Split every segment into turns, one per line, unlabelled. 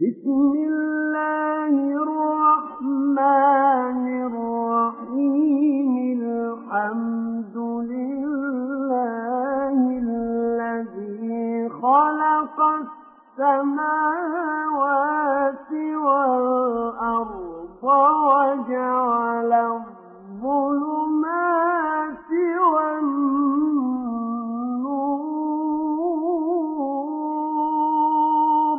بسم الله الرحمن الرحيم الحمد لله الذي خلق السماوات والأرض وجعل الظلمات والنور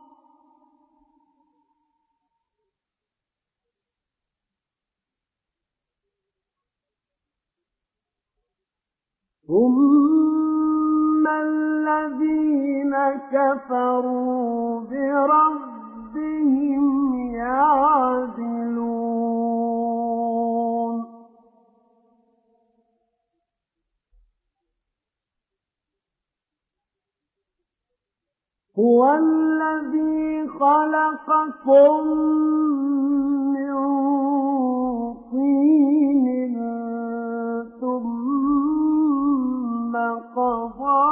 ثم الذين كفروا بربهم يعدلون هو الذي خلقكم من طين ثم قضى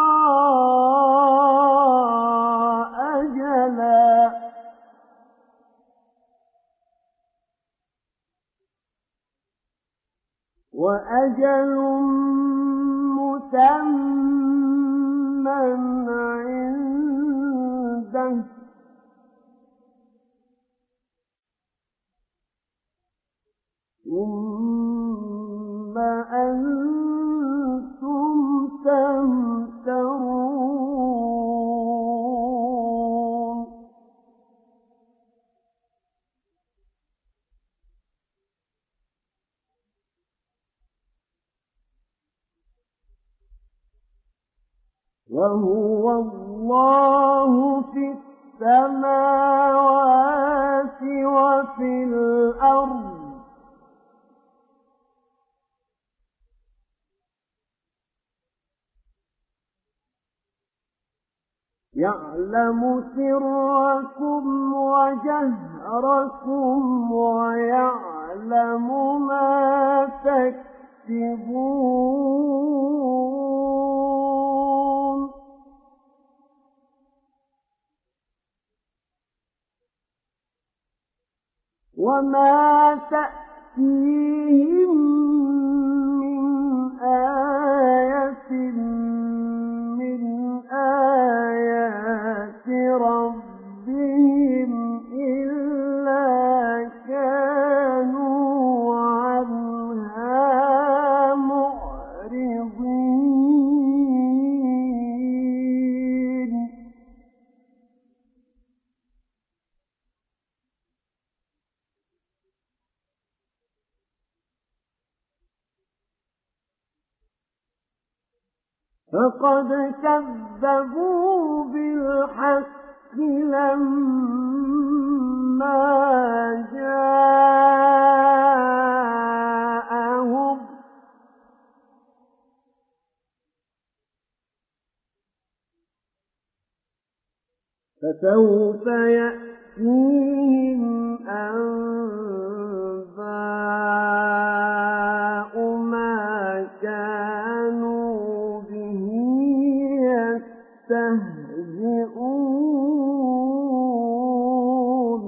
أجلا وأجل مسمى عنده ثم أنتم تمترون وهو الله في السماوات وفي الأرض يعلم سركم وجهركم ويعلم ما تكسبون وما تأتيهم من آية من آيات ربهم إلا كانوا عنها معرضين فقد كذبوا بالحق لما جاءهم فسوف يأتيهم أنباء ما كانوا به يستهزئون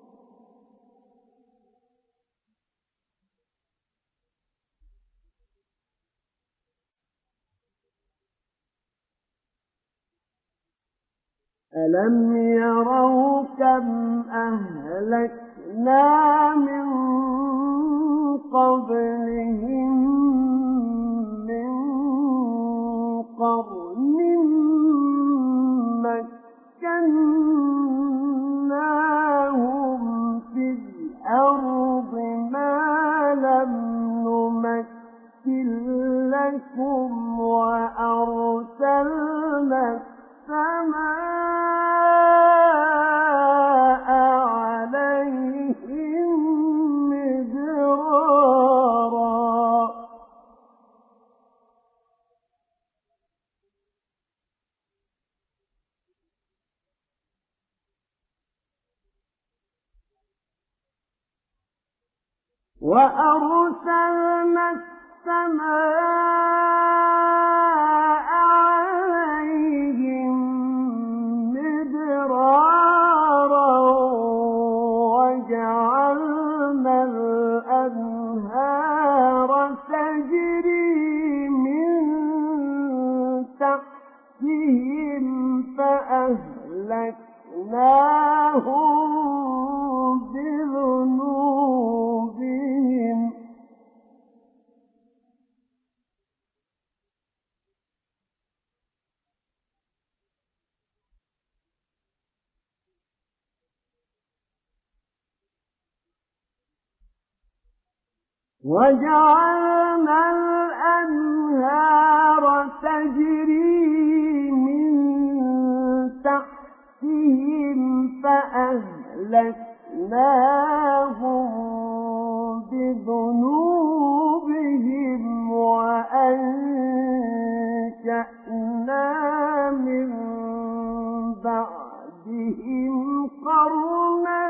ألم يروا كم أهلكنا من قبلهم من قرن مكناهم في الأرض ما لم نمكن لكم وأرسلنا السماء عليهم مدرارا وأرسلنا السماء عليهم مدرارا بذنوبهم وجعلنا الأنهار تجري من تحتهم فأهلكناهم بذنوبهم وأنشأنا من بعدهم قرنا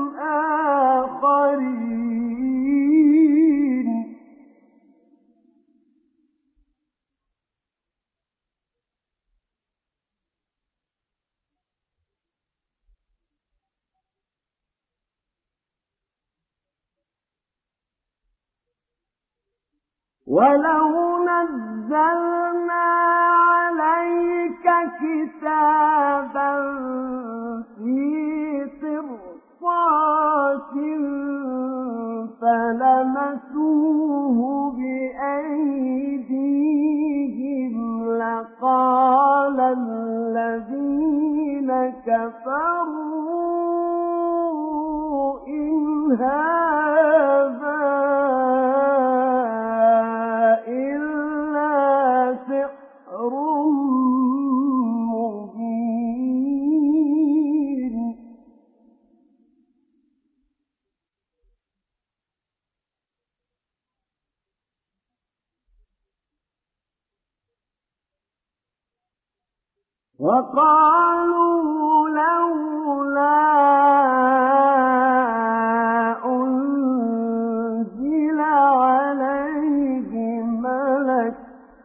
آخرين ولو نزلنا عليك كتابا في قرطاس فلمسوه بأيديهم لقال الذين كفروا إن هذا إلا سحر مبين وقالوا لولا أنزل عليه ملك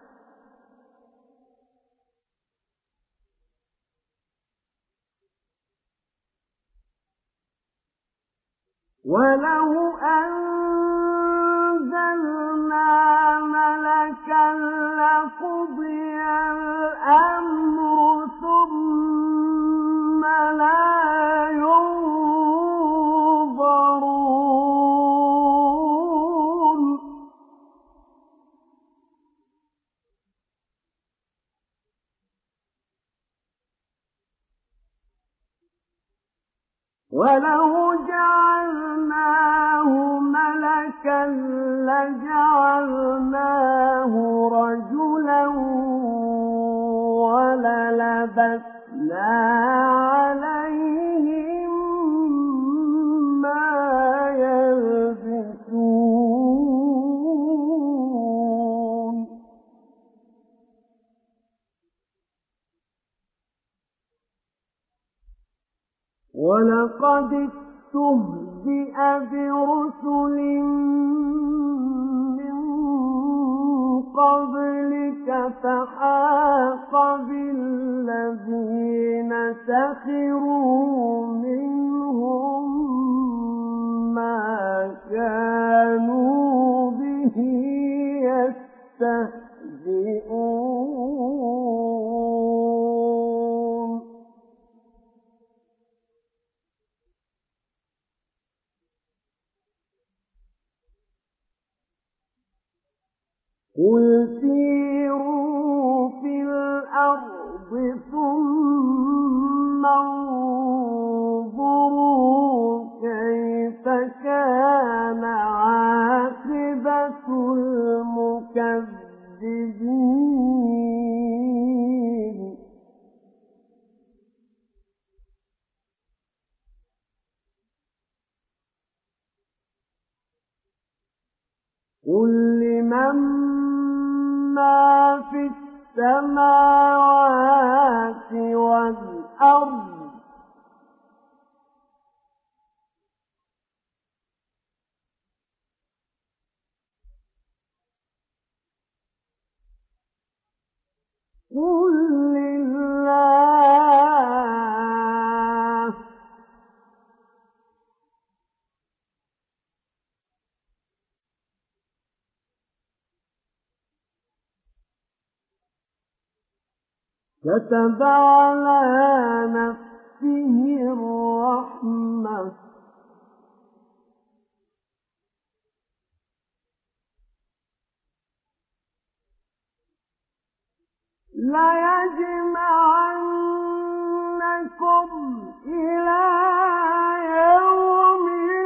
ولو أنزلنا ملكا لقضي الأمر ثم لا ينظرون ولو جعلناه ملكا لجعلناه رجلا وللبسنا عليهم ما يلبسون ولقد استهزئ برسل من قبلك فحاق بالذين سخروا منهم ما كانوا به يستهزئون قل سيروا في الأرض ثم انظروا كيف كان عاقبة المكذبين قل لمن ما في السماوات والأرض قل لله كتب على نفسه نفسه الرحمة ليجمعنكم إلى يوم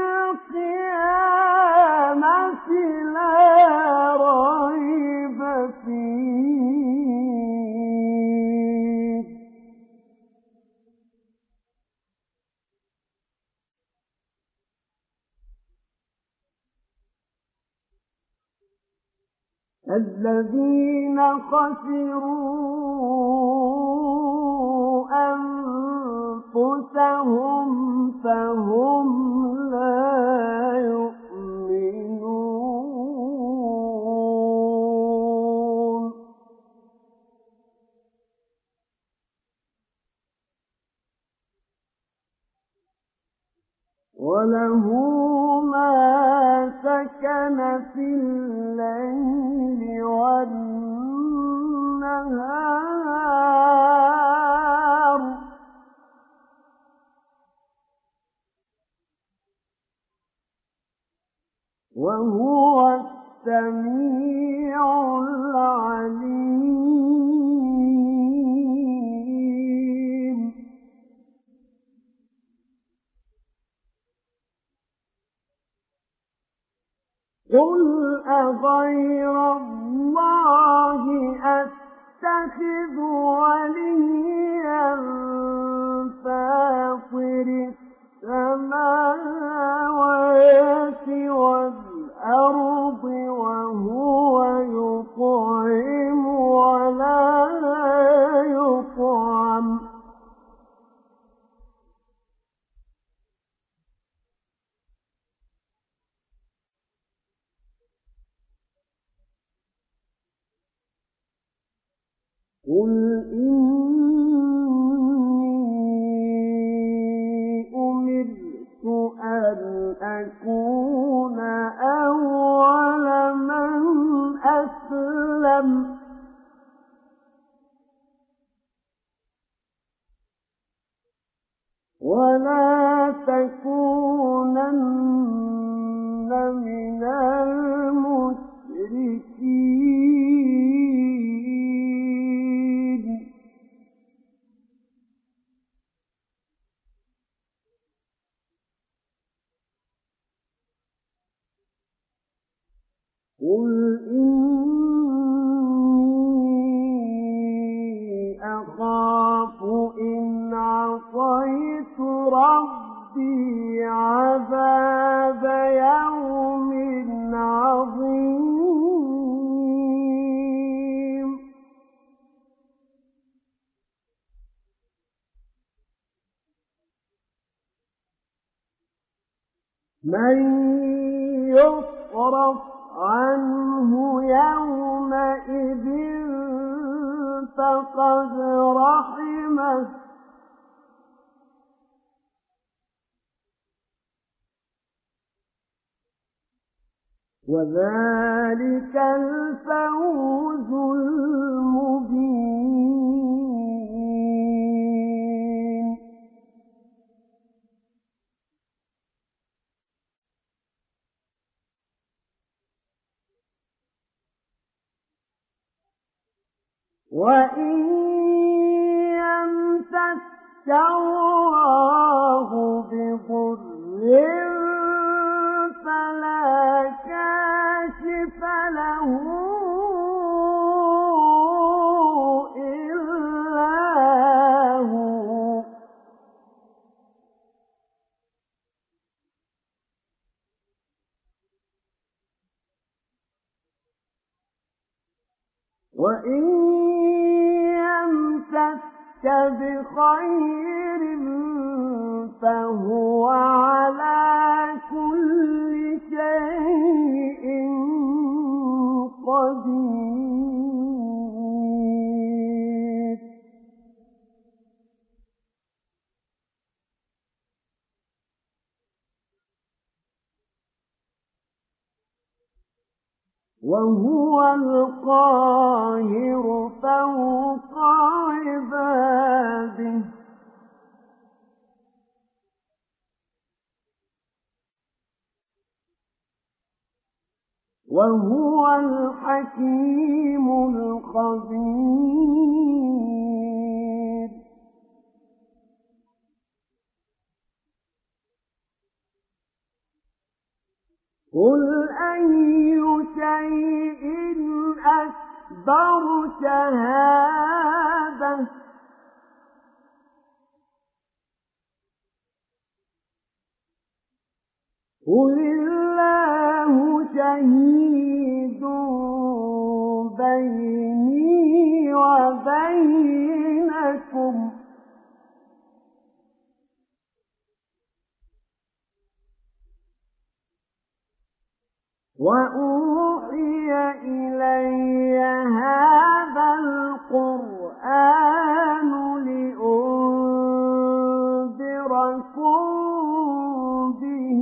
القيامة لا ريب فيه الذين خسروا أنفسهم فهم لا يؤمنون وله ما سكن في الليل والنهار وهو السميع العليم قل أغير الله أتخذ وليا فاطر السماوات والأرض وهو يطعم ولا يطعم قل إني أمرت أن أكون أول من أسلم ولا تكونن من المشركين قل إني أخاف إن عصيت ربي عذاب يوم عظيم من يصرف عنه يومئذ فقد رحمه وذلك الفوز المبين وإن يمسك الله بضر فلا كاشف له إلا هو وإن يمسك بخير فهو على كل شيء قدير وهو القاهر فوق عباده وهو الحكيم الخبير. قل أي شيء أكبر شهادة قل الله شهيد بيني وبينكم وأوحي إلي هذا القرآن لأنذركم به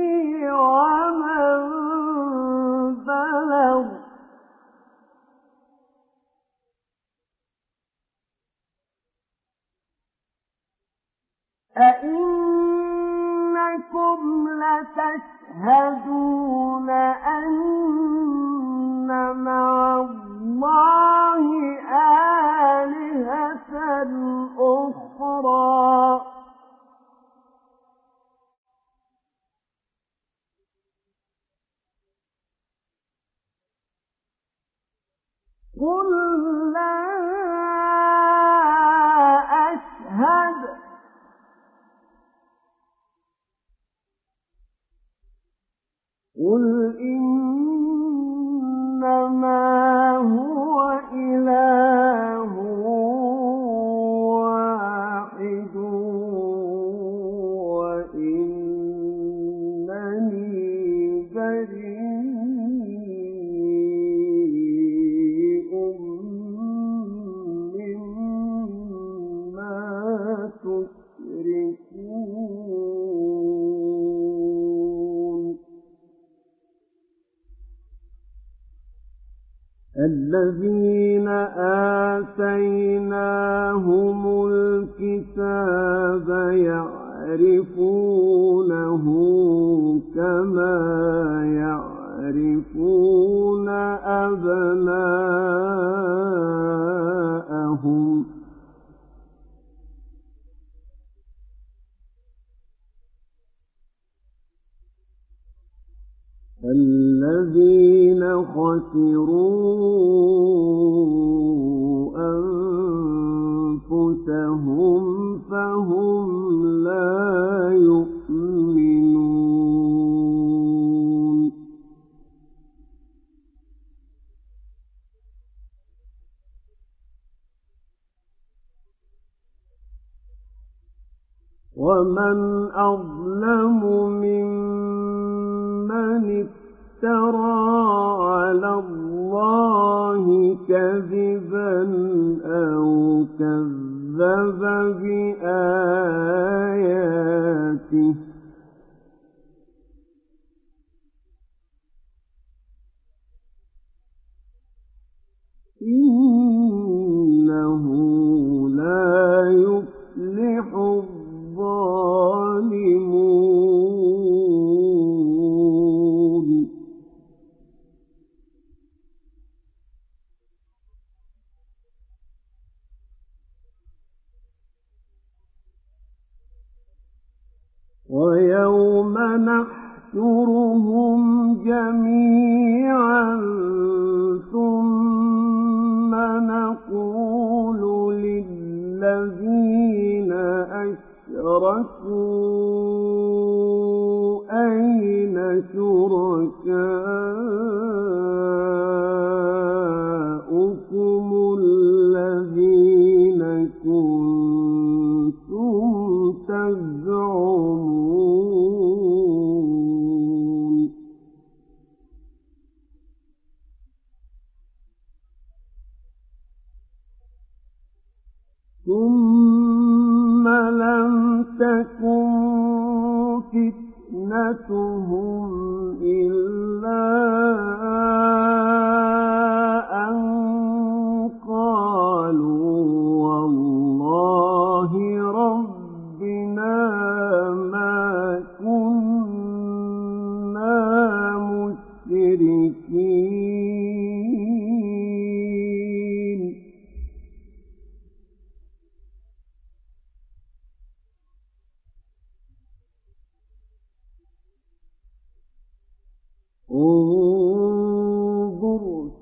ومن بلغ أئنكم لتشهدون أن مع الله آلهة أخرى قل لا أشهد قل إنما هو إله واحد وإنني بريء مما تشركون. الذين آتيناهم الكتاب يعرفونه كما يعرفون أبناءهم الذين خسروا أنفسهم فهم لا يؤمنون. ومن أظلم ممن افترى على الله كذبا أو كذب بآياته إنه لا يفلح الظالمون. ويوم نحشرهم جميعا ثم نقول للذين أشركوا أين شركاؤكم الذين كنتم تزعمون ثم لم تكن فتنتهم إلا أن قالوا والله ربنا ما كنا مشركين.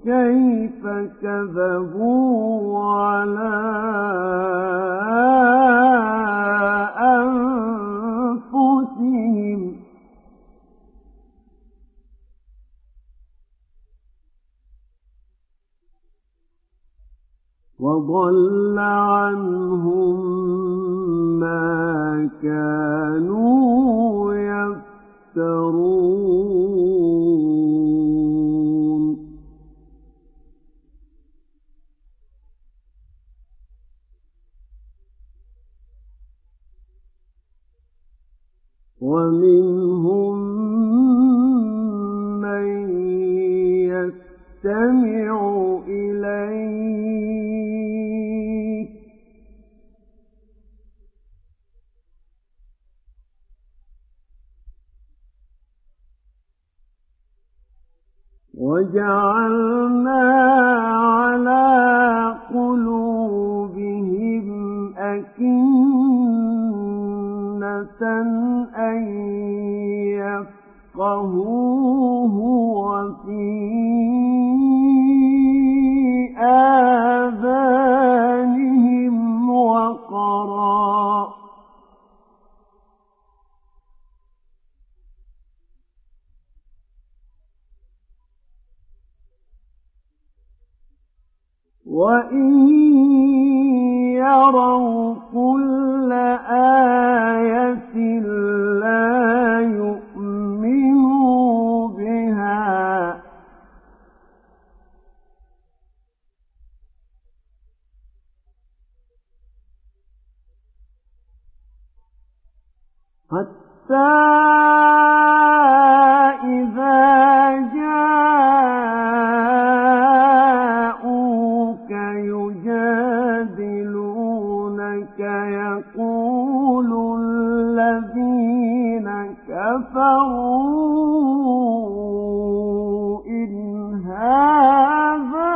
كيف كذبوا على أنفسهم وضل عنهم ما كانوا يفترون ومنهم من يستمع إليك وجعلنا على قلوبهم أكنة أن يفقهوه وفي آذانهم وقرا وإن يروا كل آية لا يؤمنوا بها حتى إذا جاءوك يجادلونك يقول الذين كفروا إن هذا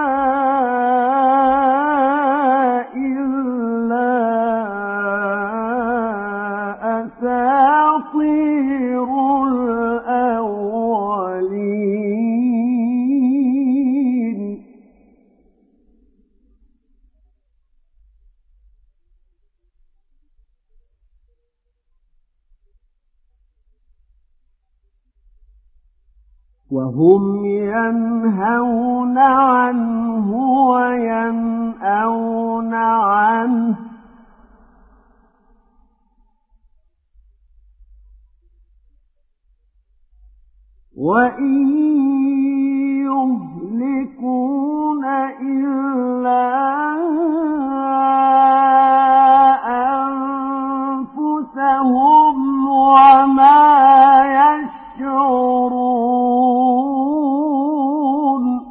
إلا أساطير الأولين وهم ينهون عنه وينأون عنه وإن يهلكون إلا أنفسهم وما يشعرون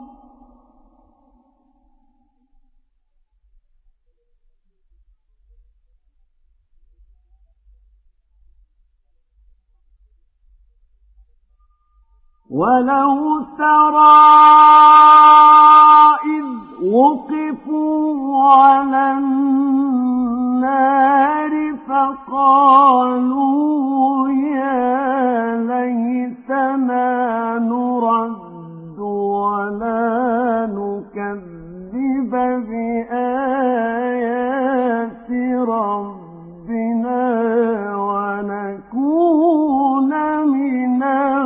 ولو ترى إذ وقفوا على النار فقالوا يا ليتنا نرد ولا نكذب بآيات ربنا ونكون من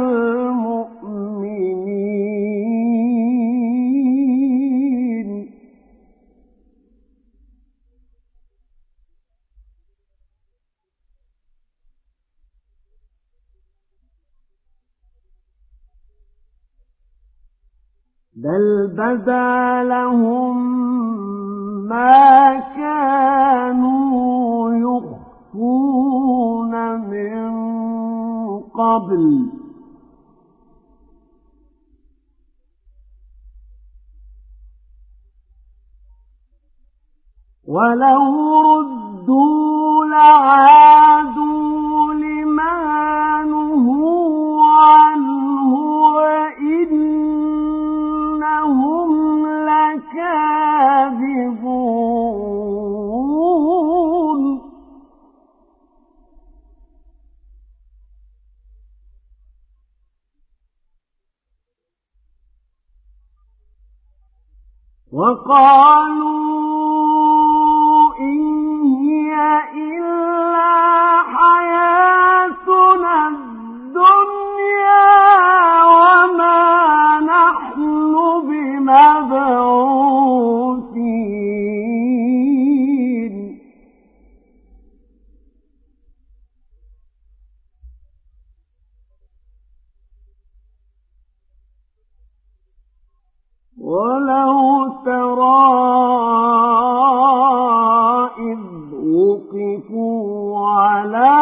المؤمنين بل بدا لهم ما كانوا يخفون من قبل ولو ردوا لعادوا لما نهوا عنه وإنهم لكاذبون وقالوا إن هي إلا حياتنا الدنيا وما نحن بمبعوثين ولو ترى إذ وقفوا على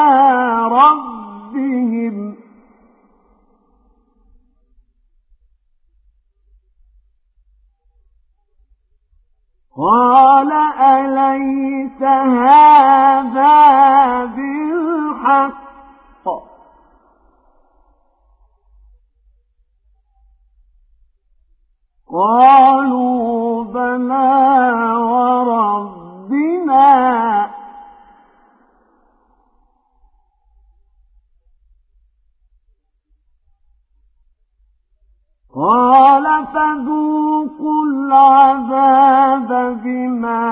ربهم قال أليس هذا بالحق قالوا بلى وربنا قال فذوقوا العذاب بما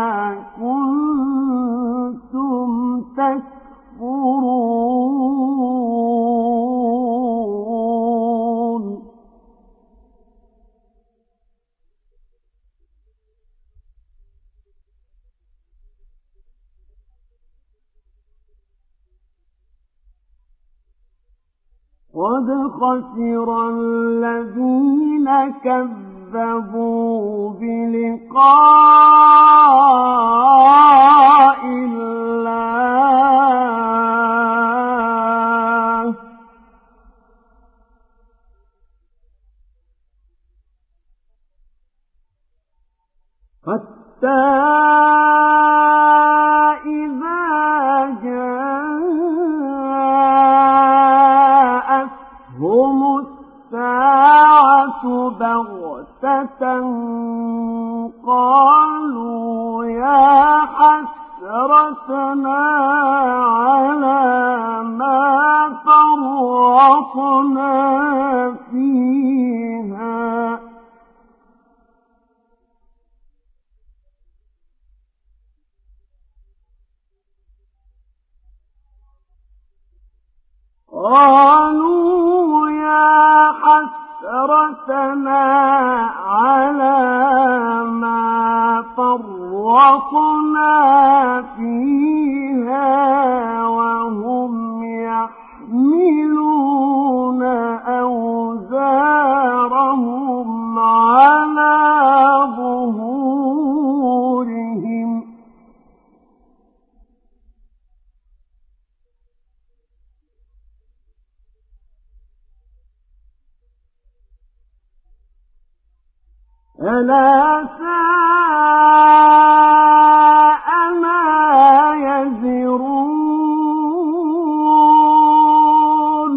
كنتم تكفرون قد خسر الذين كذبوا بلقاء الله حتى إذا جاءتهم الساعة بغتة قالوا يا حسرتنا على ما فرطنا فيها قالوا يا حسرتنا على ما فرطنا فيها وهم يحملون أوزارهم على ظهورهم ألا ساء ما يزرون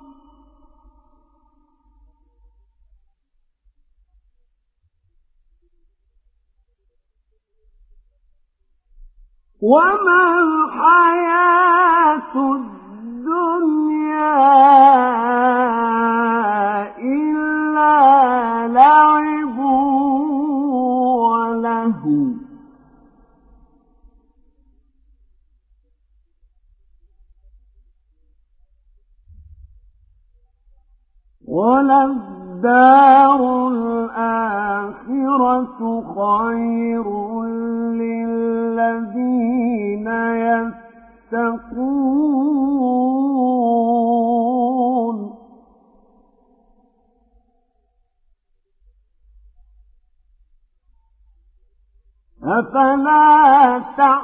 وما الحياة الدنيا إلا لعب ولهو وللدار الآخرة خير للذين يتقون أفلا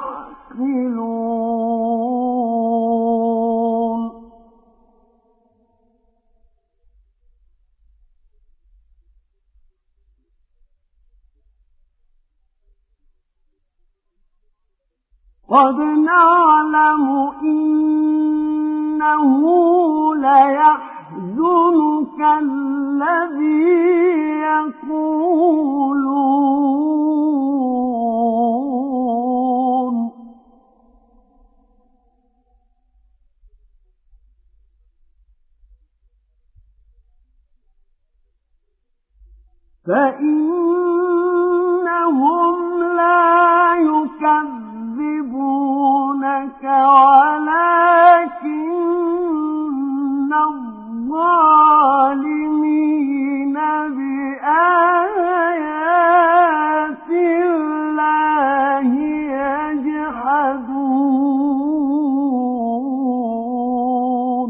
تعقلون قد نعلم إنه ليحزنك الذي يقولون فإنهم ربك ولكن الظالمين بآيات الله يجحدون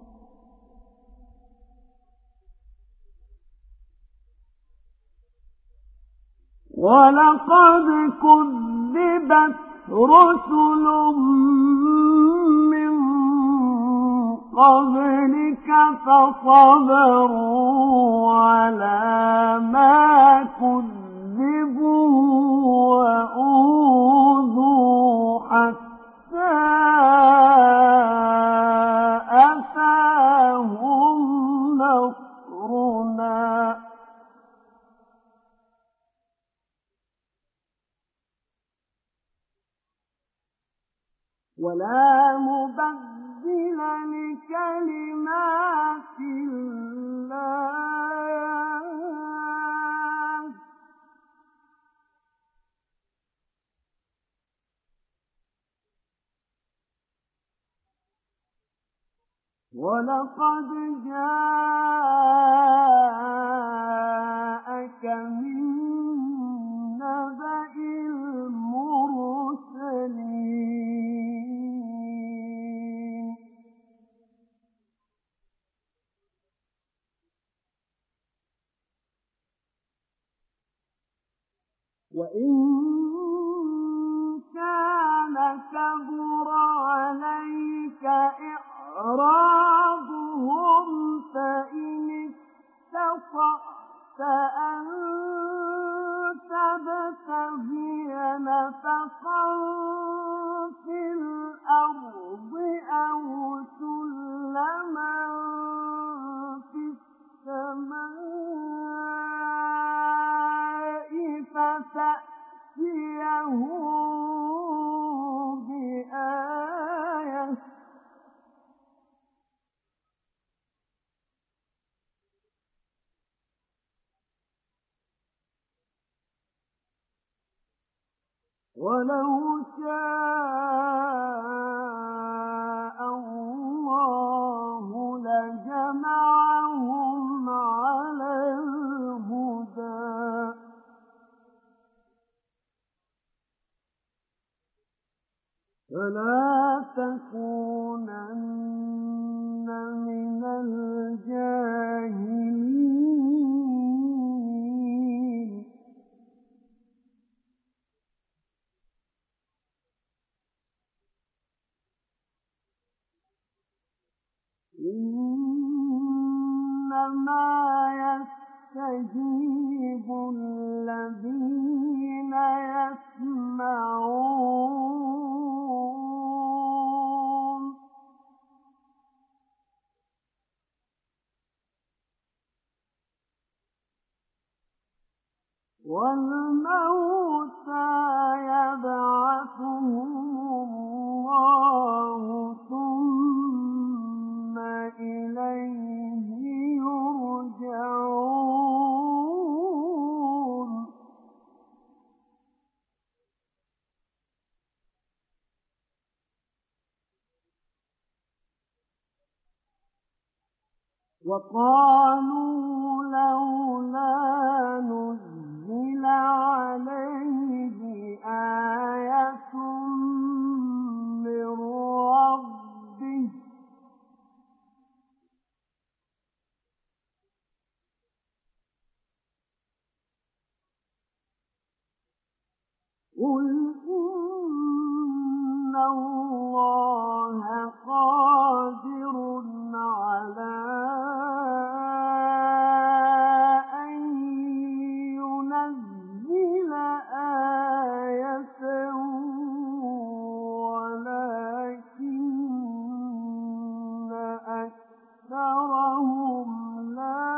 ولقد كذبت رسل من قبلك فصبروا على ما كذبوا وأوذوا حتى أتاهم نصرنا ولا مبدل لكلمات الله ولقد جاءك من نبأ المرسلين وإن كان كبر عليك إعراضهم فإن استطعت أن تبتغي نفقا في الأرض أو سلما في السماء فتأتيهم بآية ولو شاء الله لجمعهم على الهدى فلا تكونن من الجاهلين إنما يستجيب الذين يسمعون والموتى يبعثهم الله ثم إليه يرجعون وقالوا لولا نزل عليه آية من ربه قل إن الله قادر على أن ينزل آية ولكن أكثرهم لا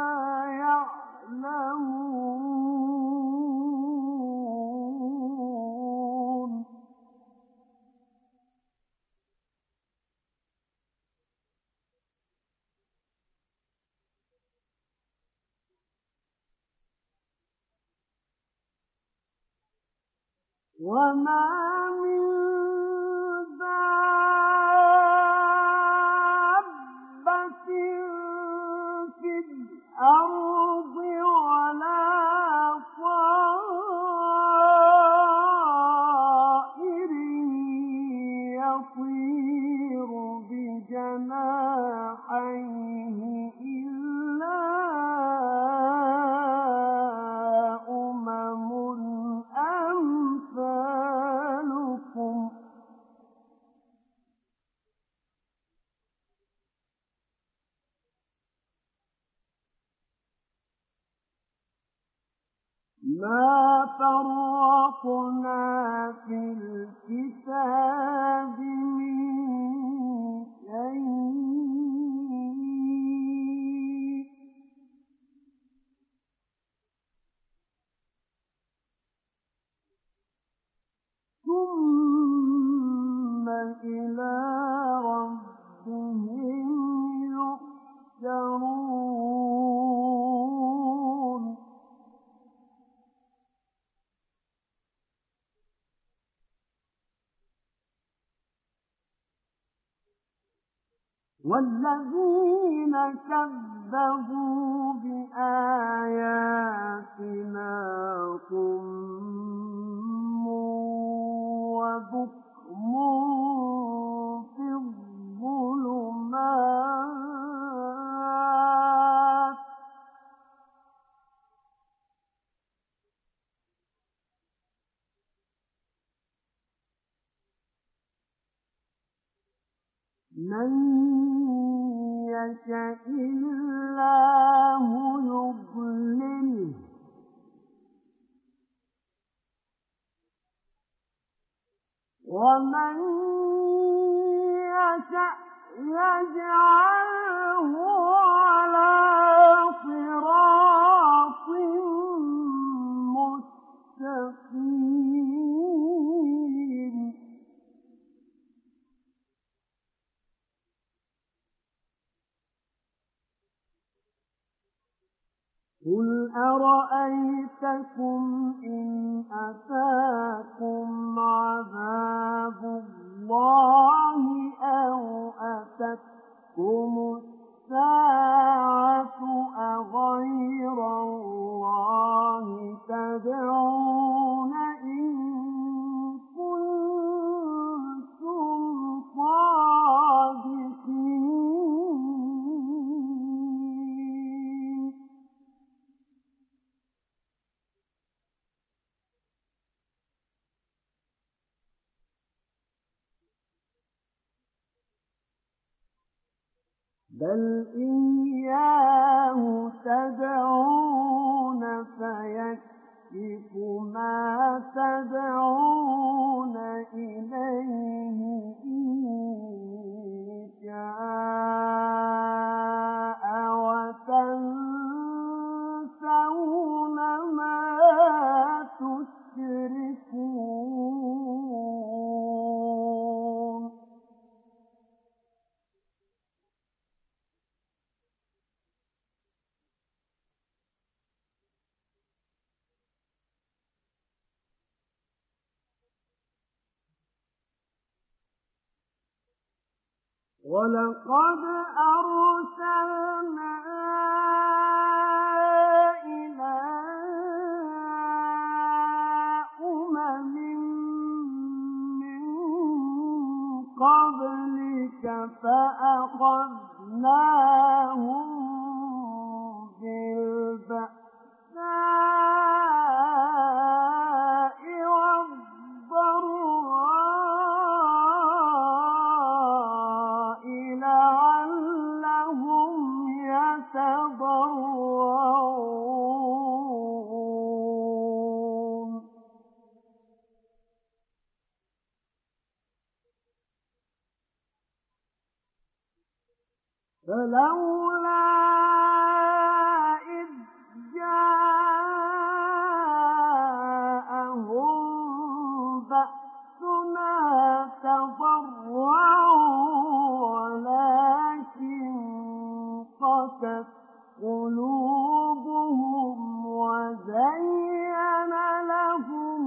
يعلمون وما من يطير بجناحيه إلا أمثالكم ما فرطنا في الكتاب من شيء ثم إلى ربهم يحشرون والذين كذبوا بآياتنا صم وبكم في الظلمات من يشاء الله يضلله ومن يشاء يجعله على صراط مستقيم قل أرأيتكم إن أتاكم عذاب الله أو أتتكم الساعة أغير الله تدعون إن كنتم صادقين بل إياه تدعون فيكشف ما تدعون إليه إن شاء وتنسون ما تشركون ولقد أرسلنا إلى أمم من قبلك فأخذناهم بالبأساء والضراء لعلهم يتضرعون فلولا إذ جاءهم بأسنا تضرعوا ولكن قست قلوبهم وزين لهم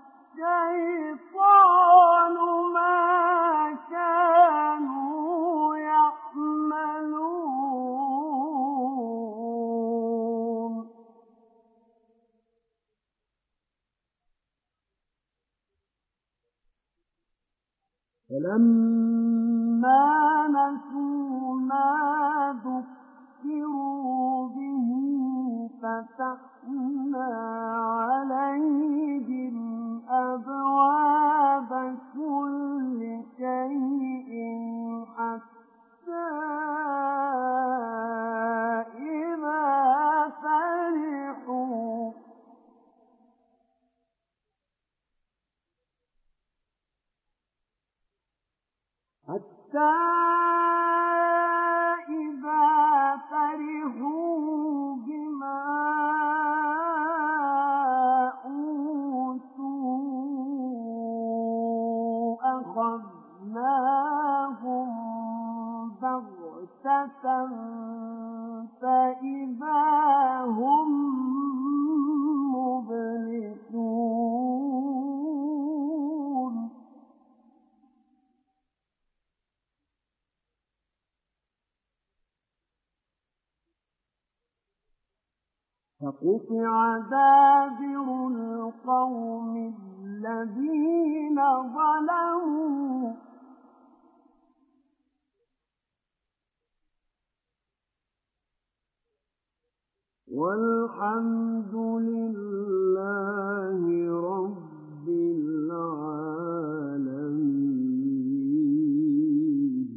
الشيطان ما كانوا يعملون فلما نسوا ما ذكروا به فتحنا عليهم أبواب كل شيء حتى إذا فرحوا بما أوتوا أخذناهم بغتة فإذا هم مبلسون فقطع دابر القوم الذين ظلموا والحمد لله رب العالمين.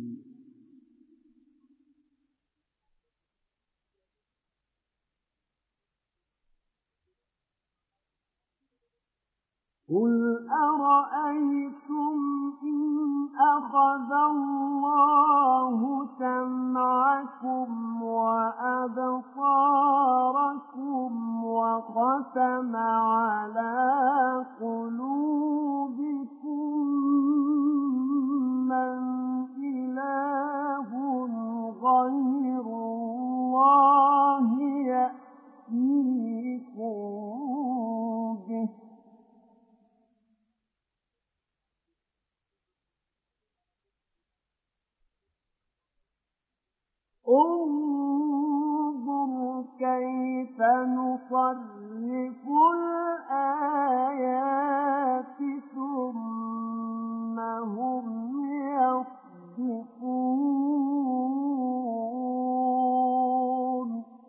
قل أرأيتم إن أخذ الله سمعكم وأبصاركم وختم على قلوبكم من إله غير الله يأتيكم به انظر كيف نصرف الآيات ثم هم يصدفون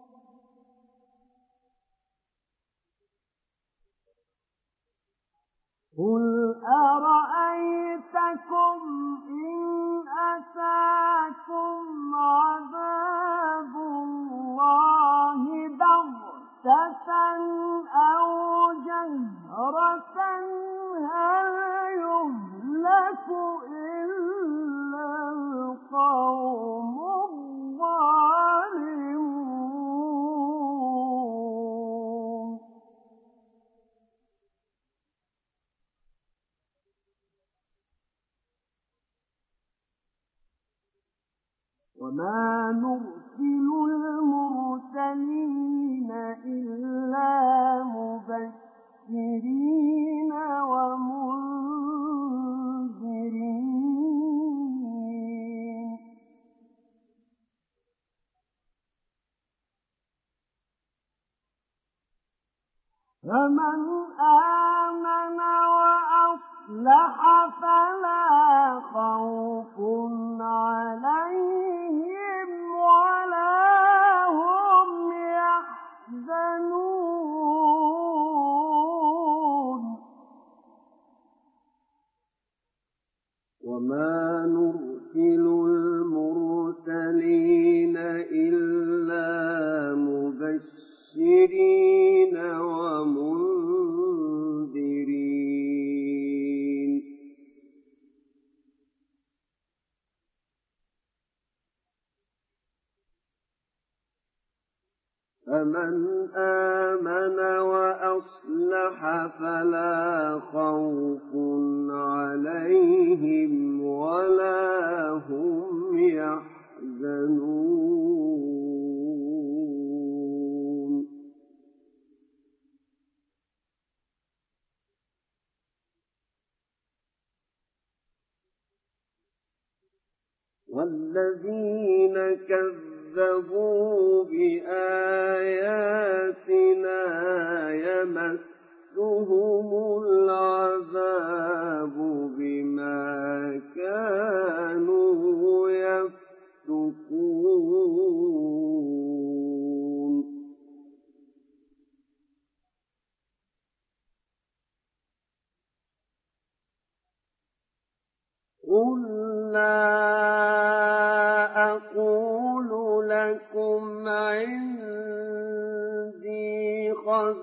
قل أرأيتكم إن أتاكم عذاب الله بغتة أو جهرة هل يهلك إلا القوم الظالمون وما نرسل المرسلين إلا مبشرين ومنذرين فمن آمن وأصلح فلا خوف عليهم ولا هم يحزنون وما نرسل المرسلين إلا مبشرين ومنذرين فمن آمن وأصلح فلا خوف عليهم ولا هم يحزنون والذين كذبوا بآياتنا يمسهم العذاب بما كانوا قُل لَّا أَقُولُ لَكُمْ عِندِي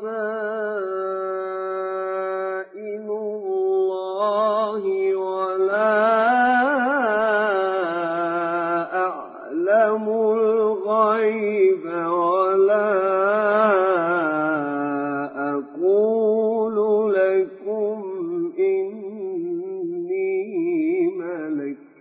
خَزَائِنُ اللَّهِ وَلَا أَعْلَمُ الْغَيْبَ وَلَا أَقُولُ لَكُمْ إِنِّي مَلَكٌ ۖ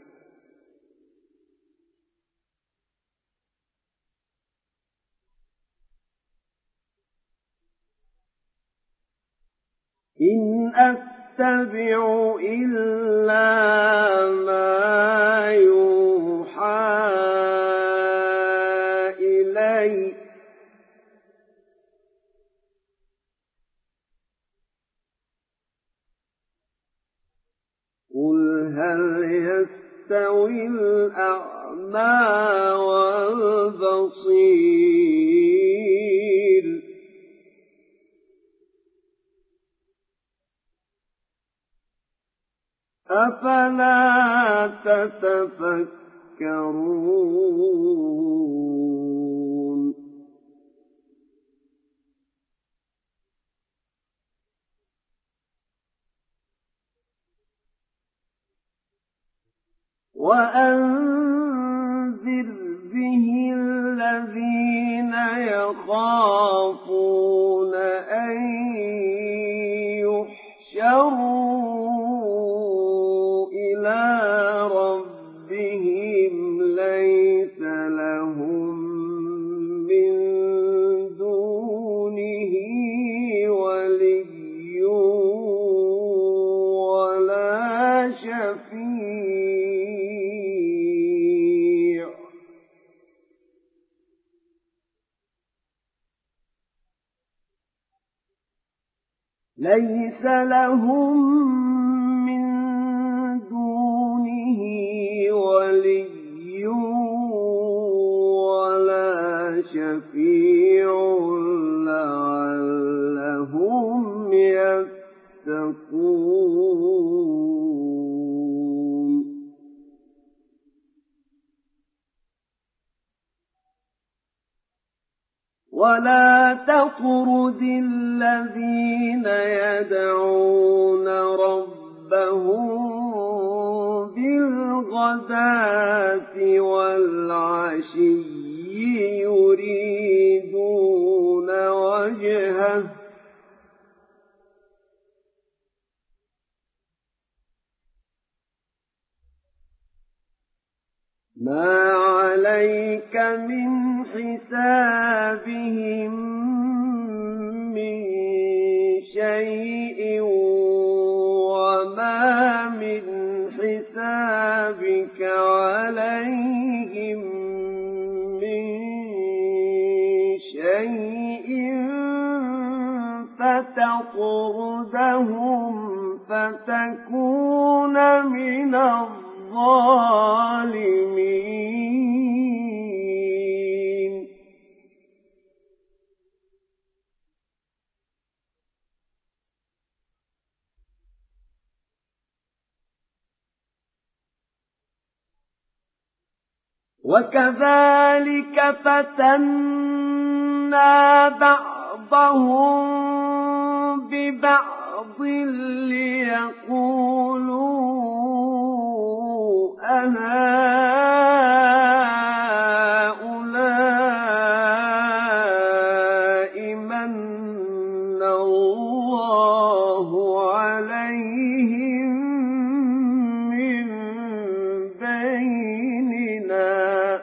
إِنْ أَتَّبِعُ إِلَّا مَا يُوحَىٰ إِلَيَّ ۚ قُلْ هَلْ يَسْتَوِي الْأَعْمَىٰ وَالْبَصِيرُ أَفَلَا تَتَفَكَّرُونَ وَأَنذِرْ بِهِ الَّذِينَ يَخَافُونَ أَن يُحْشَرُوا إِلَىٰ رَبِّهِمْ لَيْسَ لَهُم مِّن دُونِهِ وَلِيٌّ وَلَا شَفِيعٌ لَيْسَ لَهُم مِّن دُونِهِ وَلِيٌّ وَلَا شَفِيعٌ لَّعَلَّهُمْ يَتَّقُونَ وَلَا تَطْرُدِ الَّذِينَ يَدْعُونَ رَبَّهُم بِالْغَدَاةِ وَالْعَشِيِّ يُرِيدُونَ وَجْهَهُ ۖ مَا عَلَيْكَ مِنْ حِسَابِهِم مِّن شَيْءٍ وَمَا مِنْ حِسَابِكَ عَلَيْهِم مِّن شَيْءٍ فَتَطْرُدَهُمْ فَتَكُونَ مِنَ الظَّالِمِينَ وَكَذَٰلِكَ فَتَنَّا بَعْضَهُم بِبَعْضٍ لِّيَقُولُوا أَهَٰؤُلَاءِ مَنَّ اللَّهُ عَلَيْهِم مِّن بَيْنِنَا ۗ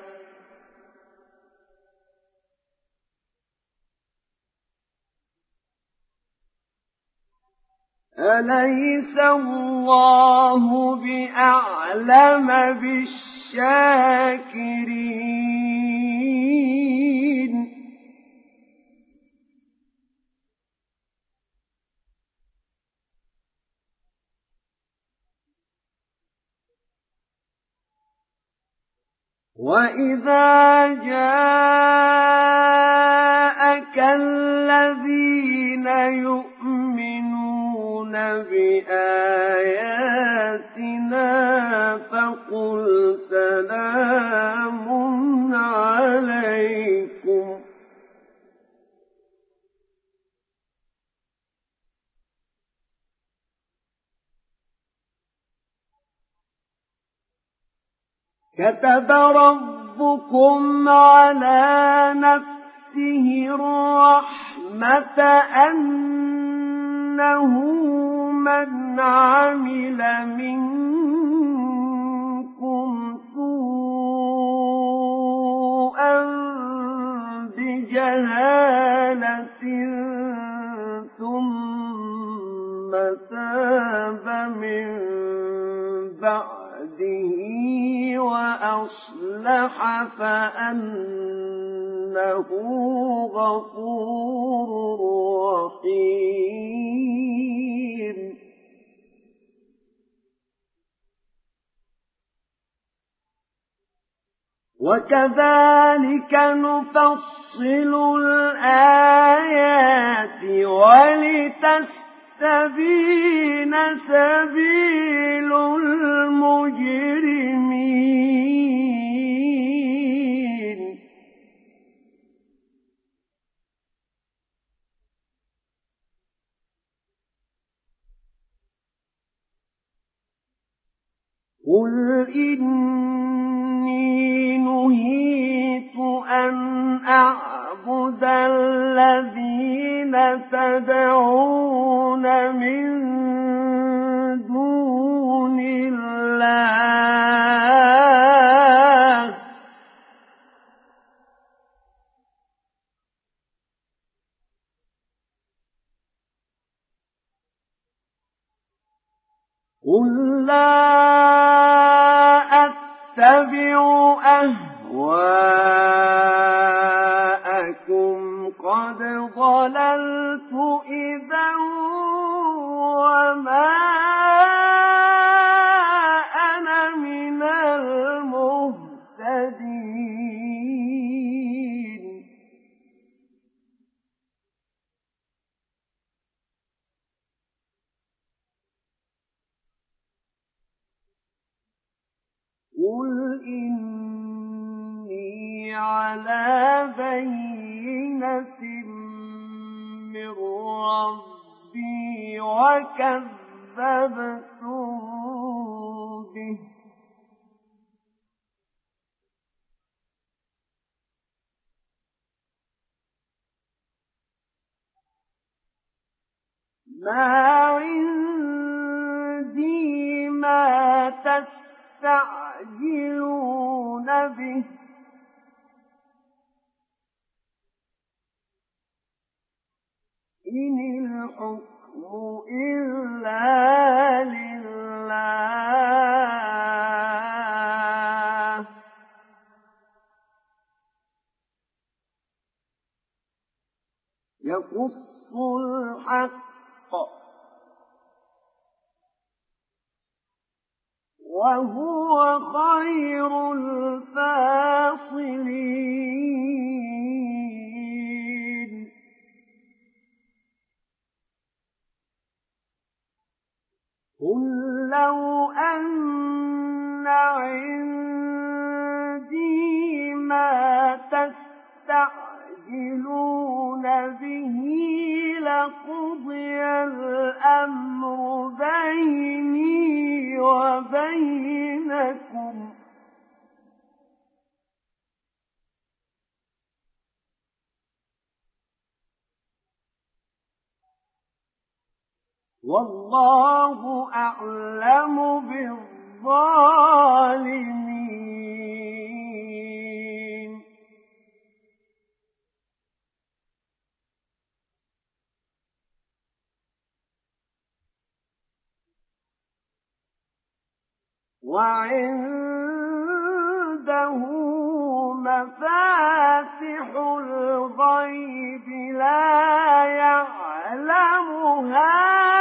أَلَيْسَ اللَّهُ بِأَعْلَمَ بِالشَّاكِرِينَ وَإِذَا جَاءَكَ الَّذِينَ يُؤْمِنُونَ بِآيَاتِنَا فقل سلام عليكم. كتب ربكم على نفسه الرحمة أنه من عمل منكم سوءا بجهالة ثم تاب من بعده وأصلح فأنه غفور رحيم. وكذلك نفصل الآيات ولتستبين سبيل المجرمين. قل إني نهيت أن أعبد الذين تدعون من دون الله قل لا أتبع أهواءكم قد ضللت إذا وما أنا من المهتدين. قل إني على بينة من ربي وكذبتم به ما عندي ما تستعجلون به إن الحكم إلا لله يقص الحق وهو خير الفاصلين. قل لو أن عندي ما تستعجلون به لقضي الأمر بيني وبينكم والله أعلم بالظالمين. وعنده مفاتح الغيب لا يعلمها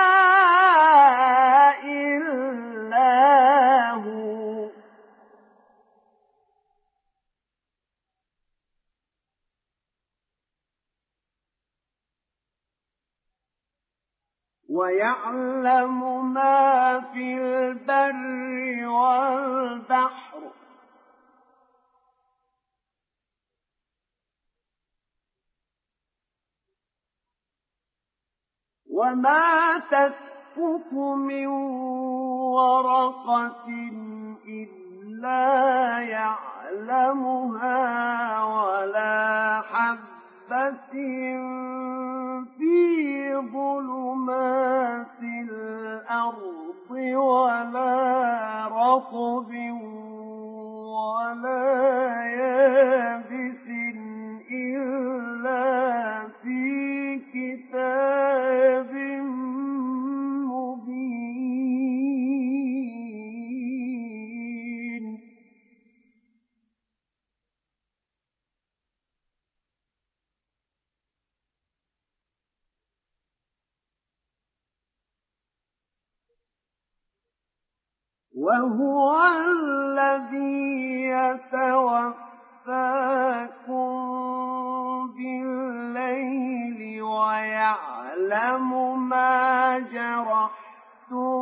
إلا هو ويعلم ما في البر والبحر وما تسقط من ورقة إلا يعلمها ولا حبة في ظلمات الأرض ولا رطب ولا يابس إلا في كتاب مبين. وهو الذي يتوفاكم بالليل ويعلم ما جرحتم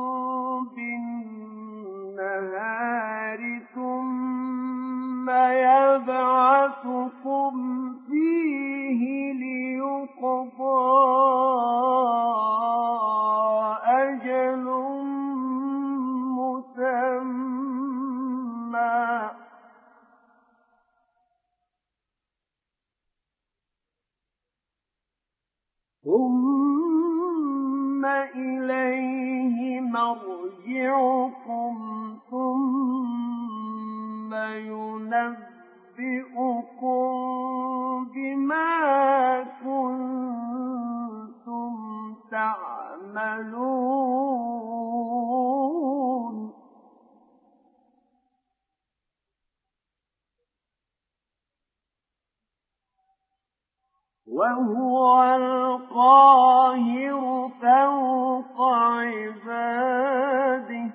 بالنهار ثم يبعثكم فيه ليقضى أجل مسمى ثم إليه مرجعكم ثم ينبئكم بما كنتم تعملون. وهو القاهر فوق عباده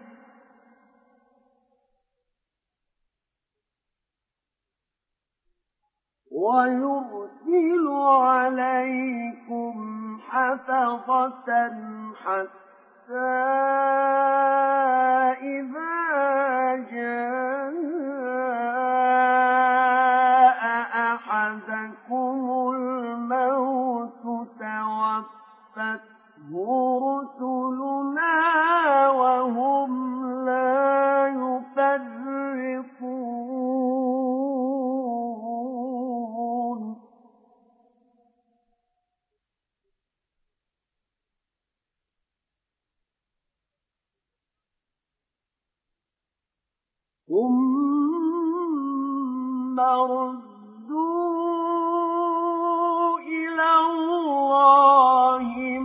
ويرسل عليكم حفظة حتى إذا جاء أحدكم الموت توفته رسلنا وهم لا يفرطون. ثم ردوا إلى الله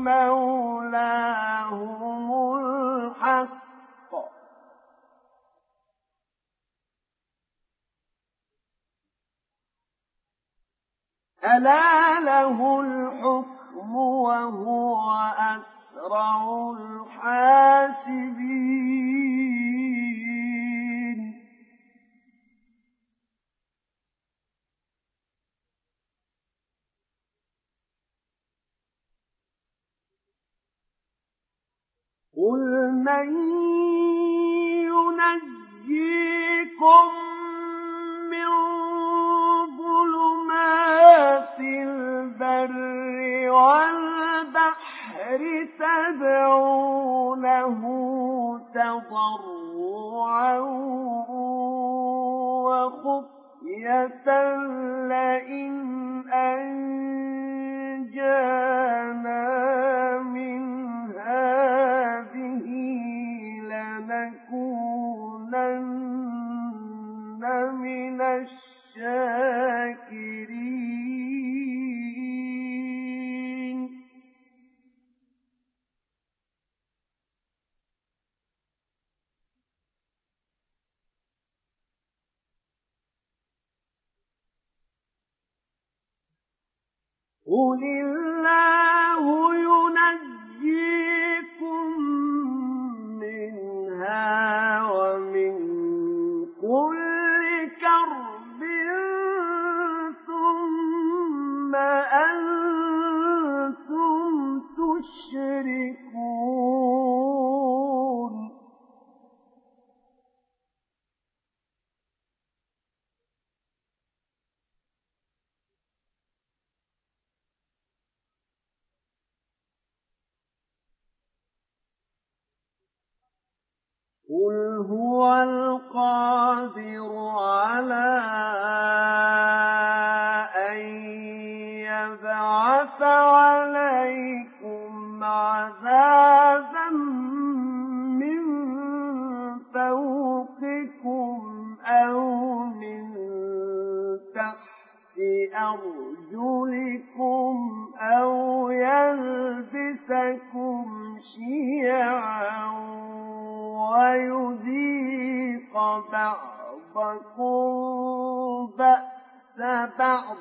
مولاهم الحق ألا له الحكم وهو أسرع الحاسبين. قل من ينجيكم من ظلمات البر والبحر تدعونه تضرعا وخفية لئن أنجانا من هذه لنكونن من الشاكرين. قل الله ينجيكم منها ومن كل كرب ثم أنتم تشركون. قل هو القادر على أن يبعث عليكم عذابا من فوقكم أو من تحت أرجلكم أو يلبسكم شيعا ويذيق بعضكم بأس بعض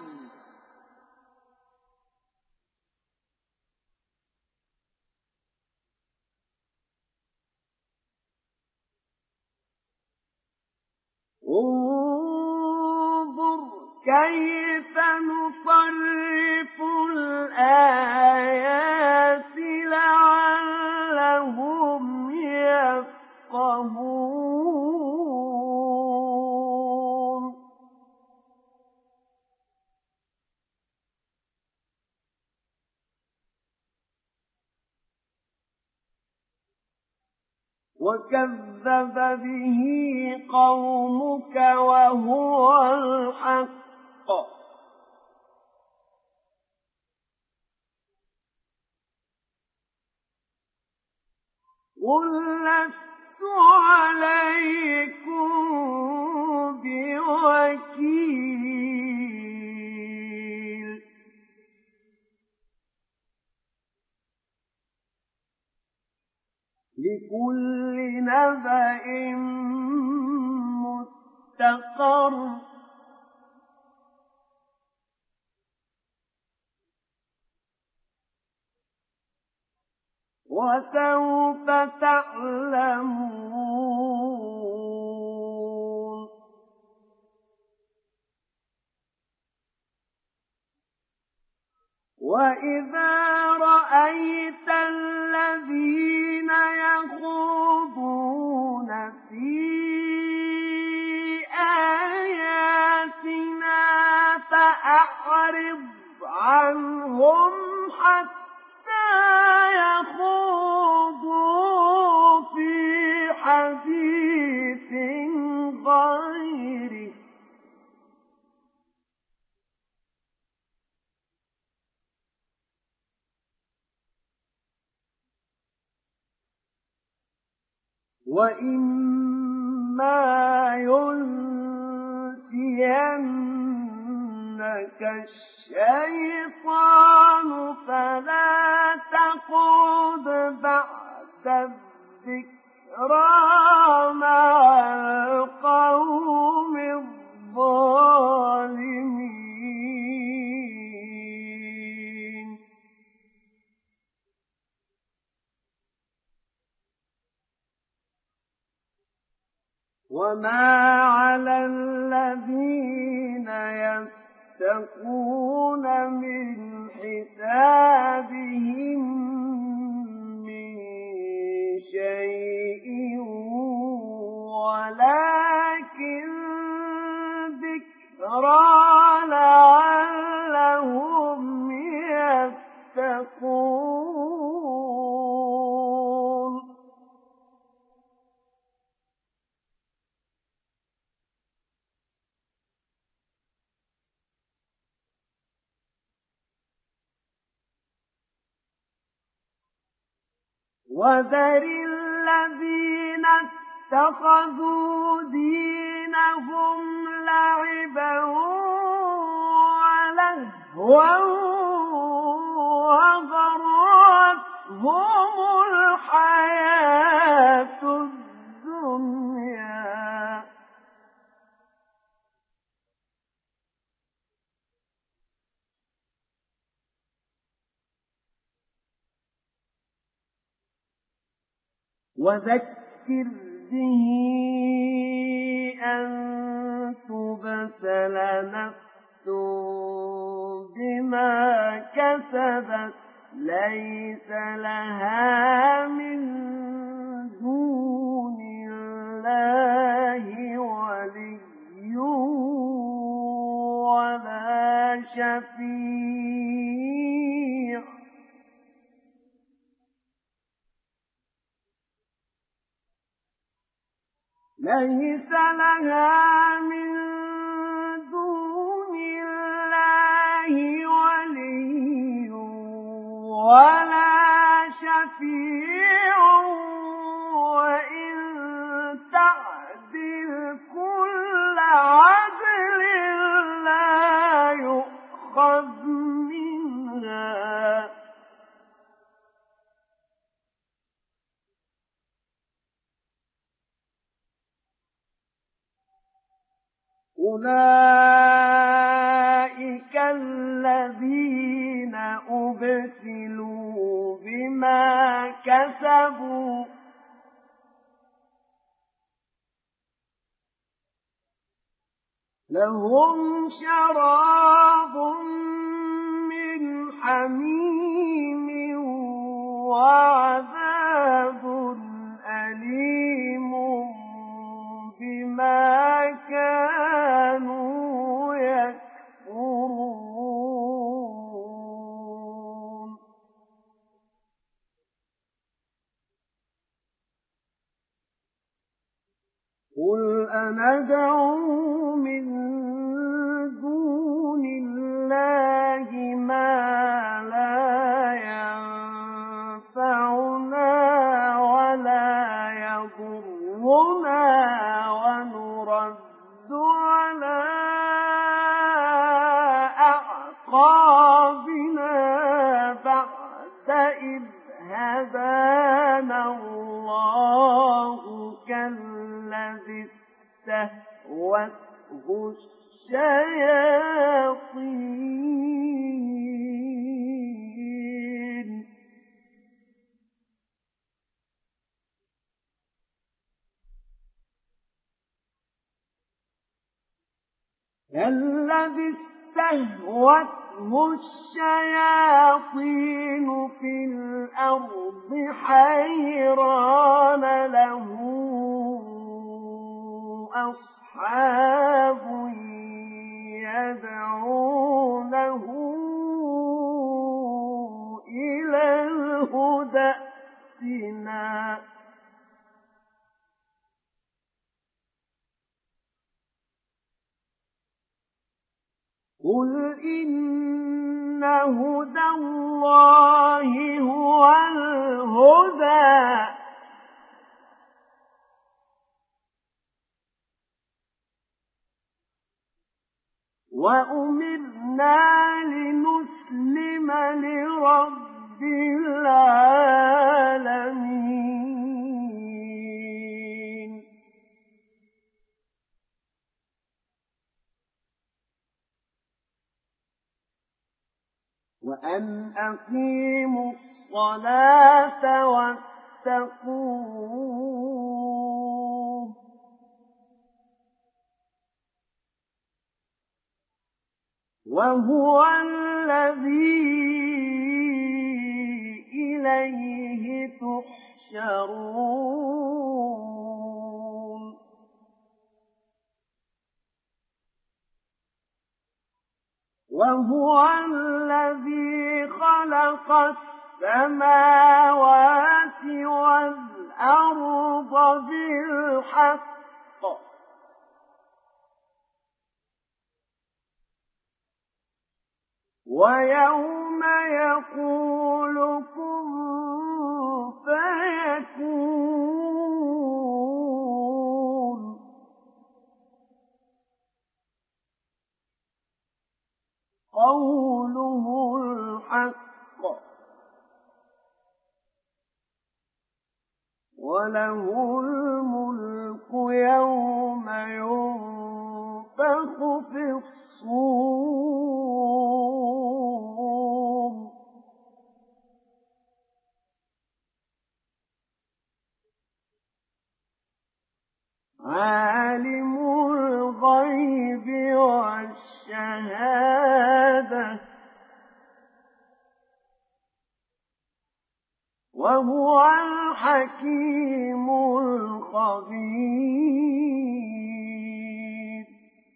انظر كيف نصرف الآيات لعلهم يفقهون وكذب به قومك وهو الحق قل لست عليكم بوكيل لكل نبأ مستقر وسوف تعلمون وإذا رأيت الذين يخوضون في آياتنا فأعرض عنهم حتى يخوضوا في حديث غيره وَإِمَّا يُنسِيَنَّكَ الشَّيْطَانُ فَلَا تَقْعُدْ بَعْدَ الذِّكْرَىٰ مَعَ الْقَوْمِ الظَّالِمِينَ وَمَا عَلَى الَّذِينَ يَتَّقُونَ مِنْ حِسَابِهِم مِّن شَيْءٍ وَلَٰكِن ذِكْرَىٰ لَعَلَّهُمْ يَتَّقُونَ وَذَرِ الَّذِينَ اتَّخَذُوا دِينَهُمْ لَعِبًا وَلَهْوًا وَغَرَّتْهُمُ الْحَيَاةُ الدُّنْيَا وَذَكِّرْ بِهِ أَن تُبْسَلَ نَفْسٌ بِمَا كَسَبَتْ لَيْسَ لَهَا مِن دُونِ اللَّهِ وَلِيٌّ وَلَا شَفِيعٌ ليس لها من دون الله ولي ولا شفيع وإن تعدل كل عدل لا يؤخذ منها أولئك الذين أبسلوا بما كسبوا لهم شراب من حميم وعذاب أليم بما كانوا يكفرون قل أندعو من دون الله ما لا ينفعنا ولا يضرنا ونرد على أعقابنا بعد إذ هدانا الله كالذي استهوته الشياطين في الأرض حيران له أصحاب يدعونه إلى الهدى ائتنا قل إن هدى الله هو الهدى وأمرنا لنسلم لرب العالمين وأن أقيموا الصلاة واتقوه وهو الذي إليه تحشرون وهو الذي خلق السماوات والأرض بالحق ويوم يقول كن فيكون قوله الحق وله الملك يوم ينفخ في الصور عالم الغيب والشهادة وهو الحكيم الخبير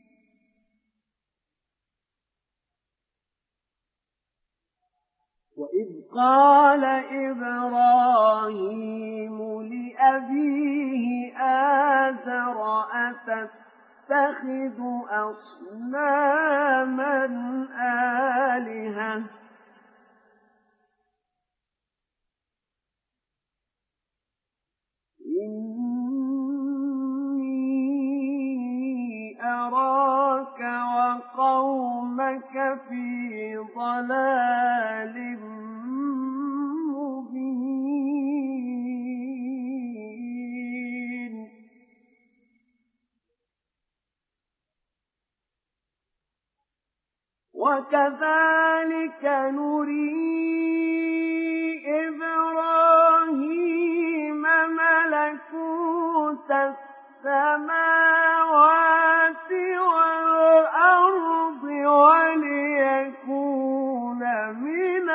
وإذ قال إبراهيم لأبيه آزر النار أتتخذ أصناما آلهة إني أراك وقومك في ضلال مبين وكذلك نري إبراهيم ملكوت السماوات والأرض وليكون من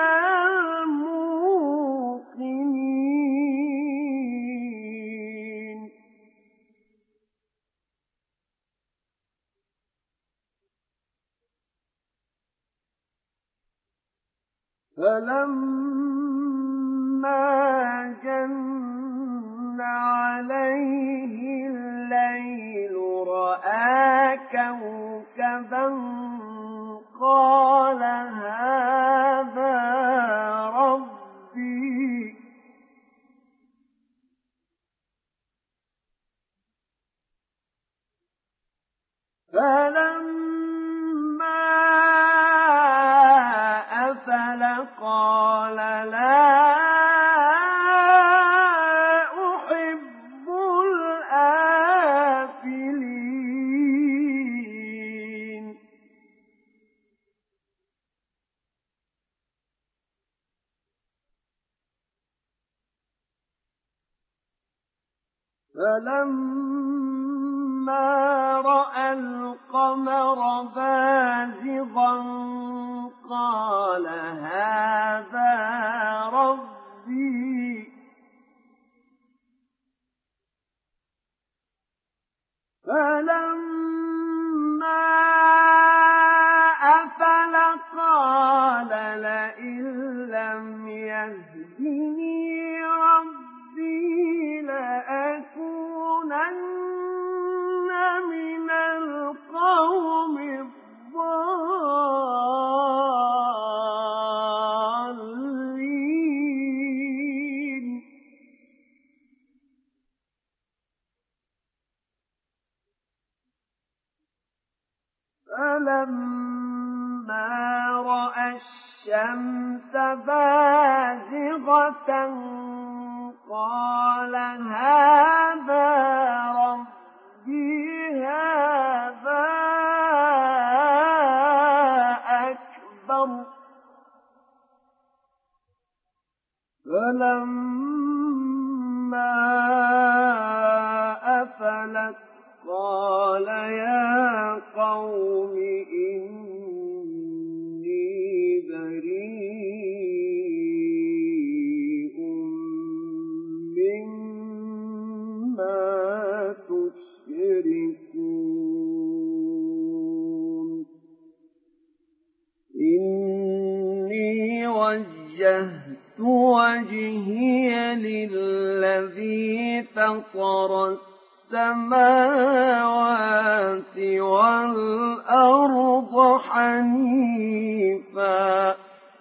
الموقنين فلما جن عليه الليل رأى كوكبا قال هذا ربي فلما أفل قال لا أحب الآفلين فلما رأى القمر بازغا قال هذا ربي فلما أفل قال لئن لم يهدني ربي لأكونن من القوم الضالين فلما رأى الشمس بازغة قال هذا ربي هذا أكبر فلما أفلت قال يا قوم إني بريء مما تشركون إني وجهت وجهي للذي فطر السماوات والأرض حنيفا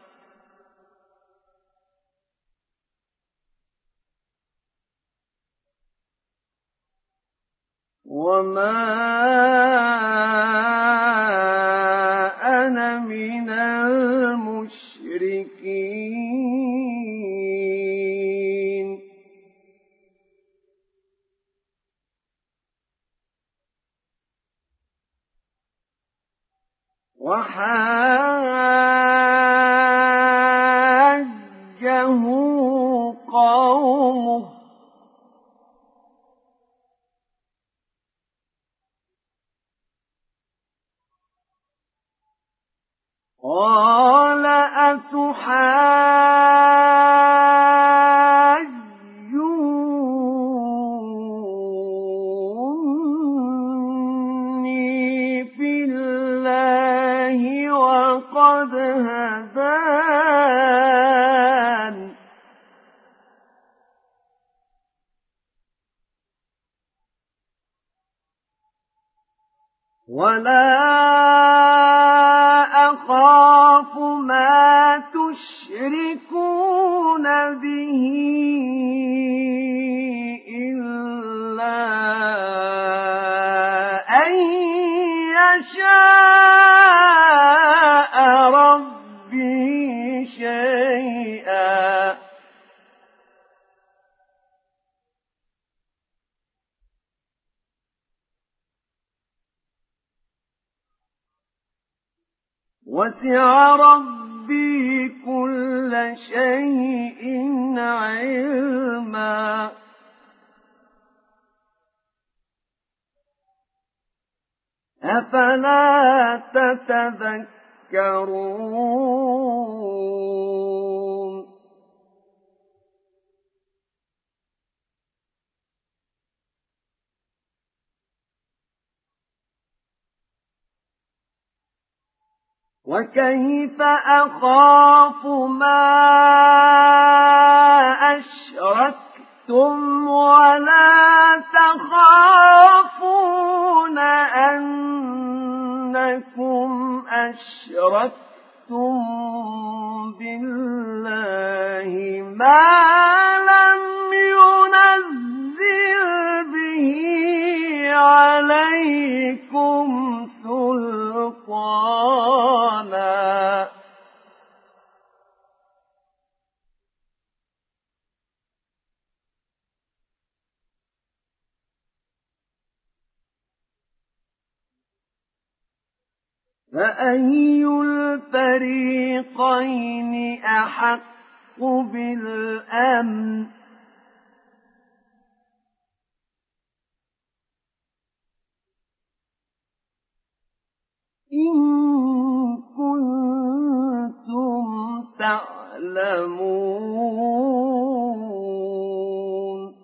وما أنا من المشركين وحاجه قومه قال أتحاجوني في الله وقد هدان ولا أخاف ما تشركون به إلا أن يشاء ربي شيئا وسع ربي كل شيء علما أفلا تتذكرون وكيف أخاف ما أشركتم ولا تخافون أنكم أشركتم بالله ما لم ينزل به عليكم سلطانا فأي الفريقين أحق بالأمن إن كنتم تعلمون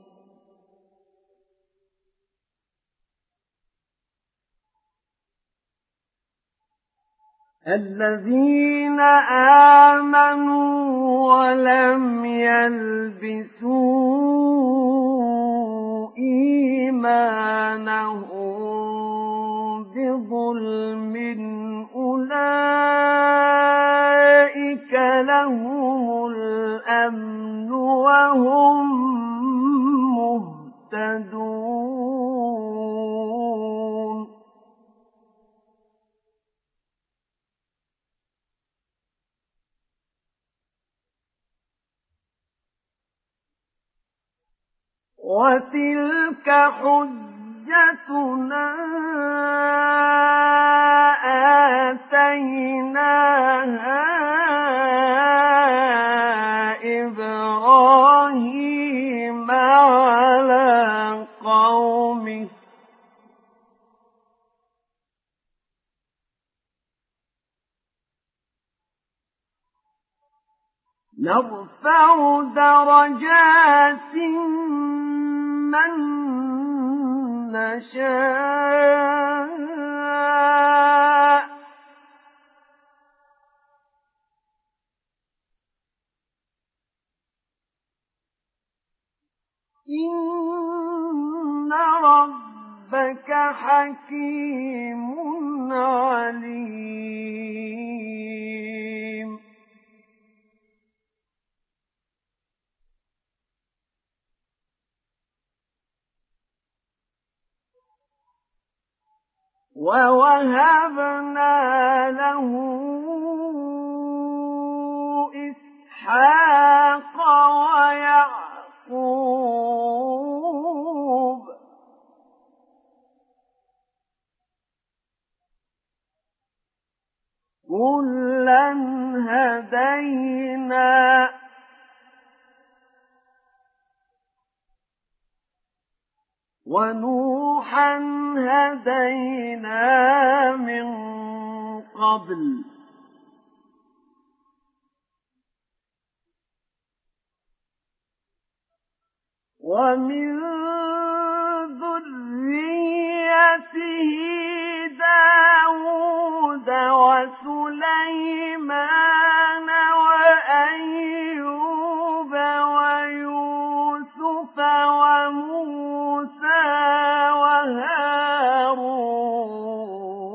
الذين آمنوا ولم يلبسوا إيمانهم بظلم أولئك لهم الأمن وهم مهتدون وتلك حجتنا آتيناها إبراهيم على قومه نرفع درجات من نشاء إن ربك حكيم عليم ووهبنا له إسحاق ويعقوب كلا هدينا ونوحا هدينا من قبل ومن ذريته داود وسليمان وأيوب ويوسف وموسى وهارون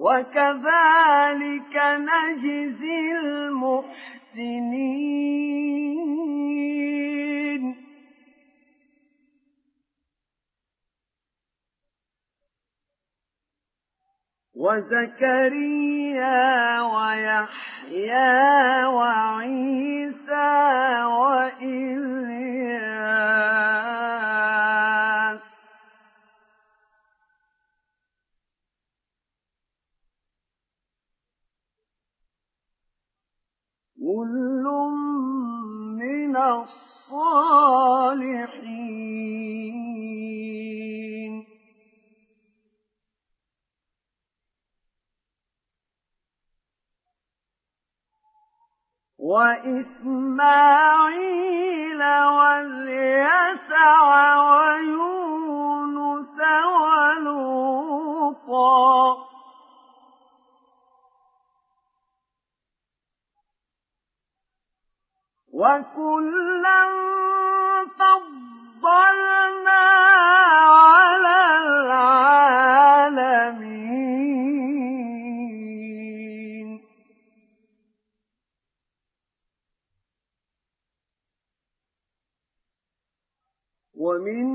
وكذلك نجزي المحسنين وزكريا ويحيى وعيسى وإلياس كل من الصالحين وإسماعيل واليسع ويونس ولوطا وكلا فضلنا على العالمين ومن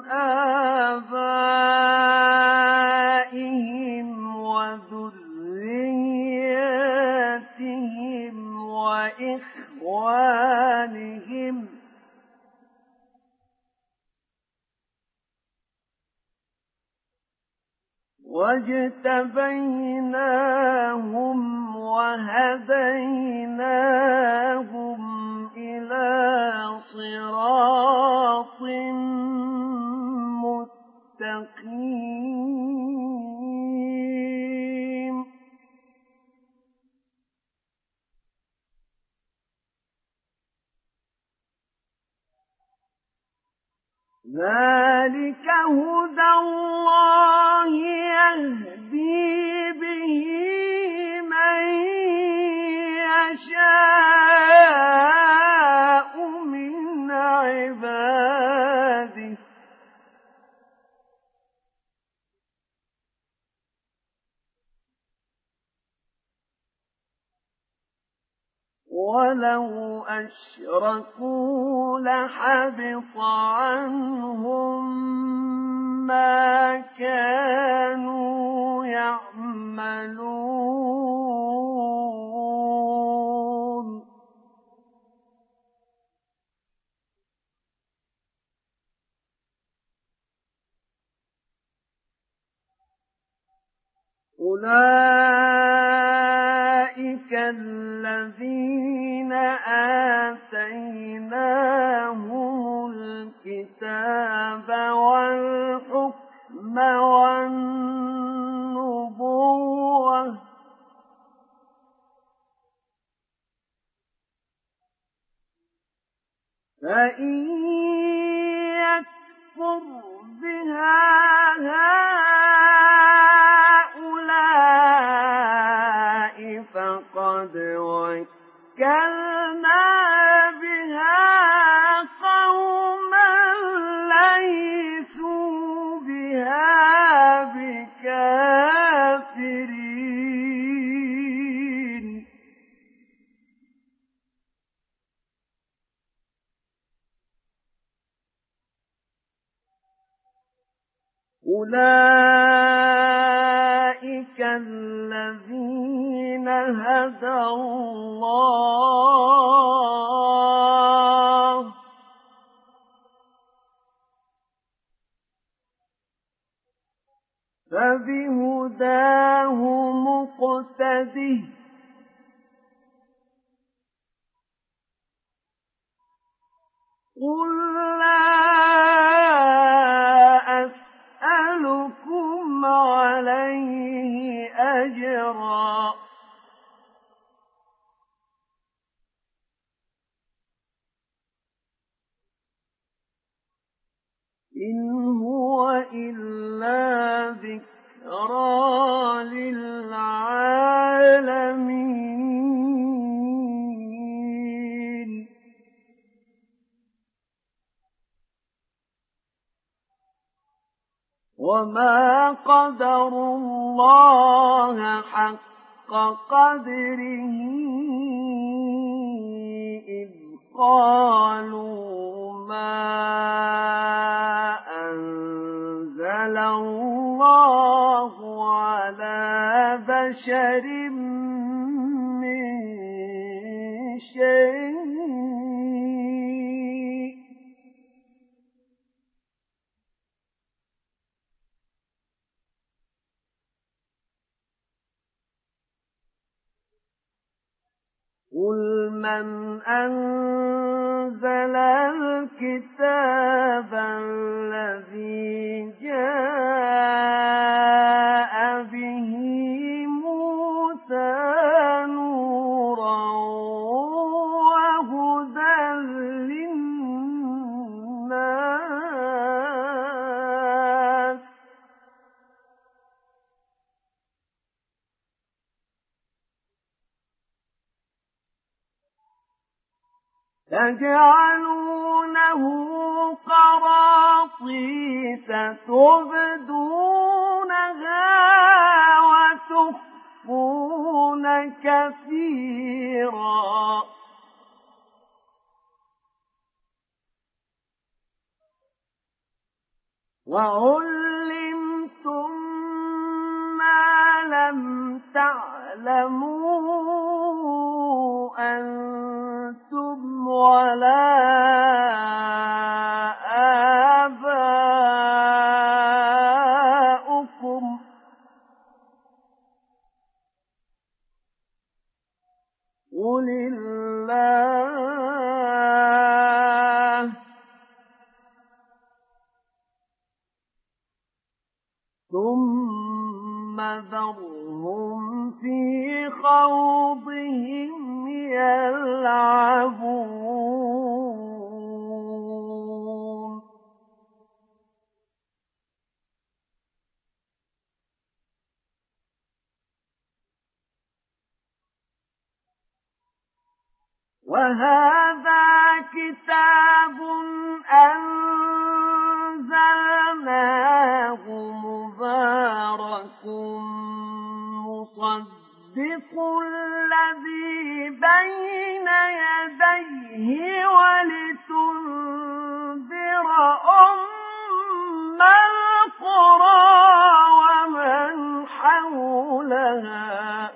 آبائهم وذرياتهم وإخوانهم واجتبيناهم وهديناهم إلى صراط مستقيم ذلك هدى الله يهدي به من يشاء من عباده ولو أشركوا لحبط عنهم ما كانوا يعملون أولئك الذين آتيناهم الكتاب والحكم والنبوة فإن يكفر بها هؤلاء فقد وكلنا بها قوما ليسوا بها بكافرين أولئك الذين هدى الله فبهداه مقتده قل لا أسألكم عليه أجرا إن هو إلا ذكرى للعالمين وما قدروا الله حق قدره إذ قالوا ما أنزل الله على بشر من شيء قل من أنزل الكتاب الذي جاء به موسى نورا وهدى للناس تجعلونه قراطيس تبدونها وتخفون كثيرا وعلمتم ما لم تعلموا أنتم ولا آباؤكم قل الله ثم ذرهم في خوضهم يلعبون وهذا كتاب أنزلناه مبارك مصدق الذي بين يديه ولتنذر أم القرى ومن حولها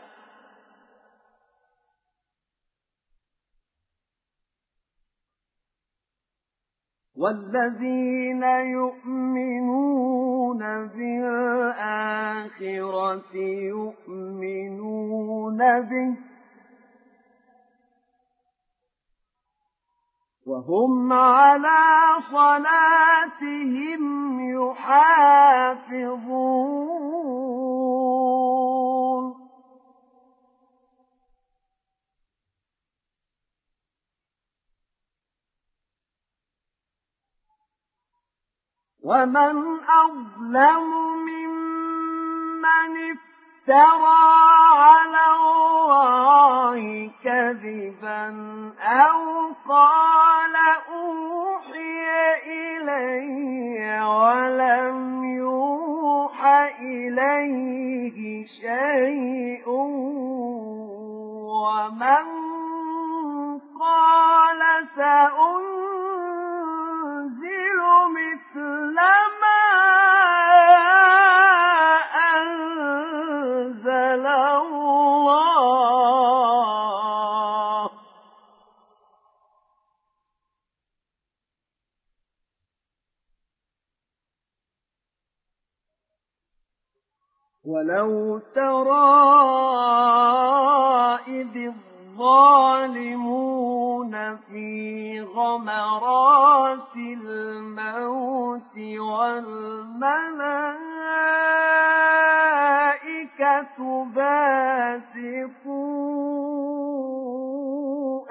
والذين يؤمنون بالآخرة يؤمنون به وهم على صلاتهم يحافظون ومن أظلم ممن افترى على الله كذبا أو قال أوحي إلي ولم يوح إليه شيء ومن قال سأنزل مثل ما أنزل الله ولو ترى إذ الظالمون في غمرات الموت والملائكة باسطوا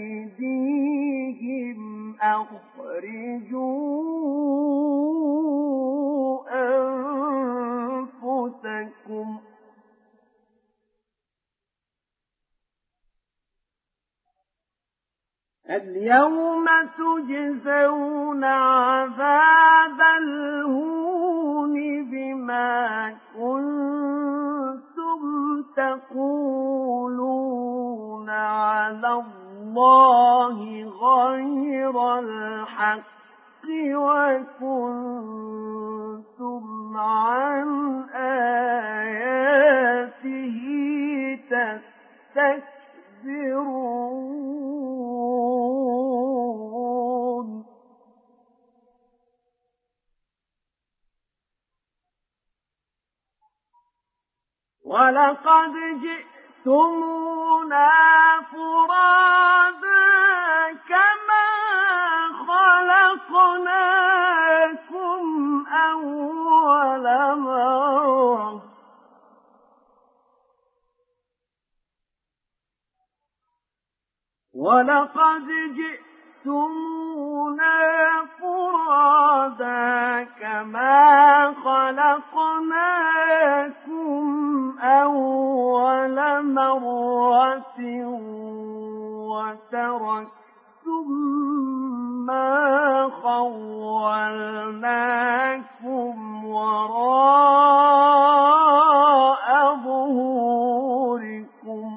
أيديهم أخرجوا أنفسكم اليوم تجزون عذاب الهون ما كنتم تقولون على الله غير الحق وكنتم عن آياته تستكبرون ولقد جئتمونا فرادا كما خلقناكم أول مرة ولقد جئتمونا فرادا كما خلقناكم أول مرة وتركتم ما خولناكم وراء ظهوركم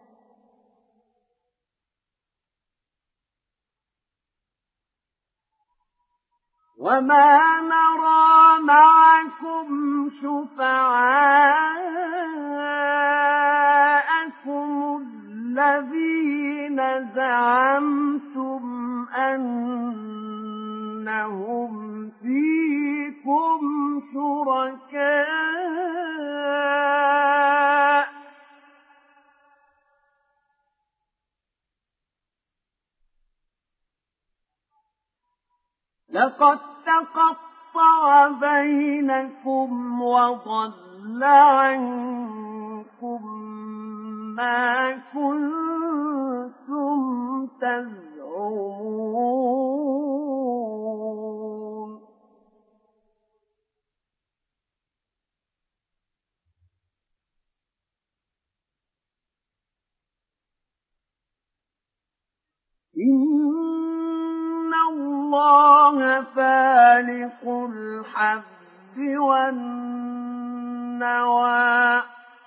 وما نرى معكم شفعاءكم الذين زعمتم أنهم فيكم شركاء لقد تقطع بينكم وضل عنكم ما كنتم تزعمون إن الله فالق الحب والنوى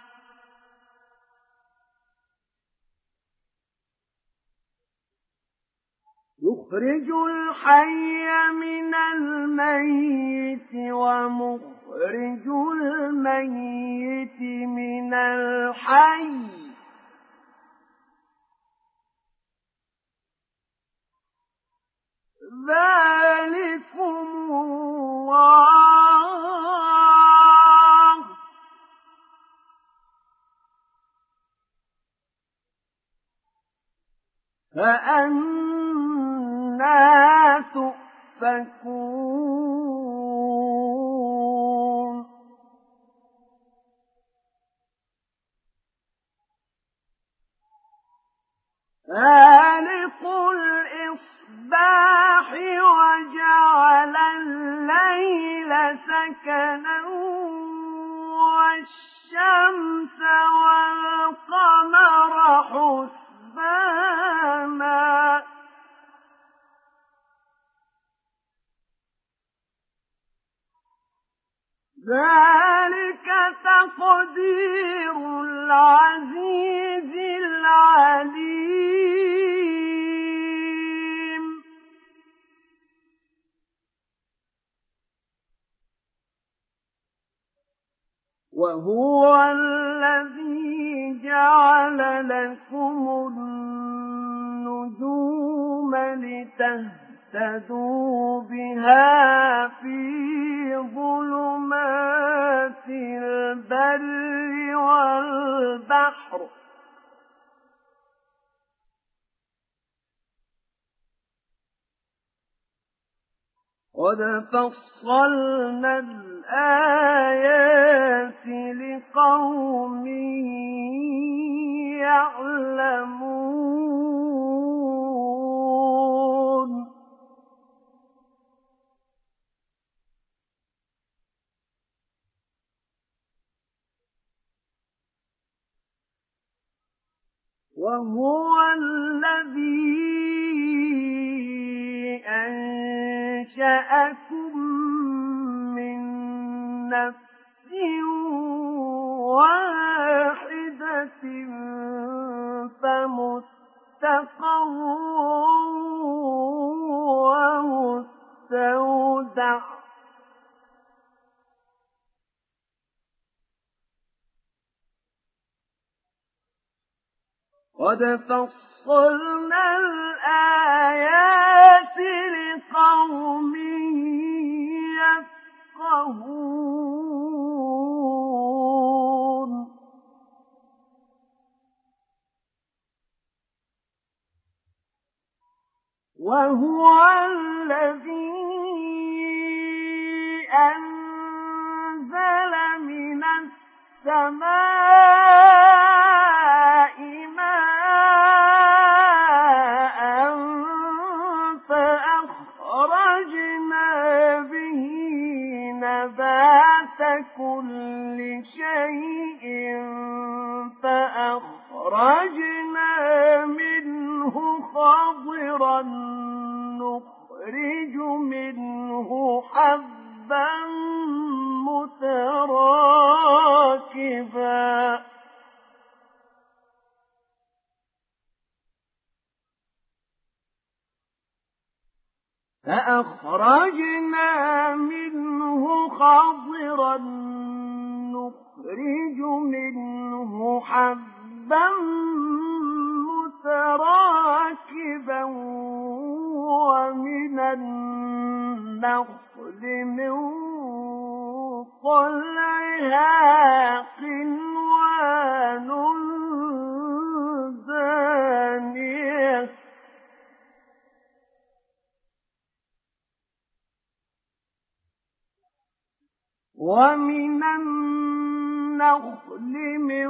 يخرج الحي من الميت ومخرج الميت من الحي ذلكم الله فأنى تؤفكون فالق الإصباح وجعل الليل سكنا والشمس والقمر حسبانا ذلك تقدير العزيز العليم وهو الذي جعل لكم النجوم لتهتدوا بها في ظلمات البر والبحر قد فصلنا الآيات لقوم يعلمون وهو الذي أنشأكم من نفس مستقر ومستودع قد فصلنا الآيات لقوم يفقهون وهو الذي أنزل من السماء ماء فأخرجنا به نبات كل شيء فأخرجنا منه خضرا نخرج منه حبا متراكبا فأخرجنا منه خضرا نخرج منه حبا متراكبا ومن النخل من طلعها قنوان دانية ومن النخل من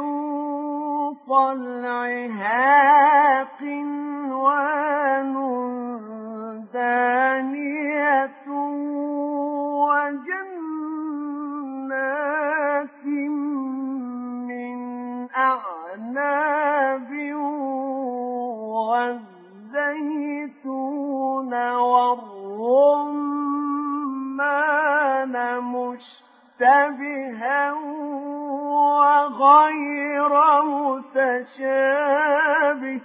طلعها قنوان دانية وجنات من أعناب والزيتون والرمان مشتبها وغير متشابه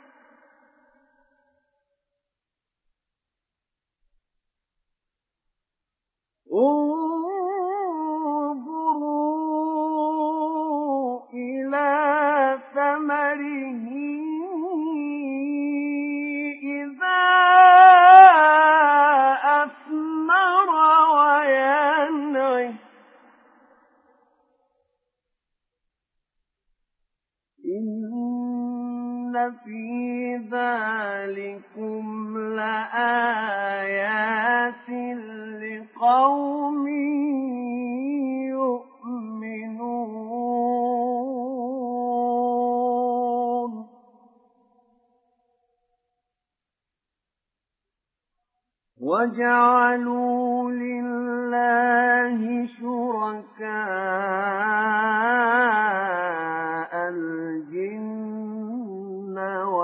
انظروا إلى ثمره إذا أثمر وينعه إن في ذلكم لآيات لقوم يؤمنون وجعلوا لله شركاء الجن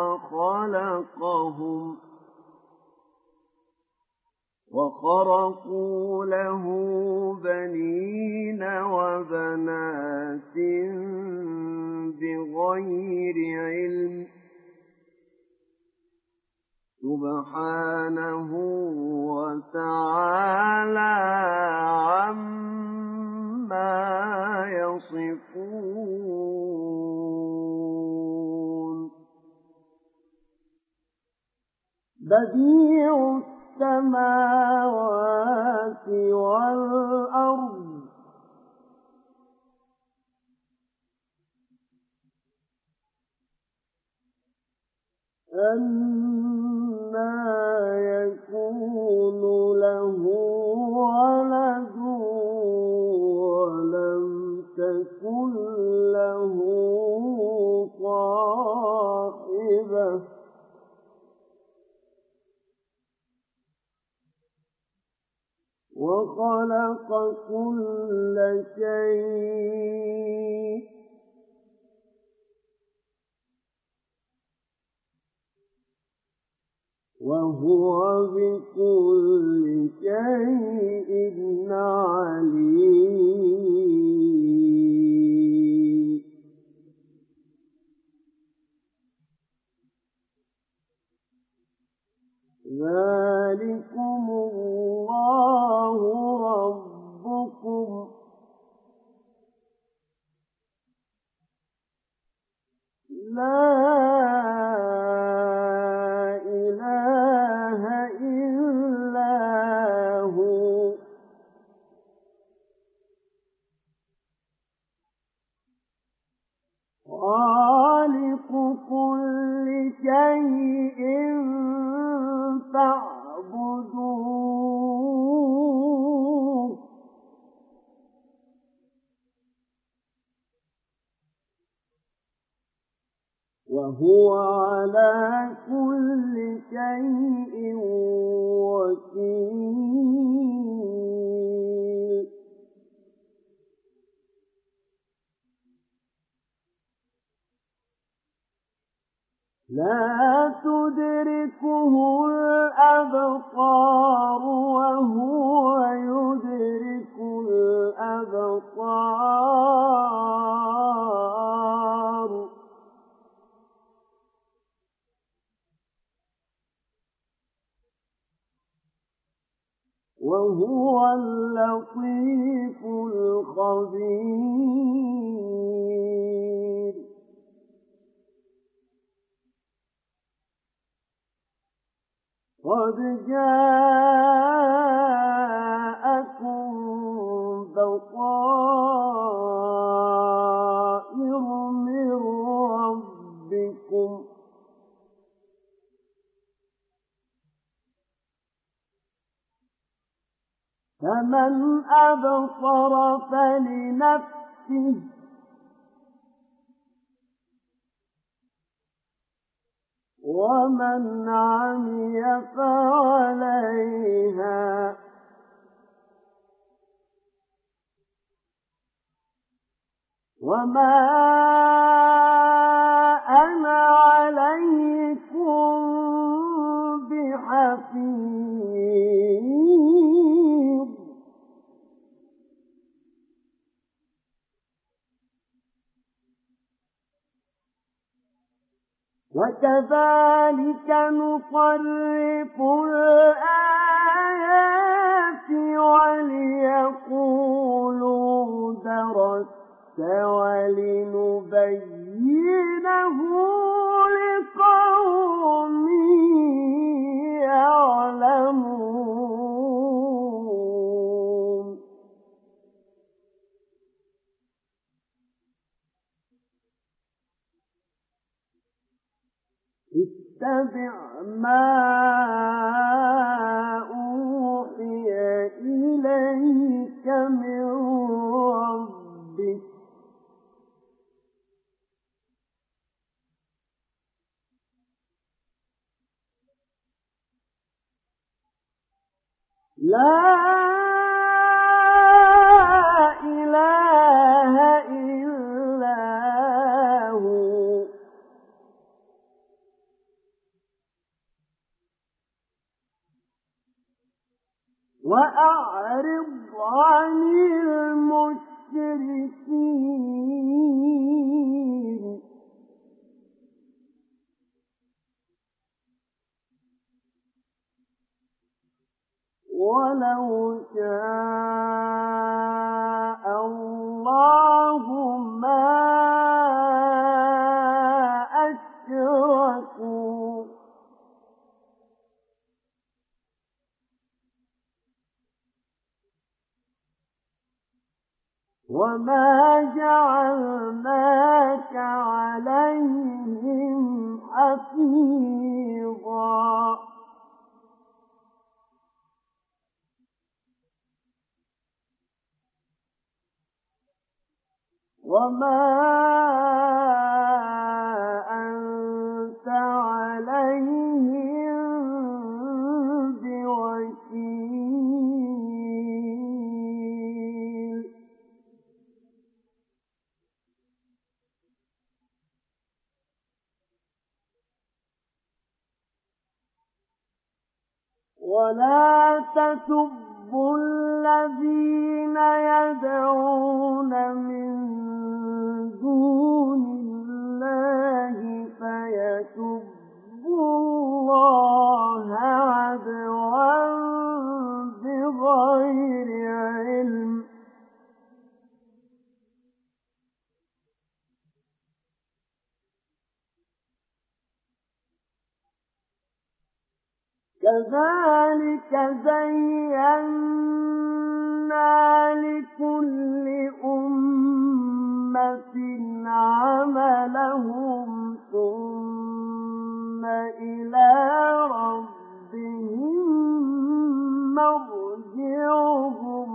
وخرقوا له بنين وبنات بغير علم سبحانه وتعالى عما يصفون بديع السماوات والأرض أنى يكون له ولد ولم تكن له صاحبة وخلق كل شيء وهو بكل شيء عليم ذلكم الله ربكم لا إله إلا هو خالق كل شيء فاعبدوه وهو على كل شيء وكيل لا تدركه الأبصار وهو يدرك الأبصار وهو اللطيف الخبير قد جاءكم بصائر من ربكم فمن أبصر فلنفسه ومن عمي فعليها وما أنا عليكم بحفيظ وكذلك نصرف الآيات وليقولوا درست ولنبينه لقوم يعلمون اتبع ما أوحي إليك من ربك لا إله إلا هو وأعرض عن المشركين ولو شاء الله ما أشركوا وما جعلناك عليهم حفيظا وما أنت عليهم بوكيل ولا تسبوا الذين يدعون من دون الله فيسبوا الله كذلك زينا لكل أمة عملهم ثم إلى ربهم مرجعهم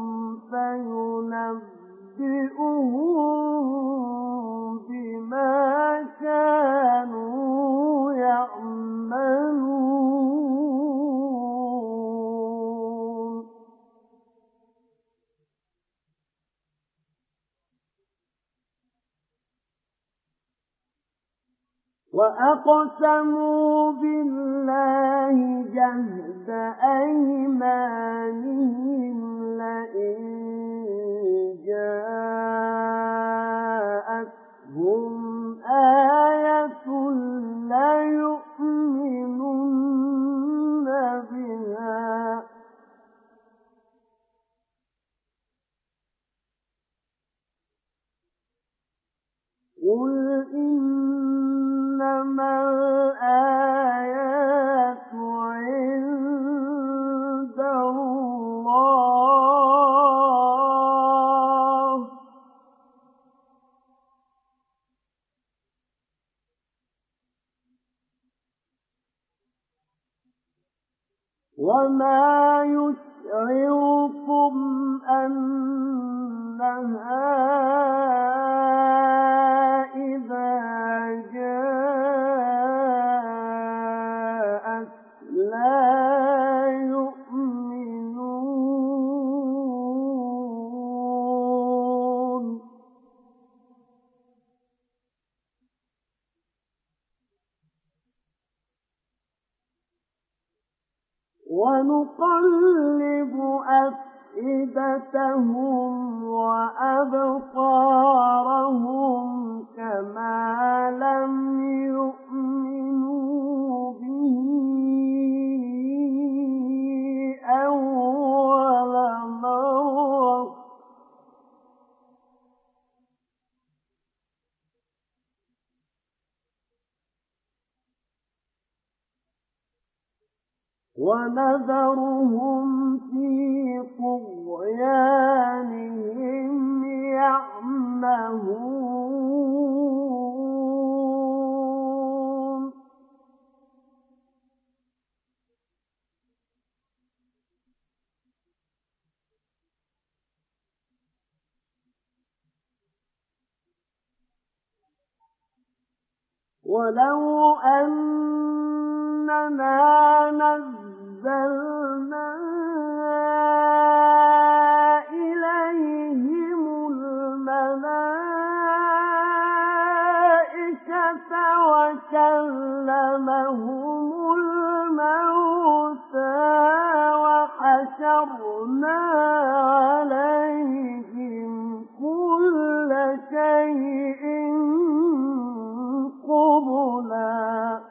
فينبئهم بما كانوا يعملون. وأقسموا بالله جهد أيمانهم لئن جاءتهم آية ليؤمنن بها قل إنما الآيات عند الله وما يشعركم أنها إذا جاءت لا يؤمنون. ونقلب أفئدتهم وأبصارهم كما لم يؤمنوا به أول مرة ونذرهم في طغيانهم يعمهون. ولو أننا نزلنا إليهم الملائكة وكلمهم الموتى وحشرنا عليهم كل شيء قبلا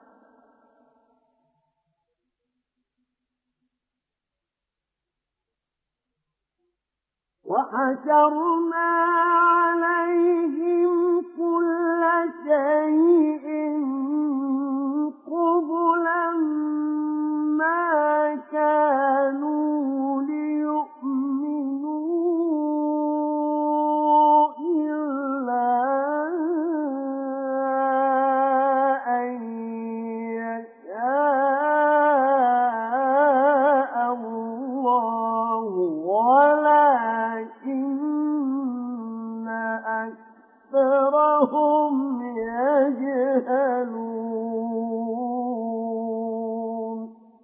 وحشرنا عليهم كل شيء قبلا ما كانوا ليؤمنوا إلا أن يشاء الله ولكن أكثرهم يجهلون.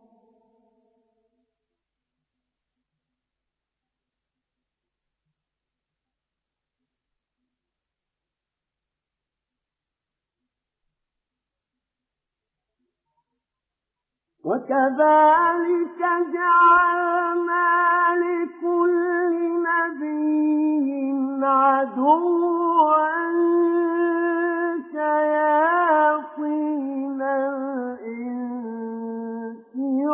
وكذلك جعلنا لكل نبي عدوا شياطين الإنس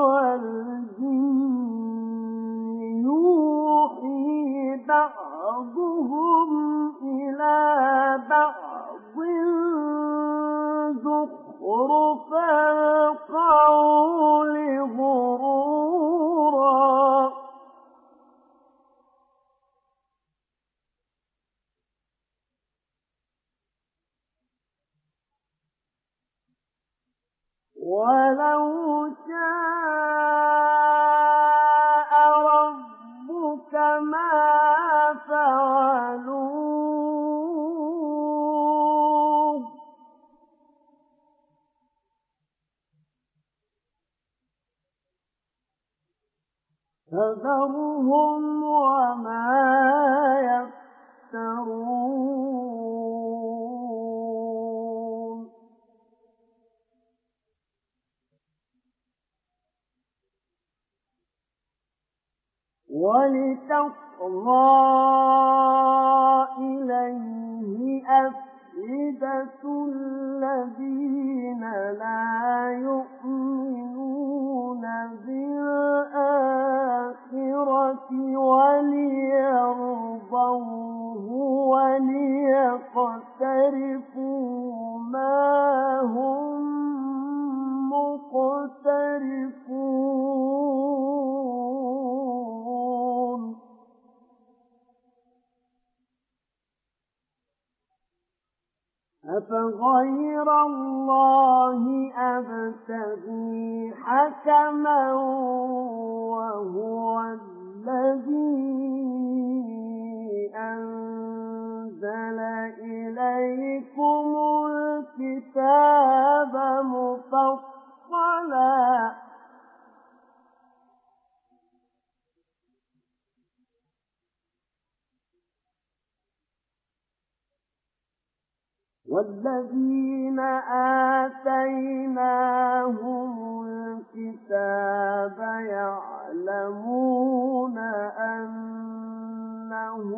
والجن يوحي بعضهم إلى بعض زخرف القول فذرهم وما يفترون ولتصغى إليه أفئدة الذين لا يؤمنون بالآخرة وليرضوه وليقترفوا ما هم مقترفون أفغير الله أبتغي حكما وهو الذي أنزل إليكم الكتاب مفصلا والذين آتيناهم الكتاب يعلمون أنه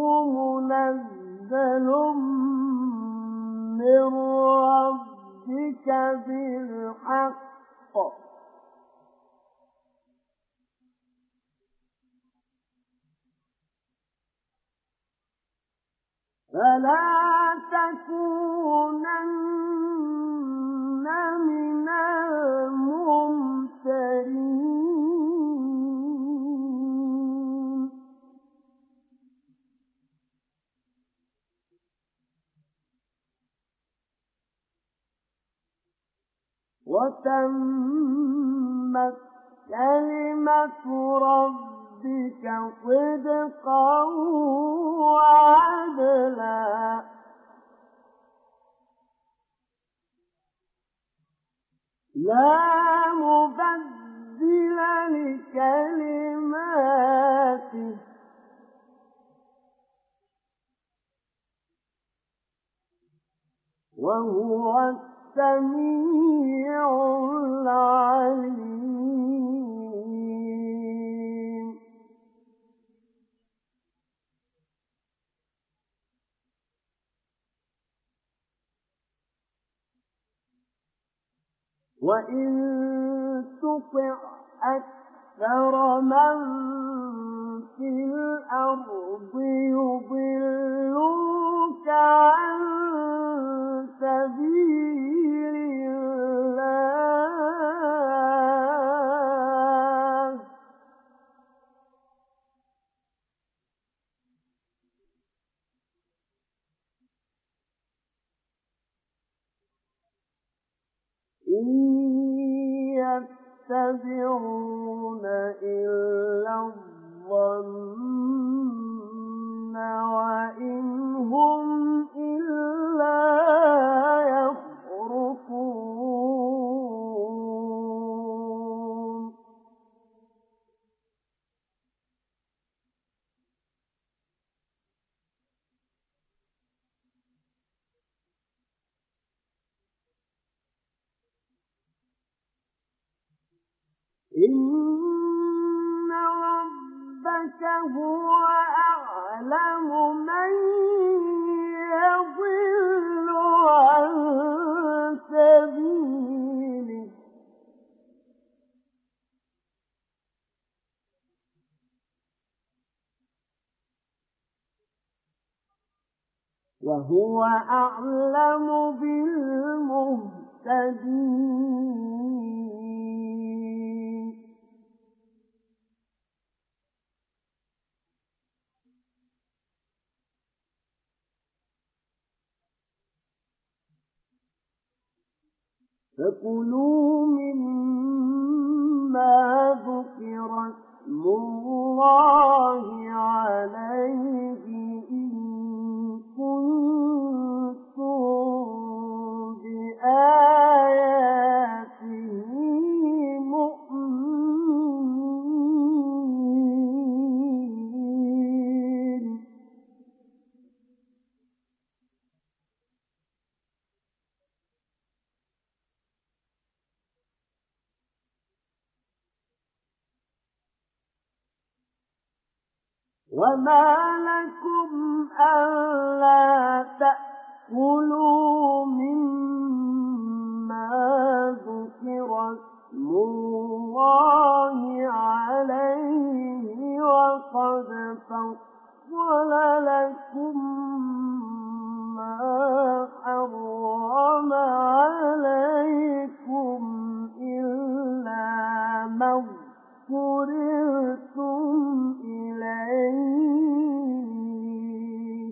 منزل من ربك بالحق فلا تكونن من الممترين وتمت كلمة ربك صدقا وعدلا لا مبدل لكلماته وهو السميع العليم وإن تطع أكثر من في الأرض يضلوك عن سبيل الله إن يتبعون إلا الظن وإن هم إلا يخرصون إن ربك هو أعلم من يضل عن سبيله وهو أعلم بالمهتدين فكلوا مما ذكر اسم الله عليه إن كنتم بآياته مؤمنين وما لكم ألا تأكلوا مما ذكر اسم الله عليه وقد فصل لكم ما حرم عليكم إلا ما اضطررتم إليه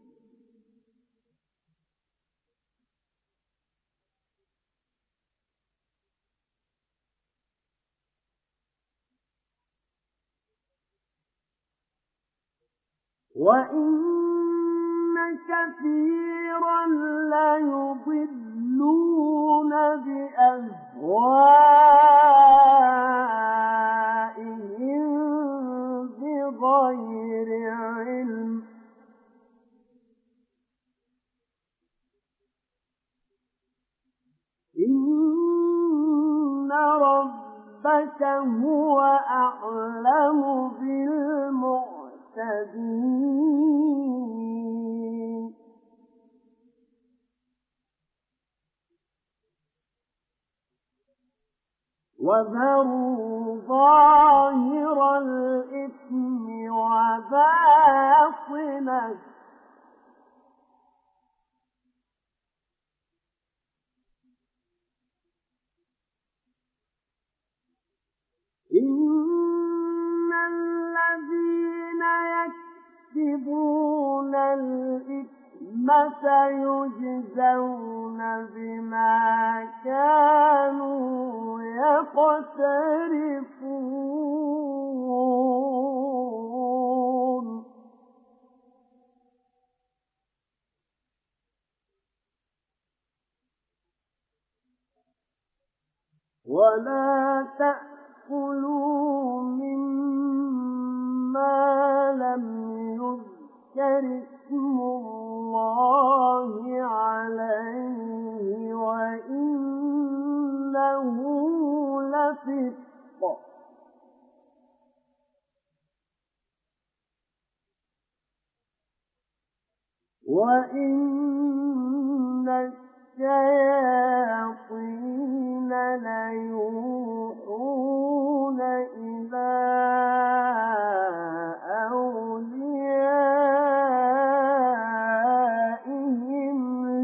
وإن كثيرا ليضلون بأهوائهم بغير علم إن ربك هو أعلم بالمعتدين وذروا ظاهر الإثم وباطنه إن الذين يكسبون الإثم سيجزون بما كانوا يقترفون ولا تأكلوا مما لم يذكر اسم الله عليه وإنه لفسق وإن الشياطين ليوحون إلى أوليائهم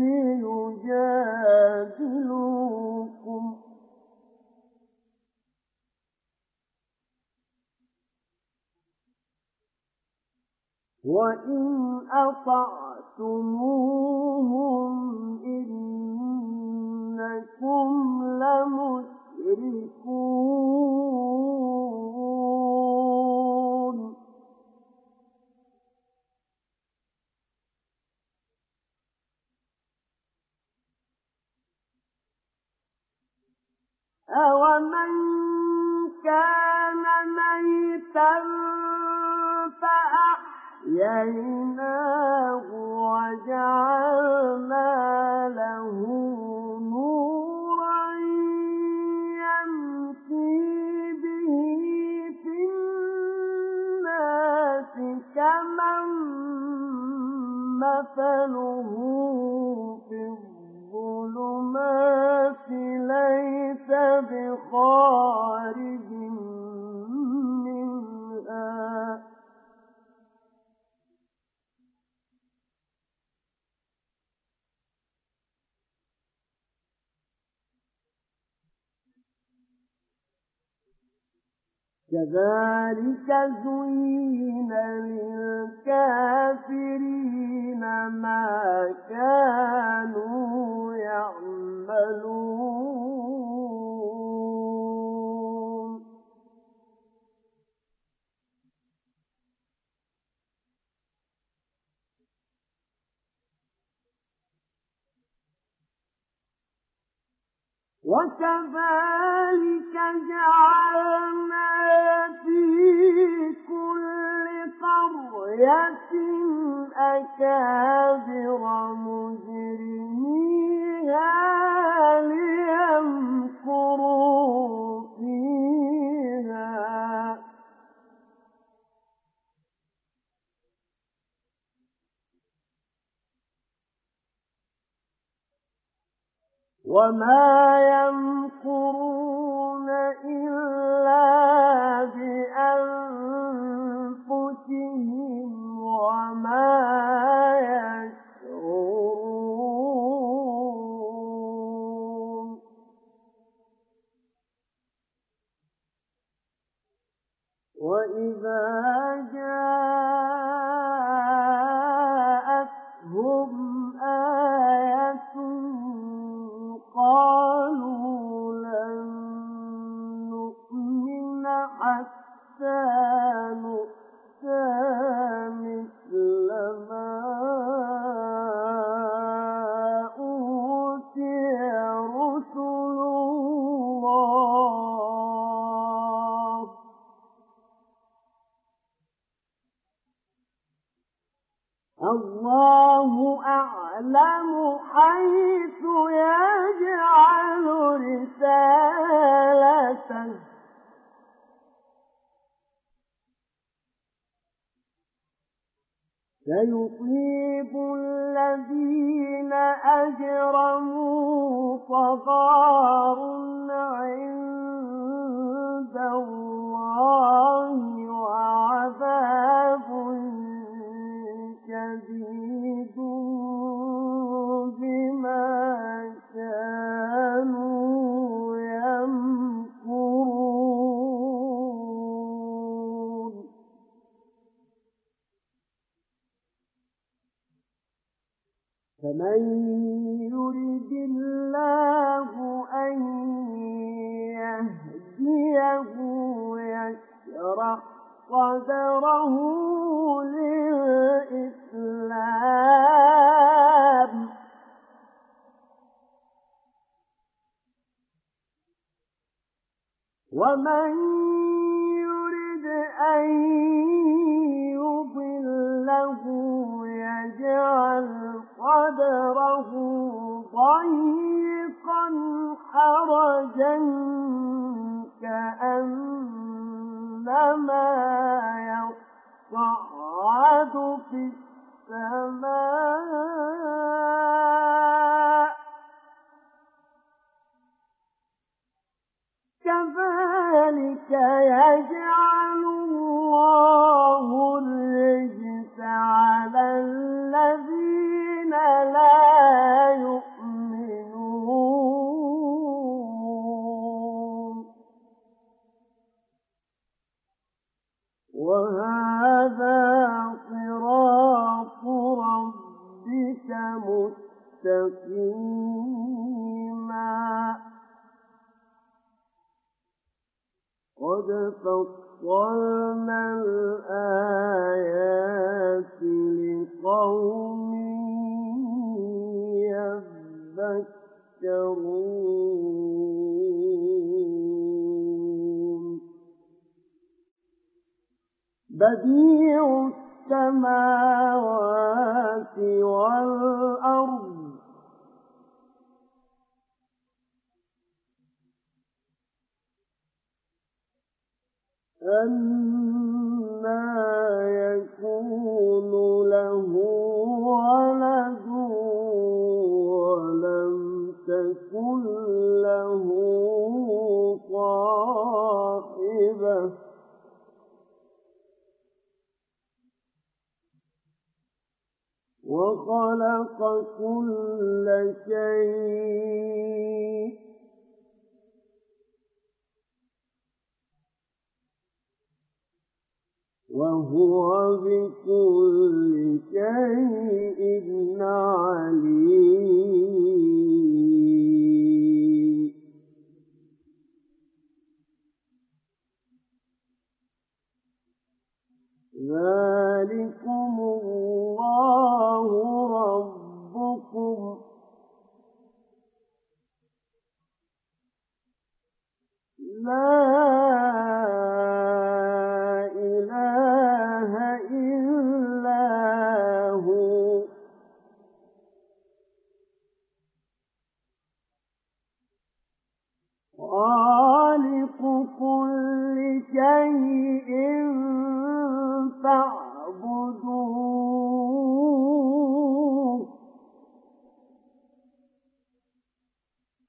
ليجادلوكم وإن أطعتموهم إنكم لمشركون أَوَمَنْ كَانَ مَيْتًا فَأَحْيَيْنَاهُ وَجَعَلْنَا لَهُ نُورًا يَمْشِي بِهِ فِي النَّاسِ كَمَن مَّثَلُهُ فِي الظُّلُمَاتِ لَيْسَ بِخَارِجٍ مِّنْهَا كَذَلِكَ زُيِّنَ لِلْكَافِرِينَ مَا كَانُوا يَعْمَلُونَ وَكَذَلِكَ جَعَلْنَا فِي كُلِّ قَرْيَةٍ أَكَابِرَ مُجْرِمِيهَا لِيَمْكُرُوا فِيهَا وما يمكرون إلا بأنفسهم وما يشعرون. وإذا جاءتهم آية قالوا لن نؤمن حتى نؤتى مثل ما أوتي رسل الله. الله أعلم حيث يجعل رسالته سيصيب الذين أجرموا صغار عند الله وعذاب شديد بما كانوا يمكرون. فمن يرد الله أن يهديه يشرح صدره للإسلام ومن يرد أن يضله يجعل صدره ضيقا حرجا كأنما يصعد في السماء كذلك يجعل الله الرجس على الذين لا يؤمنون. وهذا صراط ربك مستقيما قد فصلنا الآيات لقوم يذكرون. بديع السماوات والأرض أنى يكون له ولد ولم تكن له صاحبة وخلق كل شيء وهو بكل شيء عليم. ذلكم الله ربكم لا إله إلا هو خالق كل شيء فاعبدوه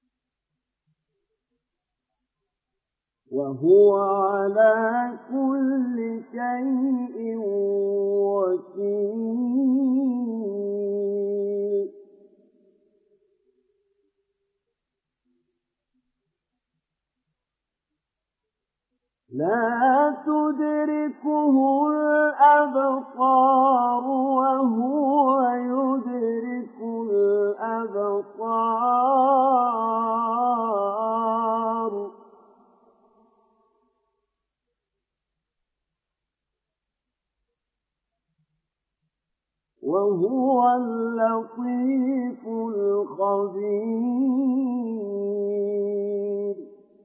على كل شيء وكيل لا تدركه الأبصار وهو يدرك الأبصار وهو اللطيف الخبير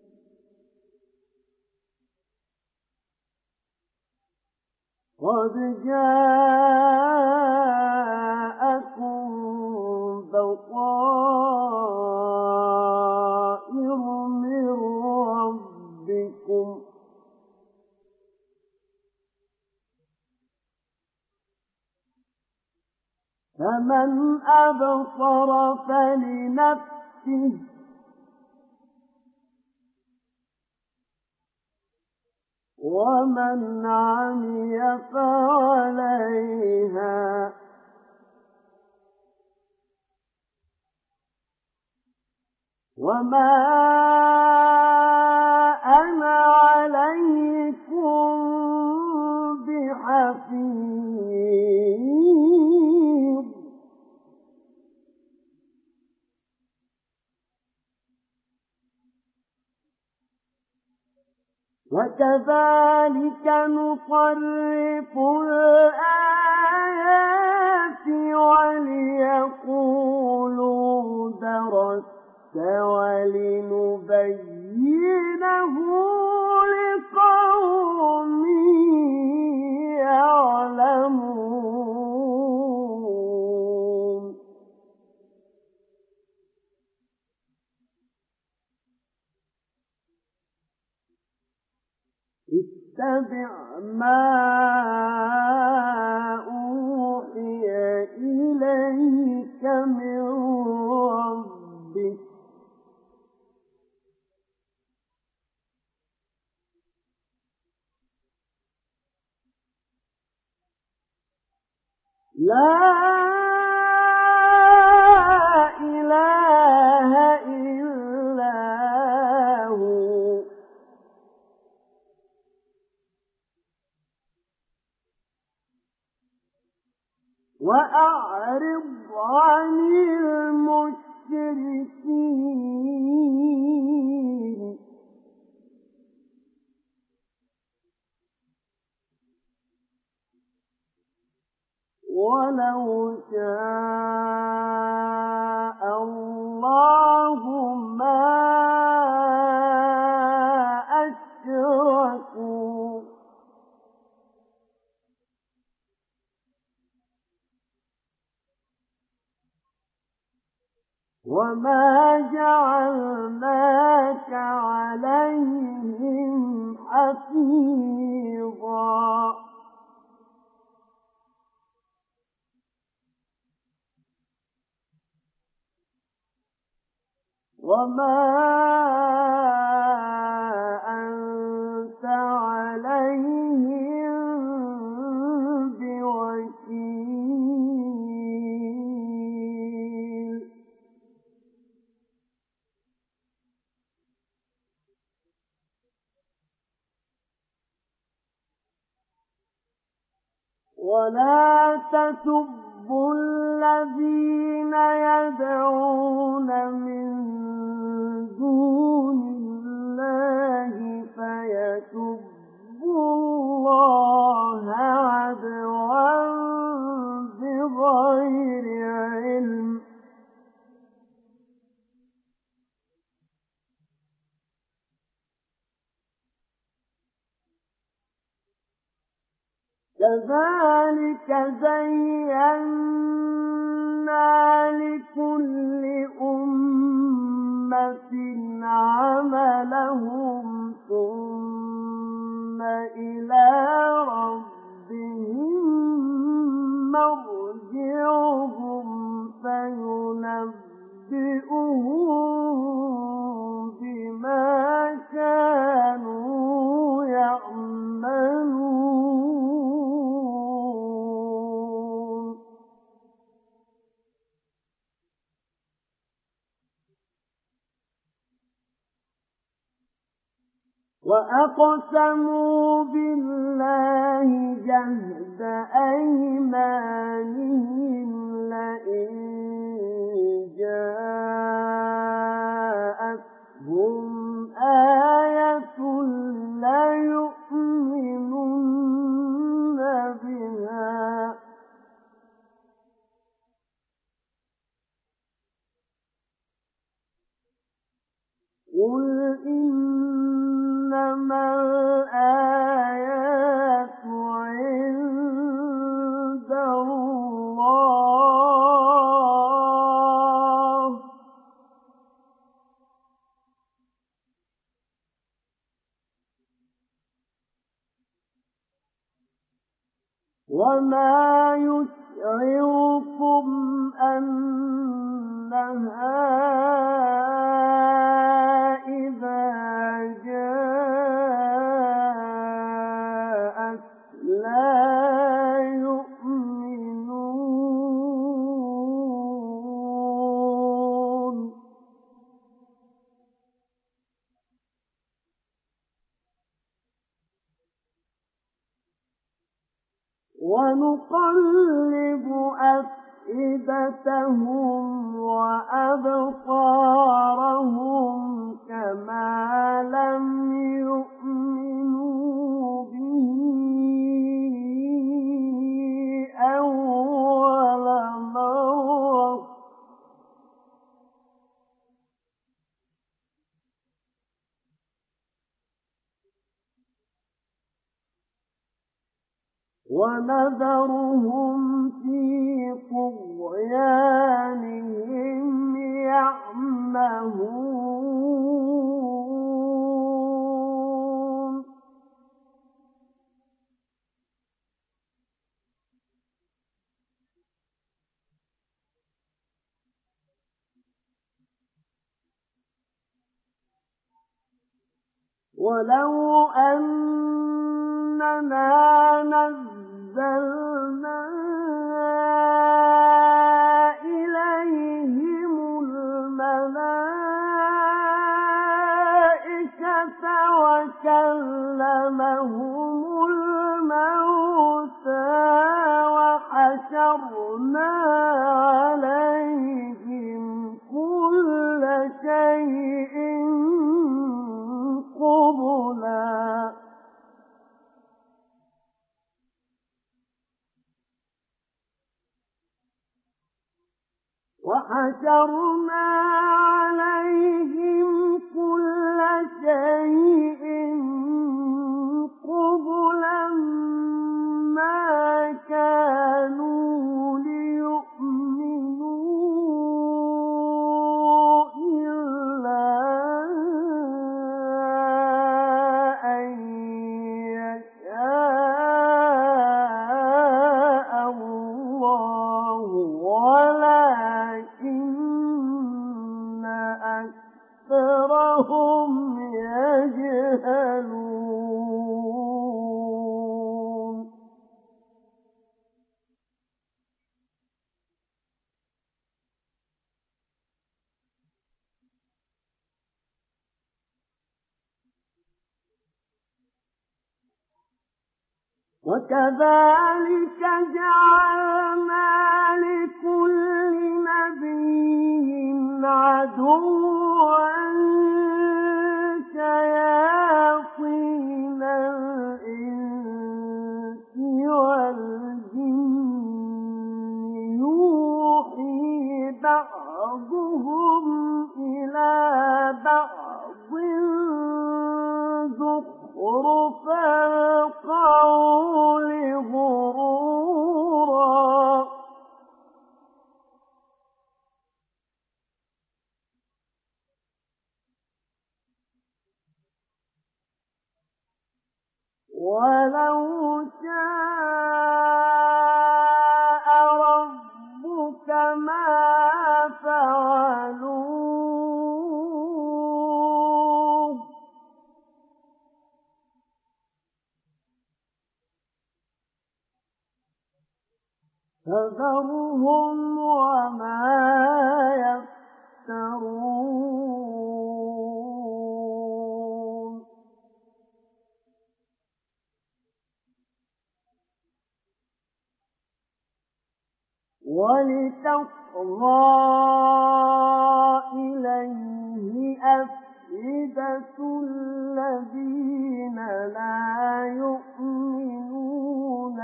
قد جاءكم بصائر من ربكم فمن أبصر فلنفسه ومن عمي فعليها وما أنا عليكم بحفيظ وكذلك نصرف الآيات وليقولوا درست ولنبينه لقوم يعلمون اتبع ما أوحي إليك من ربك لا إله إلا هو وأعرض عن المشركين ولو شاء الله ما أشركوا وما جعلناك عليهم حفيظا وما أنت عليهم بوكيل ولا تسبوا الذين يدعون من دون الله فيسبوا الله عدوا بغير علم كذلك زينا لكل أمة عملهم ثم إلى ربهم مرجعهم فينبئهم بما كانوا وأقسموا بالله جهد أيمانهم لئن جاءتهم آية ليؤمنن بها قل إنما الآيات عند الله وما يشعركم أنها إذا جاءت لا يؤمنون ونقلب أفئدتهم وأبصارهم كما لم يؤمنوا به أول مرة ونذرهم في طغيانهم يعمهون ولو أننا نزلنا إليهم الملائكة وكلمهم الموتى وحشرنا عليهم كل شيء قبلا وحشرنا عليهم كل شيء قبلا ما كانوا ليؤمنوا إلا أن يشاء الله ولكن أكثرهم يجهلون وكذلك جعلنا لكل نبي عدوا شياطين الإنس والجن يوحي بعضهم إلى بعض زخرف القول غرورا ولو شاء ربك ما فعلوه فذرهم وما يفترون ولتصغى إليه أفئدة الذين لا يؤمنون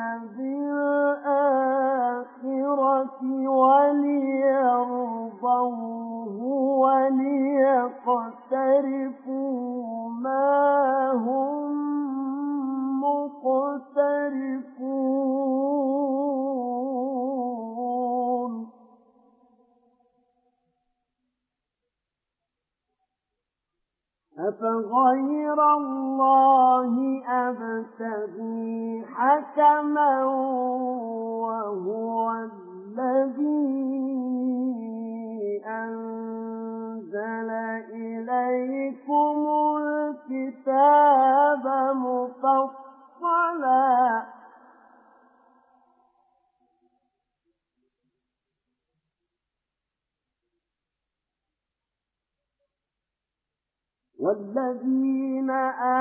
بالآخرة وليرضوه وليقترفوا ما هم مقترفون أفغير الله أبتغي حكما وهو الذي أنزل إليكم الكتاب مفصلا والذين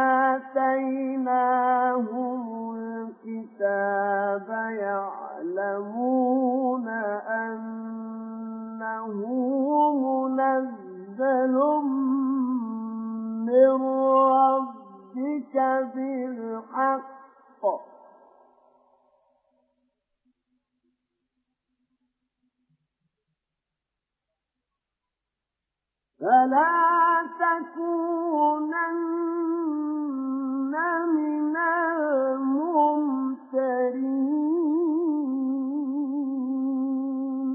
آتيناهم الكتاب يعلمون أنه منزل من ربك بالحق فلا تكونن من الممترين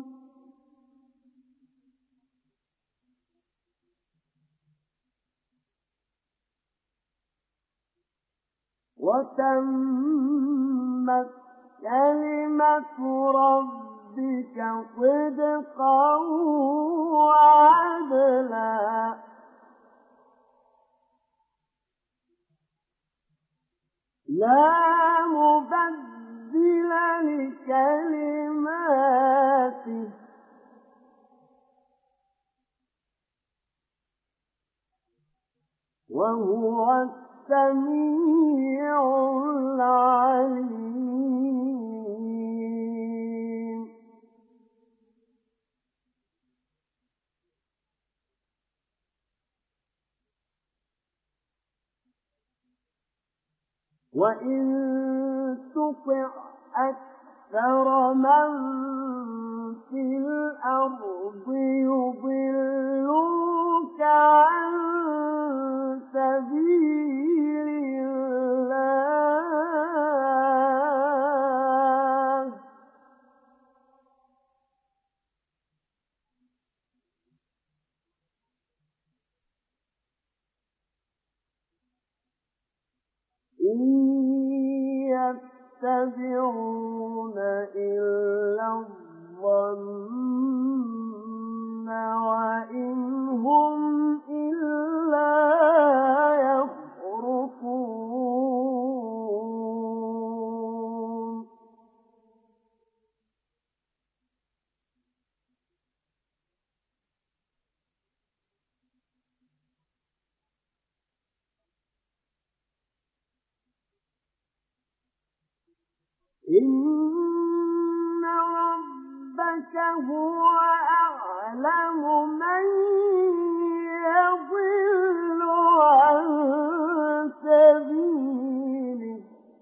وتمت كلمة ربك صدقا وعدلا لا مبدل لكلماته وهو السميع العليم وإن تطع أكثر من في الأرض يضلوك عن سبيل الله إن يتبعون إلا الظن وإن هم إلا يخرصون إن ربك هو أعلم من يضل عن سبيله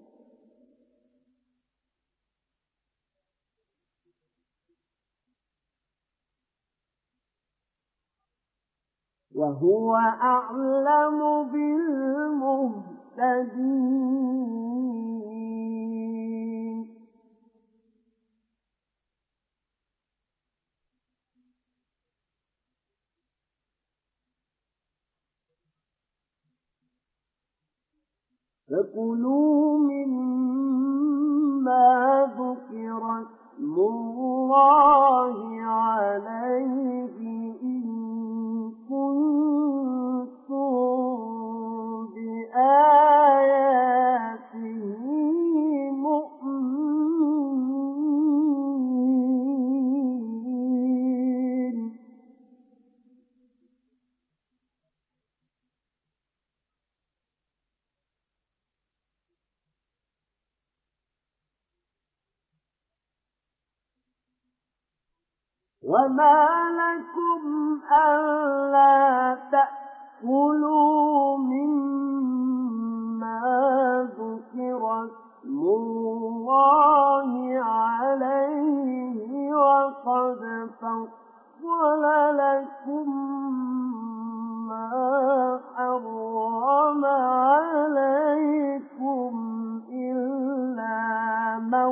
وهو أعلم بالمهتدين فكلوا مما ذكر اسم الله عليه إن كنتم بآياته مؤمنين وما لكم ألا تأكلوا مما ذكر اسم الله عليه وقد فصل لكم ما حرم عليكم إلا ما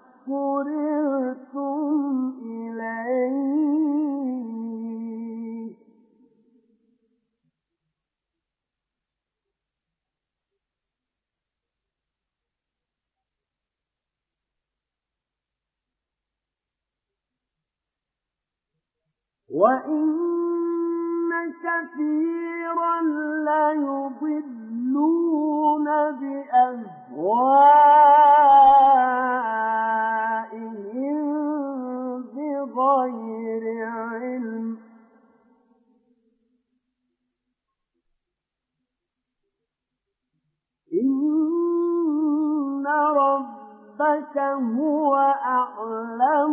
اضطررتم إليه وإن كثيرا ليضلون بأهوائهم بغير علم إن ربك هو أعلم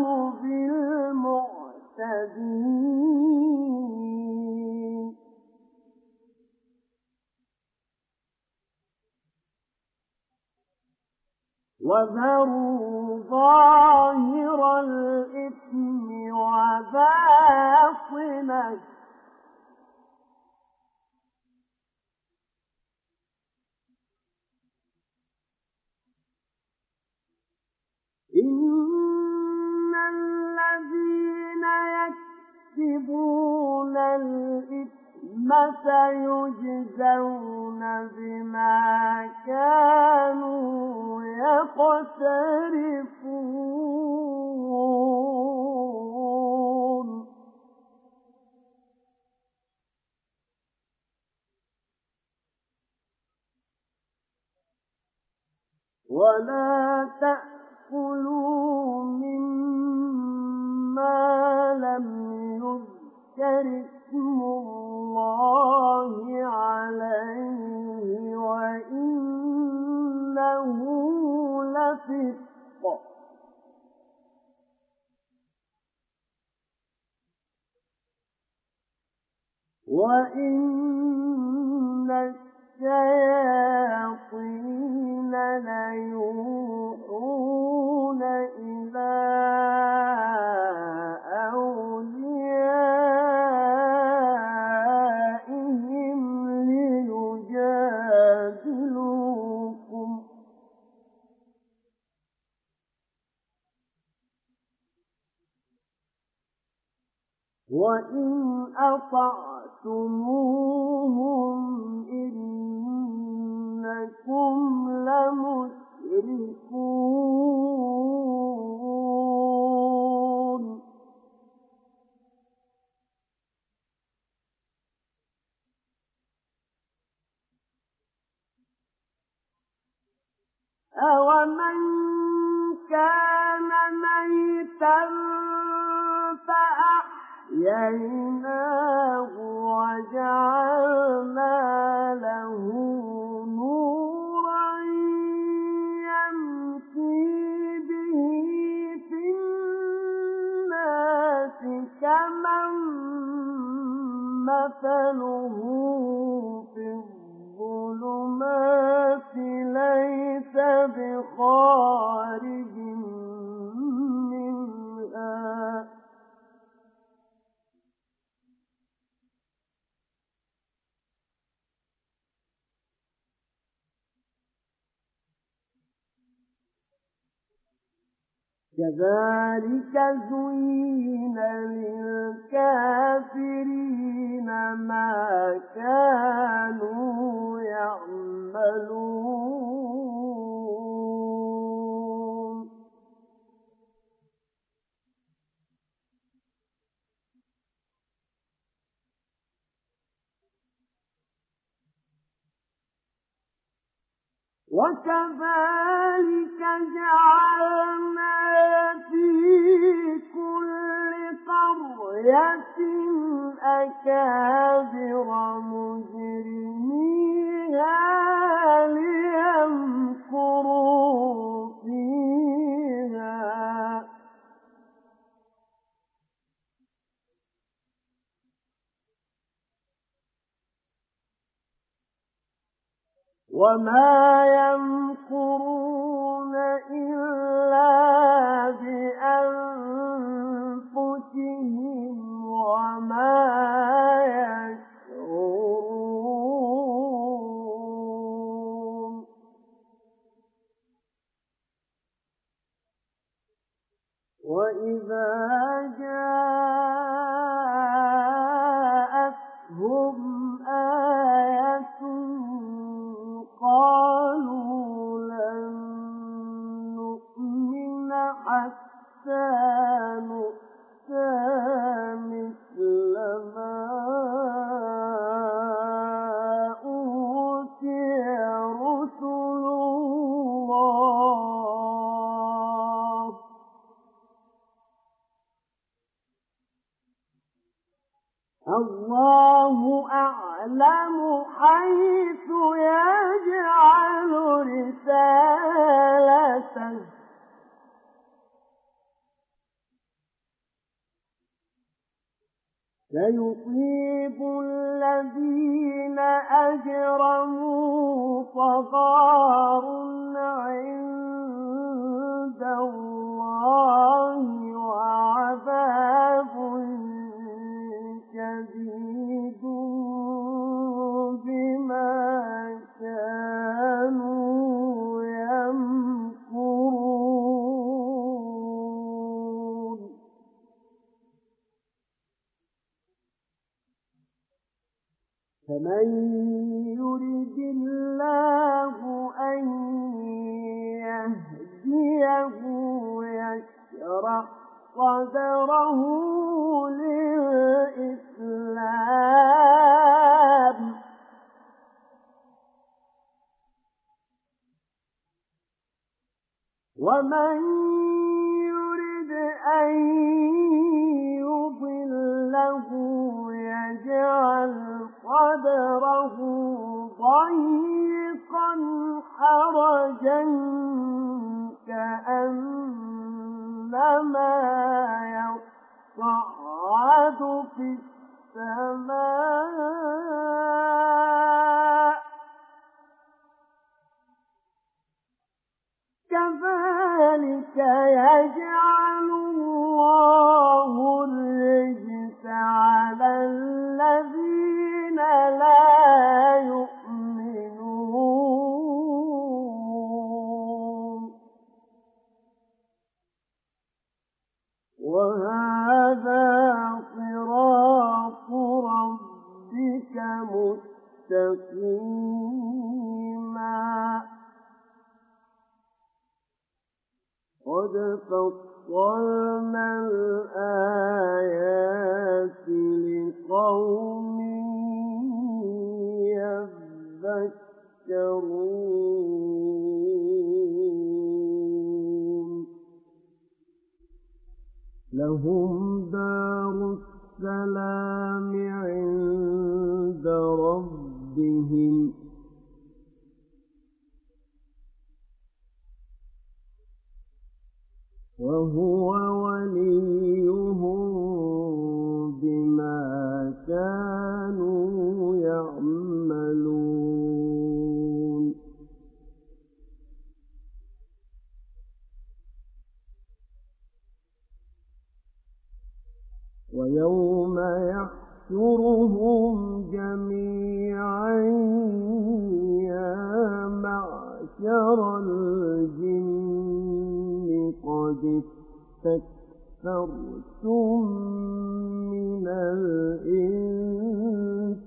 بالمعتدين وذروا ظاهر الإثم وباطنه إن الذين يكسبون الإثم سيجزون بما كانوا يقترفون ولا تأكلوا مما لم يذكر اسم الله عليه وإنه لفسق وإن الشياطين ليوحون إلى أوليائهم ليجادلوكم وإن أطعتموهم إنكم لمشركون أَوَمَنْ كَانَ مَيْتًا فَأَحْيَيْنَاهُ وَجَعَلْنَا لَهُ نُورًا يَمْشِي بِهِ فِي النَّاسِ كَمَن مَّثَلُهُ فِي الظُّلُمَاتِ لَيْسَ بِخَارِجٍ مِّنْهَا كَذَلِكَ زُيِّنَ لِلْكَافِرِينَ مَا كَانُوا يَعْمَلُونَ وَكَذَلِكَ جَعَلْنَا فِي كُلِّ قَرْيَةٍ أَكَابِرَ مُجْرِمِيهَا لِيَمْكُرُوا فِيهَا وما يمكرون إلا بأنفسهم وما يشعرون. وإذا جاءتهم آية قالوا لن نؤمن حتى نؤتى مثل ما أوتي رسل الله. الله أعلم حيث يجعل رسالته سيصيب الذين أجرموا صغار عند الله وعذاب شديد بما كانوا يمكرون. فمن يرد الله أن يهديه يشرح صدره للإسلام ومن يرد أن يضله يجعل صدره ضيقا حرجا كأنما يصعد في السماء كذلك يجعل الله الرجس على الذين لا يؤمنون. وهذا صراط ربك مستقيما قد فصلنا الآيات لقوم يذكرون. لهم دار السلام عند ربهم وهو وليهم بما كانوا يعملون. ويوم يحشرهم جميعا يا معشر الجن قد استكثرتم من الإنس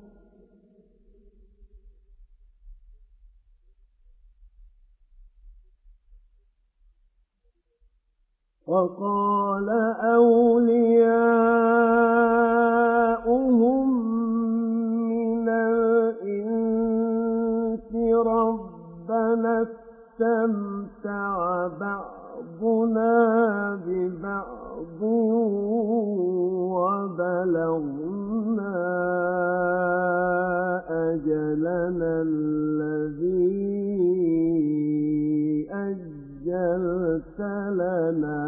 وقال أولياؤهم من الإنس ربنا استمتع بعضنا ببعض وبلغنا أجلنا الذي أجلت لنا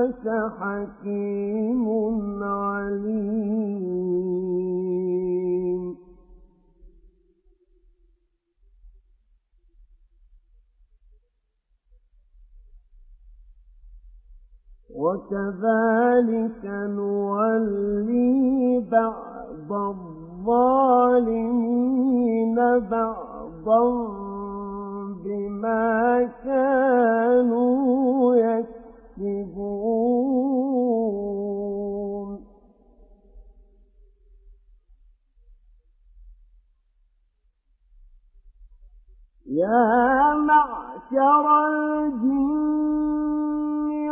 إنك حكيم عليم. وكذلك نولي بعض الظالمين بعضا بما كانوا يكسبون. يا معشر الجن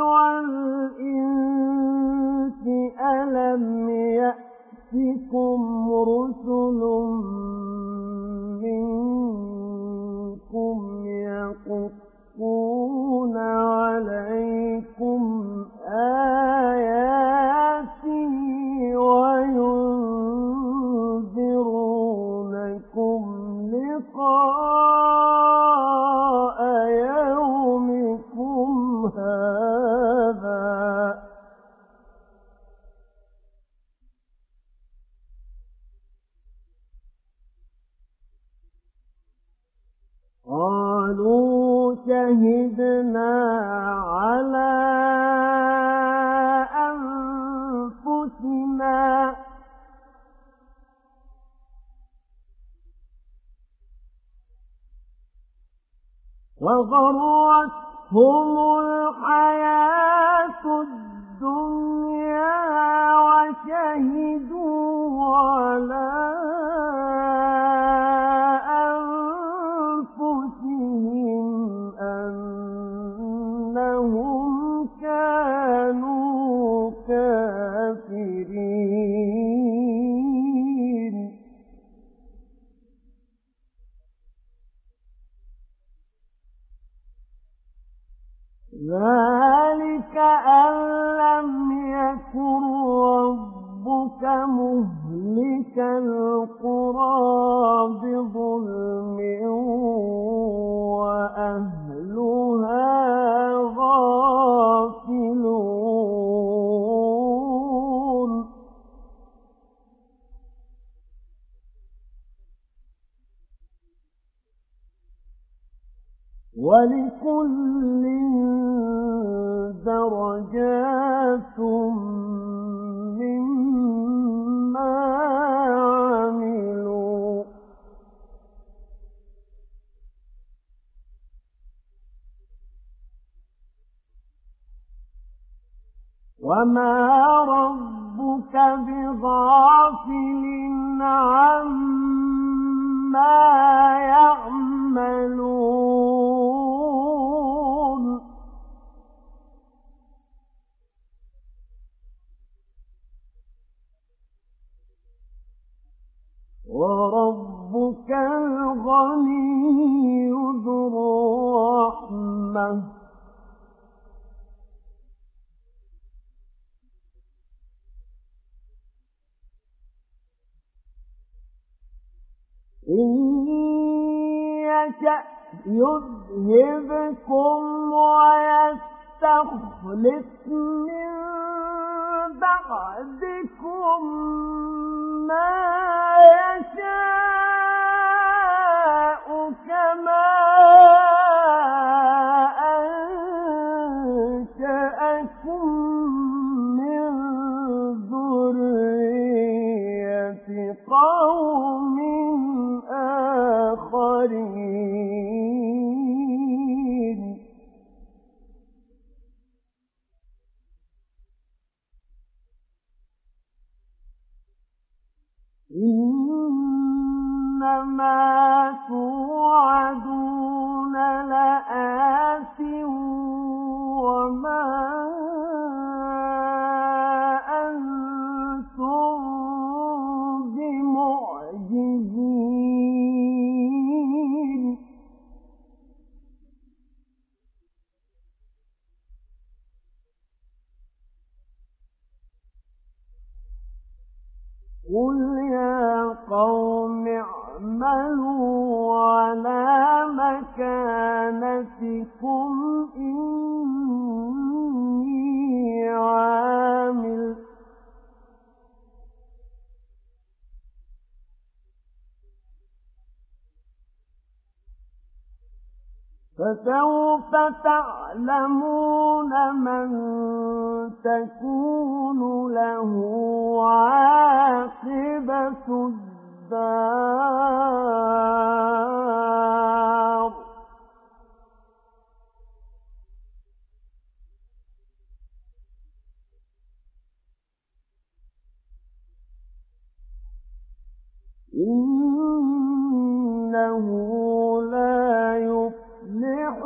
والإنس ألم يأتكم رسل منكم يقصون عليكم آياتي وينذرونكم لقاء يومكم هذا قالوا شهدنا على أنفسنا وغرتهم الحياة الدنيا وشهدوا على أنفسهم أنهم كانوا كافرين. ذلك أن لم يكن ربك مهلك القرى بظلم وأهلها غافلون. ولكل درجات مما عملوا وما ربك بغافل عما يعملون. وربك الغني ذو الرحمة إن يشأ يذهبكم ويستخلف من بعدكم ما يشاء كما أنشأكم من ذرية قوم آخرين. إنما توعدون لآت وما أنتم بمعجزين. قل يا قوم اعملوا على مكانتكم إني فسوف تعلمون من تكون له عاقبة الدار إنه لا يفلح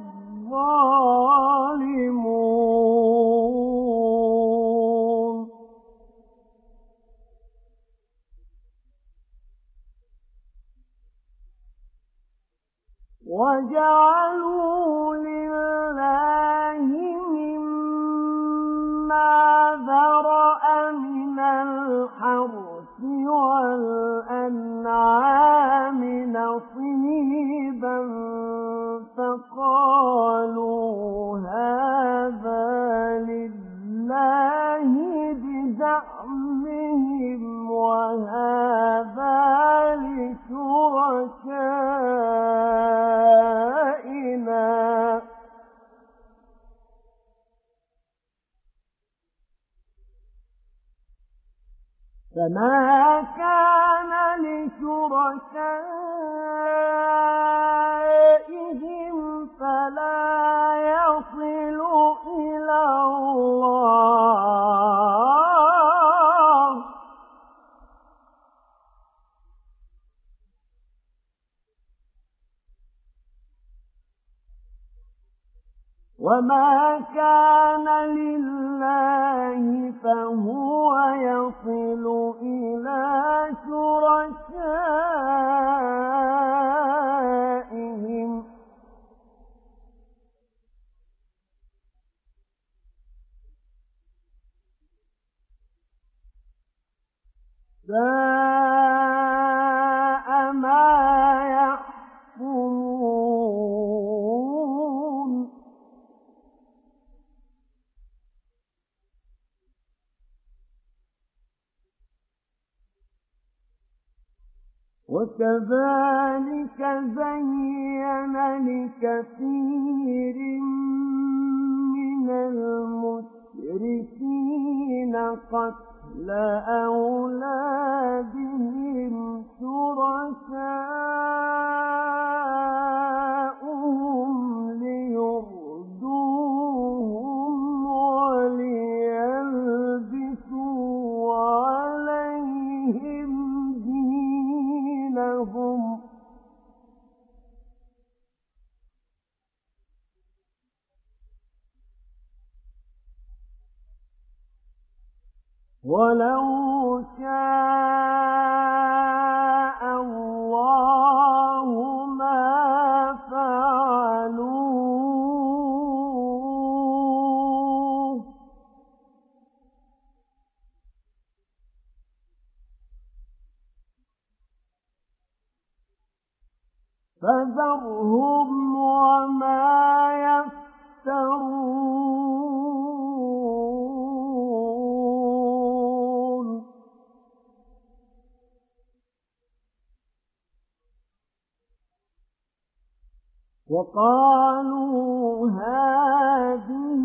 الظالمون وجعلوا لله مما ذرأ من الحرث والأنعام نصيبا فقالوا هذا لله بزعمهم وهذا لشركائنا فما كان لشركائهم فلا يصل إلى الله وما كان لله فهو يصل إلى شركائهم ساء ما يحكمون وكذلك زين لكثير من المشركين قتل أولادهم شركاؤهم ليردوهم وليلبسوا عليهم دينهم ولو شاء الله ما فعلوه فذرهم وما يفترون وقالوا هذه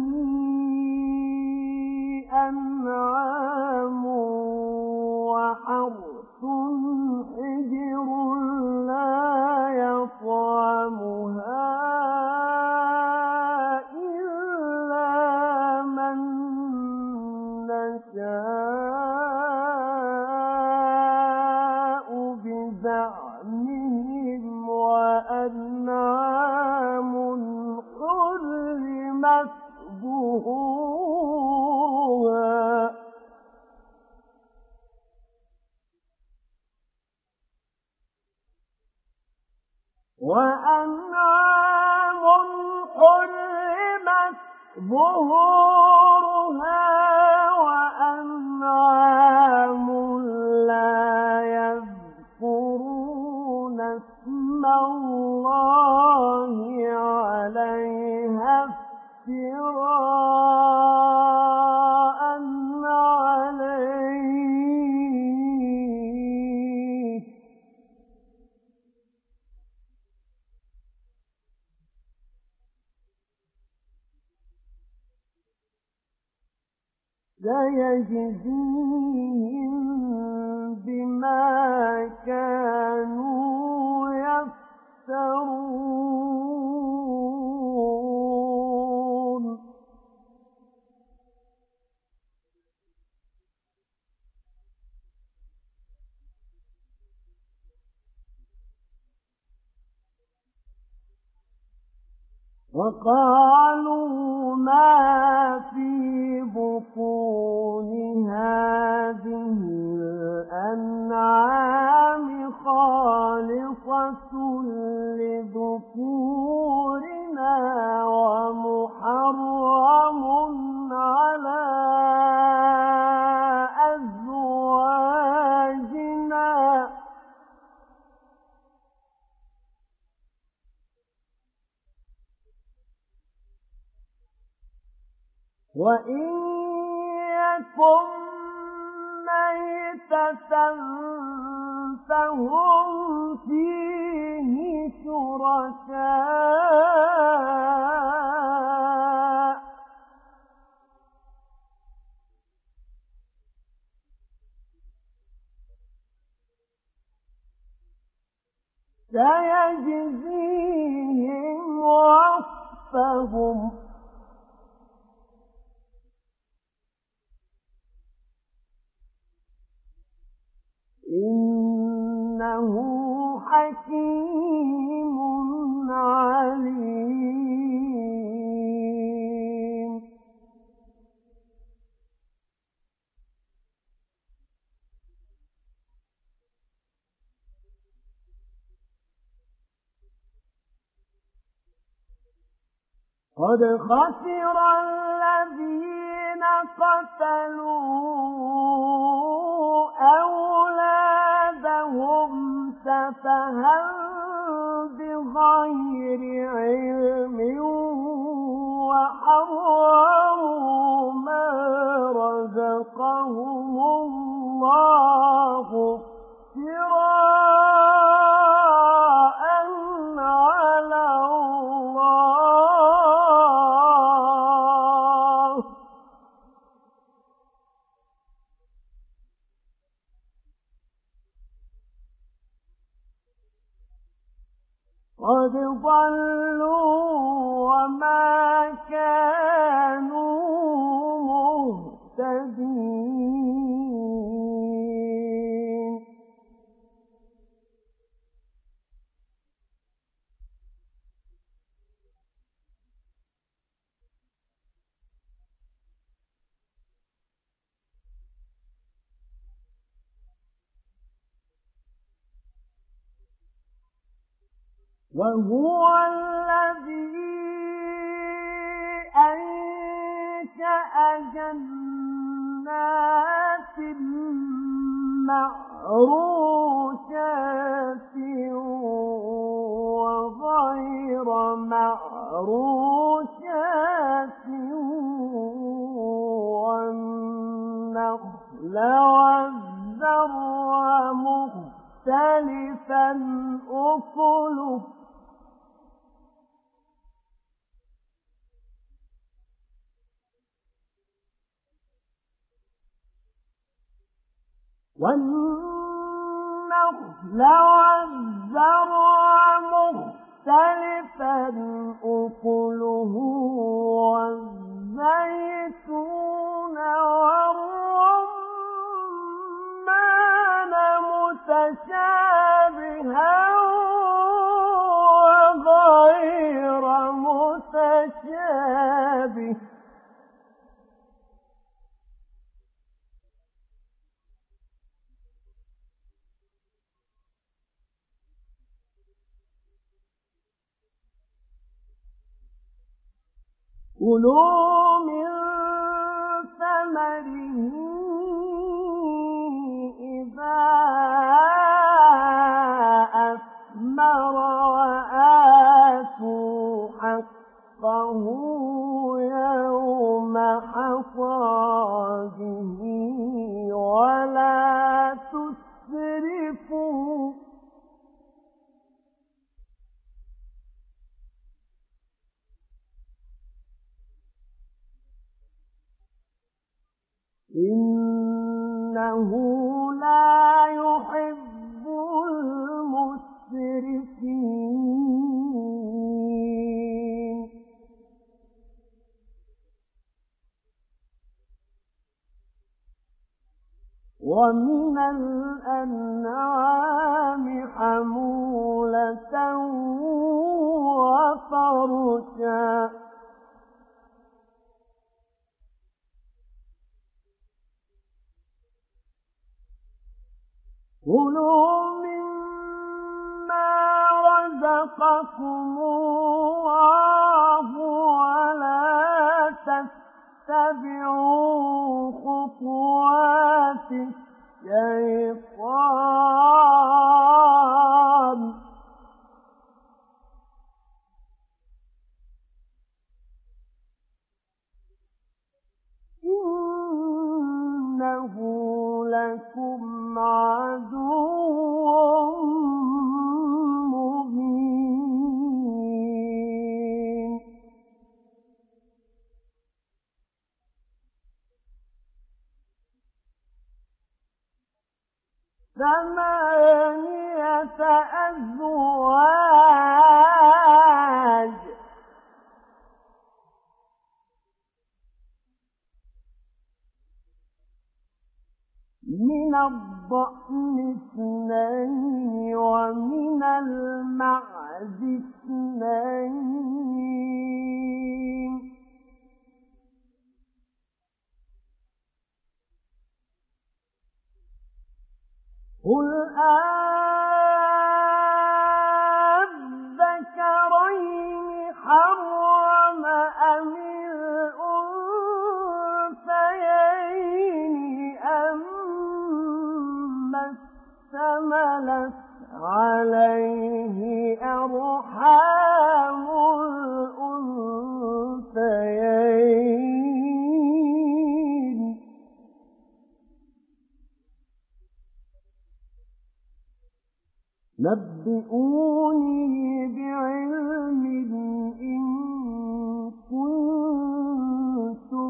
أنعام وحرث حجر لا يطعمها إلا من نشاء بزعمهم وأنعام حرمت ظهورها وأنعام حرمت ظهورها وأنعام لا يذكرون اسم الله عليها افتراء عليه سيجزيهم بما كانوا يفترون وقالوا ما في بطون هذه الأنعام خالصة لذكورنا ومحرم على أزواجنا وإن يكن ميتة فهم فيه شركاء سيجزيهم وصفهم إنه حكيم عليم قد خسر الذين قتلوا أولادهم سفها بغير علم وحرموا ما رزقهم الله افتراء على الله قد ضلوا وما كانوا مهتدين وهو الذي أنشأ جنات معروشات وغير معروشات والنخل والزرع مختلفا أكله والنخل والزرع مختلفا أكله والزيتون والرمان متشابها وغير متشابه كلوا من ثمره إذا أثمر وآتوا حقه يوم حصاده ولا تسرفوا إنه لا يحب المسرفين. ومن الأنعام حمولة وفرشا كلوا مما رزقكم الله ولا تتبعوا خطوات الشيطان إنه لكم عدو مبين. ثمانية أزواج من الضأن اثنين ومن المعز اثنين قل أذكرين حرم أم الأنثيين أما اشتملت عليه أرحام الأنثيين نبئوني بعلم إن كنتم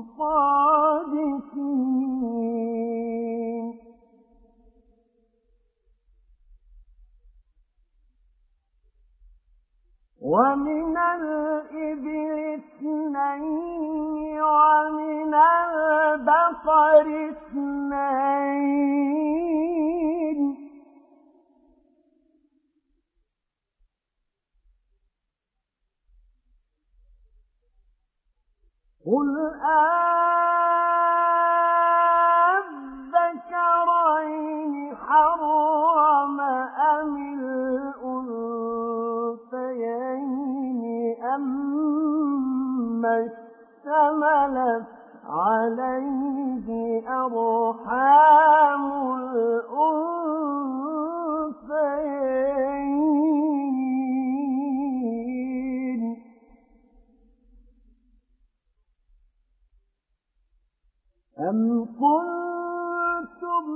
صادقين. ومن الإبل اثنين ومن البقر اثنين قل أذكرين حرم أم الأنثيين أما اشتملت عليه أرحام الأنثيين أم كنتم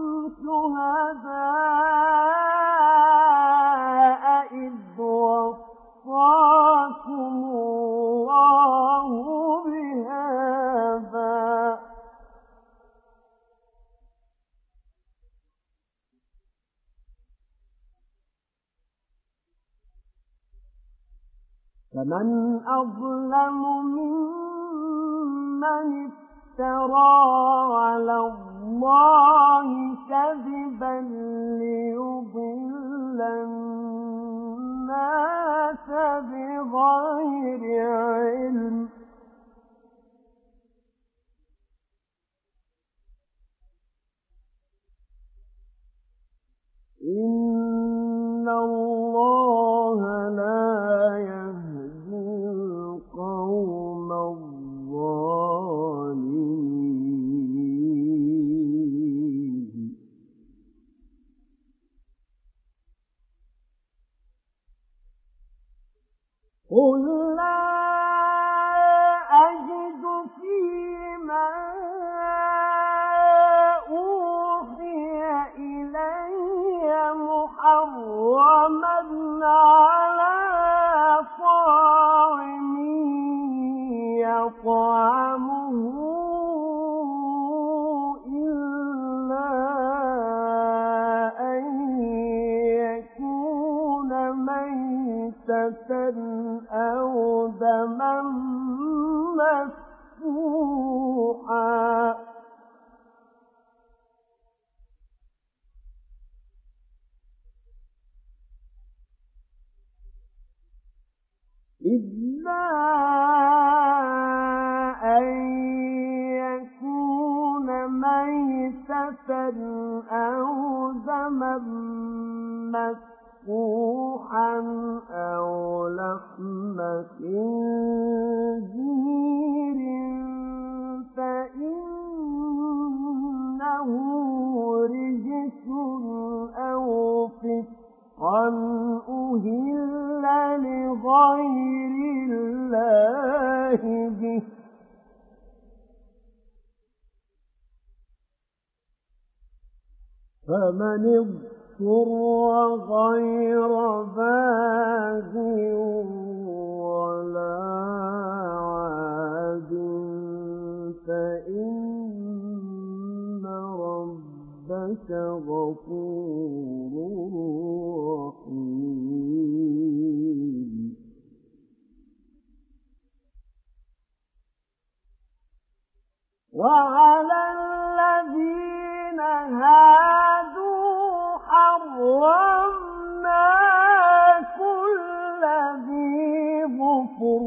شهداء إذ وصاكم الله بهذا فمن أظلم ممن افترى على الله كذبا ليضل الناس بغير علم إن الله لا يهدي القوم الظالمين. قل لا أجد فيما أوحي إلي محرما على طاعم يطعمه إلا مسفوحا إلا أن يكون ميتة أو دما مسفوحا أو لحم خنزير فإنه رجس أو فسقا أهل لغير الله به فمن اضطر غير باغ ولا عاد فإن ربك غفور رحيم وعلى الذين هادوا حرمنا كل ذي ظفر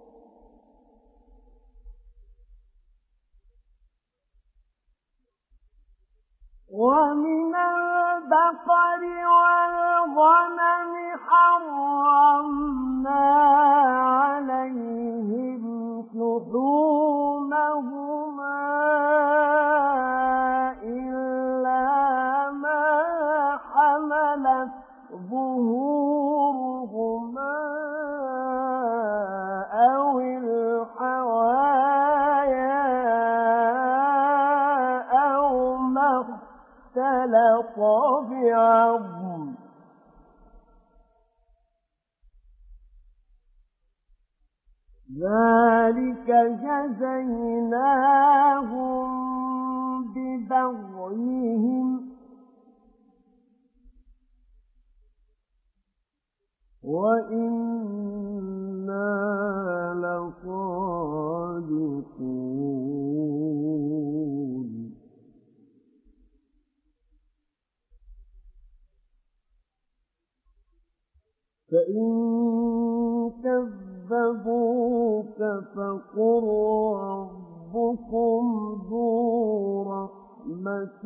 ومن البقر والغنم حرمنا عليهم شحومهما إلا ما حملت ظهورهما أو الحوايا أو ما اختلط بعظم ذلك جزيناهم ببغيهم وإنا لصادقون فإن كذبوك فقل ربكم ذو رحمة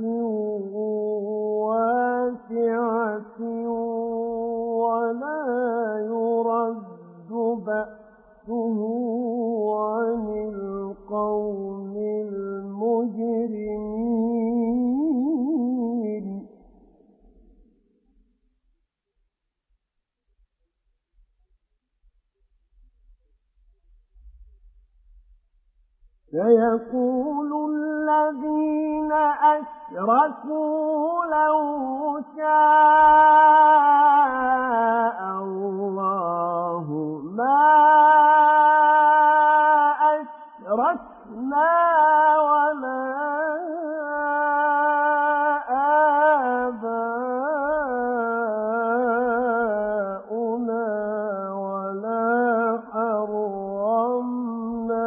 واسعة ولا يرد بأسه عن القوم المجرمين سيقول الذين أشركوا لو شاء الله ما أشركنا ولا آباؤنا ولا حرمنا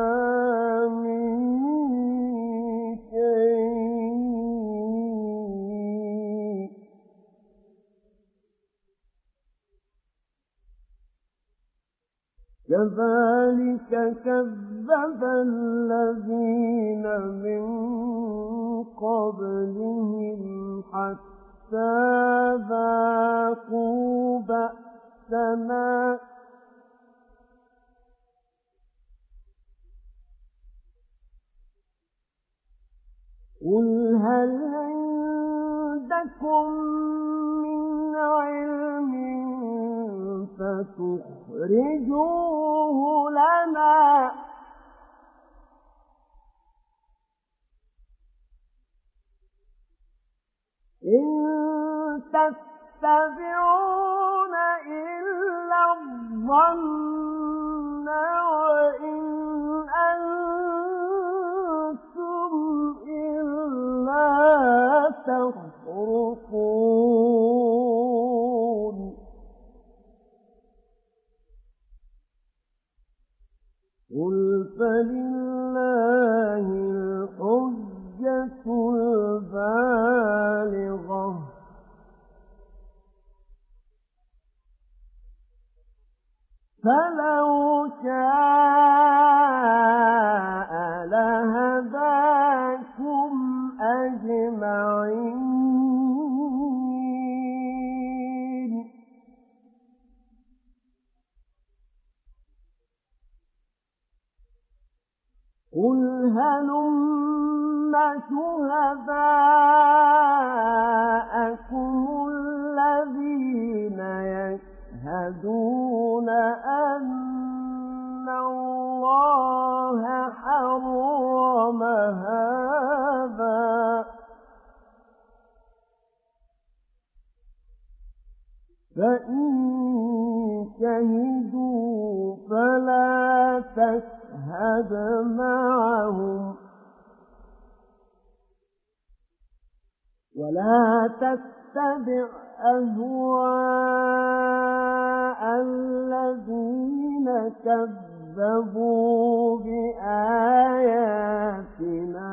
كذلك كذب الذين من قبلهم حتى ذاقوا بأسنا قل هل عندكم من علم فتخرجوه لنا إن تتبعون إلا الظن وإن أنتم إلا تخرصون قل فلله الحجة البالغة فلو شاء لهداكم أجمعين قل هلم شهداءكم الذين يشهدون أن الله حرم هذا فإن شهدوا فلا تشهد معهم ولا تتبع أهواء الذين كذبوا بآياتنا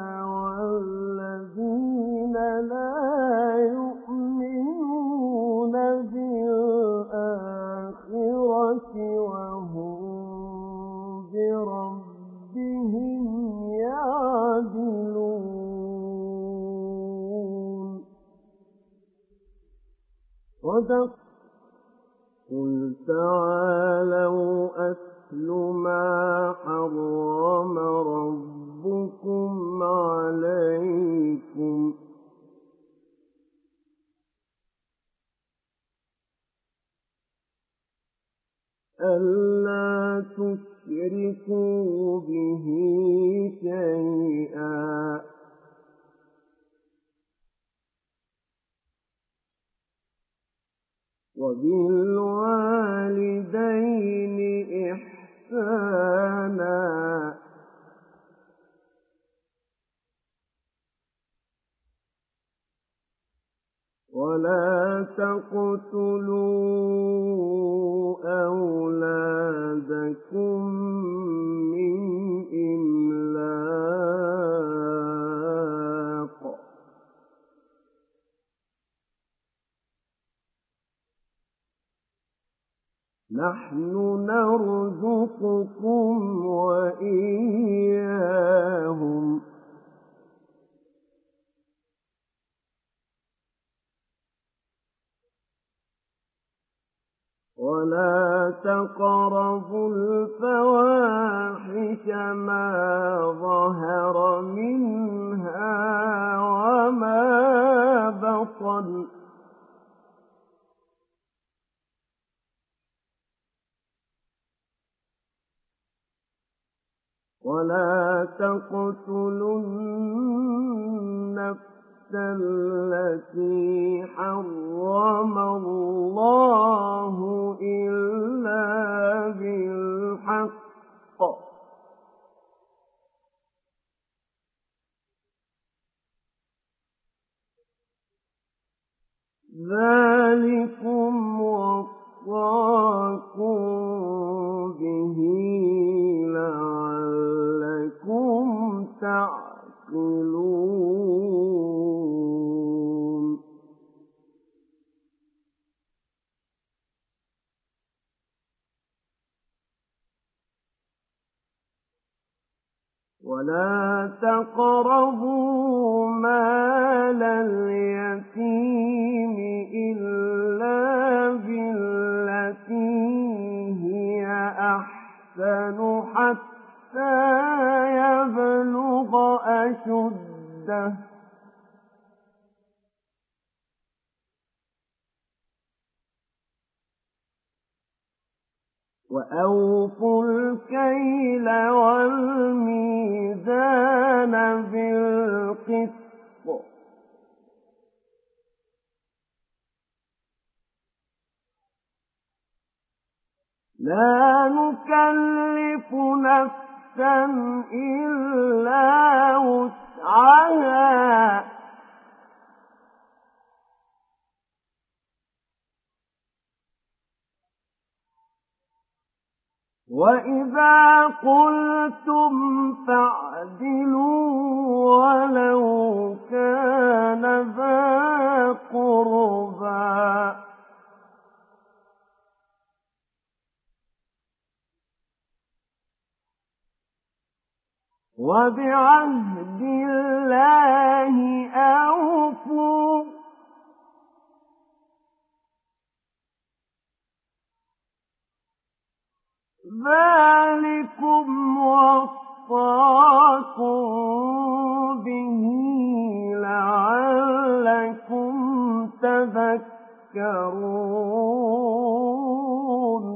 والذين لا يؤمنون بالآخرة وهم بربهم يعدلون قل تعالوا أتل ما حرم ربكم عليكم ألا تشركوا به شيئا وبالوالدين إحسانا ولا تقتلوا أولادكم من إملاق نحن نرزقكم وإياهم ولا تقربوا الفواحش ما ظهر منها وما بطن ولا تقتلوا النفس التي حرم الله إلا بالحق ذلكم وصاكم به لعلكم تعقلون ولا تقربوا مال اليتيم إلا بالتي هي أحسن حتى يبلغ أشده وأوفوا الكيل والميزان بالقسط لا نكلف نفسا إلا وسعها وَإِذَا قُلْتُمْ فَاعْدِلُوا وَلَوْ كَانَ ذَا قُرْبَىٰ وَبِعَهْدِ اللَّهِ أَوْفُوا ذَٰلِكُمْ وَصَّاكُم بِهِ لَعَلَّكُمْ تَذَكَّرُونَ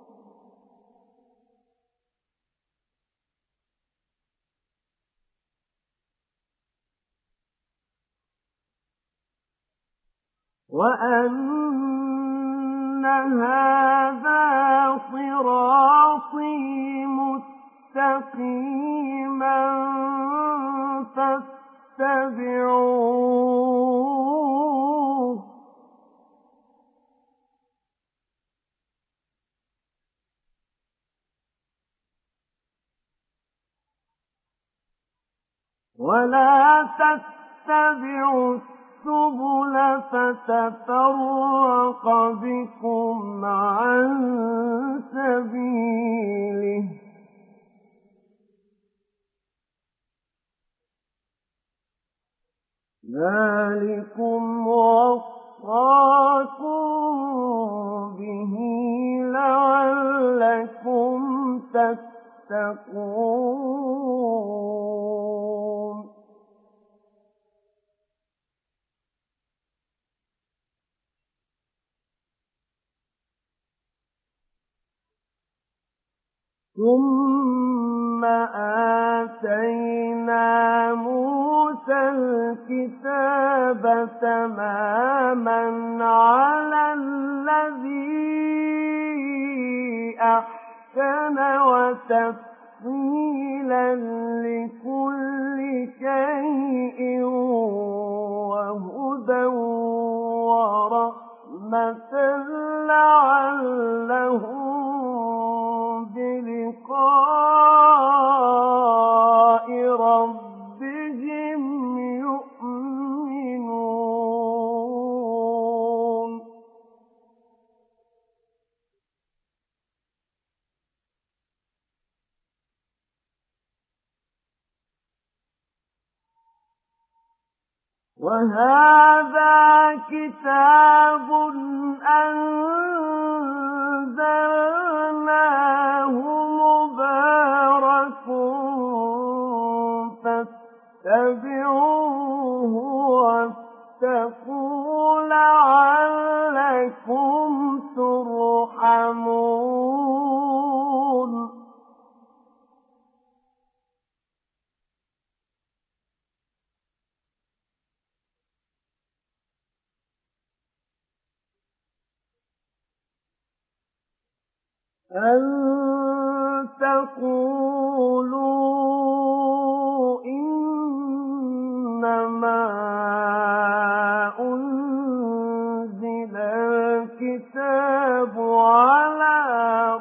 وَأَنَّ هَٰذَا صِرَاطِي مُسْتَقِيمًا فَاتَّبِعُوهُ ۖ وَلَا تَتَّبِعُوا السُّبُلَ فَتَفَرَّقَ بِكُمْ عَن سَبِيلِهِ ۚ ذَٰلِكُمْ وَصَّاكُم بِهِ لَعَلَّكُمْ تَتَّقُونَ ثُمَّ آتَيْنَا مُوسَى الْكِتَابَ تَمَامًا عَلَى الَّذِي أَحْسَنَ وَتَفْصِيلًا لِّكُلِّ شَيْءٍ وَهُدًى وَرَحْمَةً لَّعَلَّهُم بِلِقَاءِ رَبِّهِمْ يُؤْمِنُونَ وَهَٰذَا كِتَابٌ أَنزَلْنَاهُ مُبَارَكٌ فَاتَّبِعُوهُ وَاتَّقُوا لَعَلَّكُمْ تُرْحَمُونَ أَن تَقُولُوا إِنَّمَا أُنزِلَ الْكِتَابُ عَلَىٰ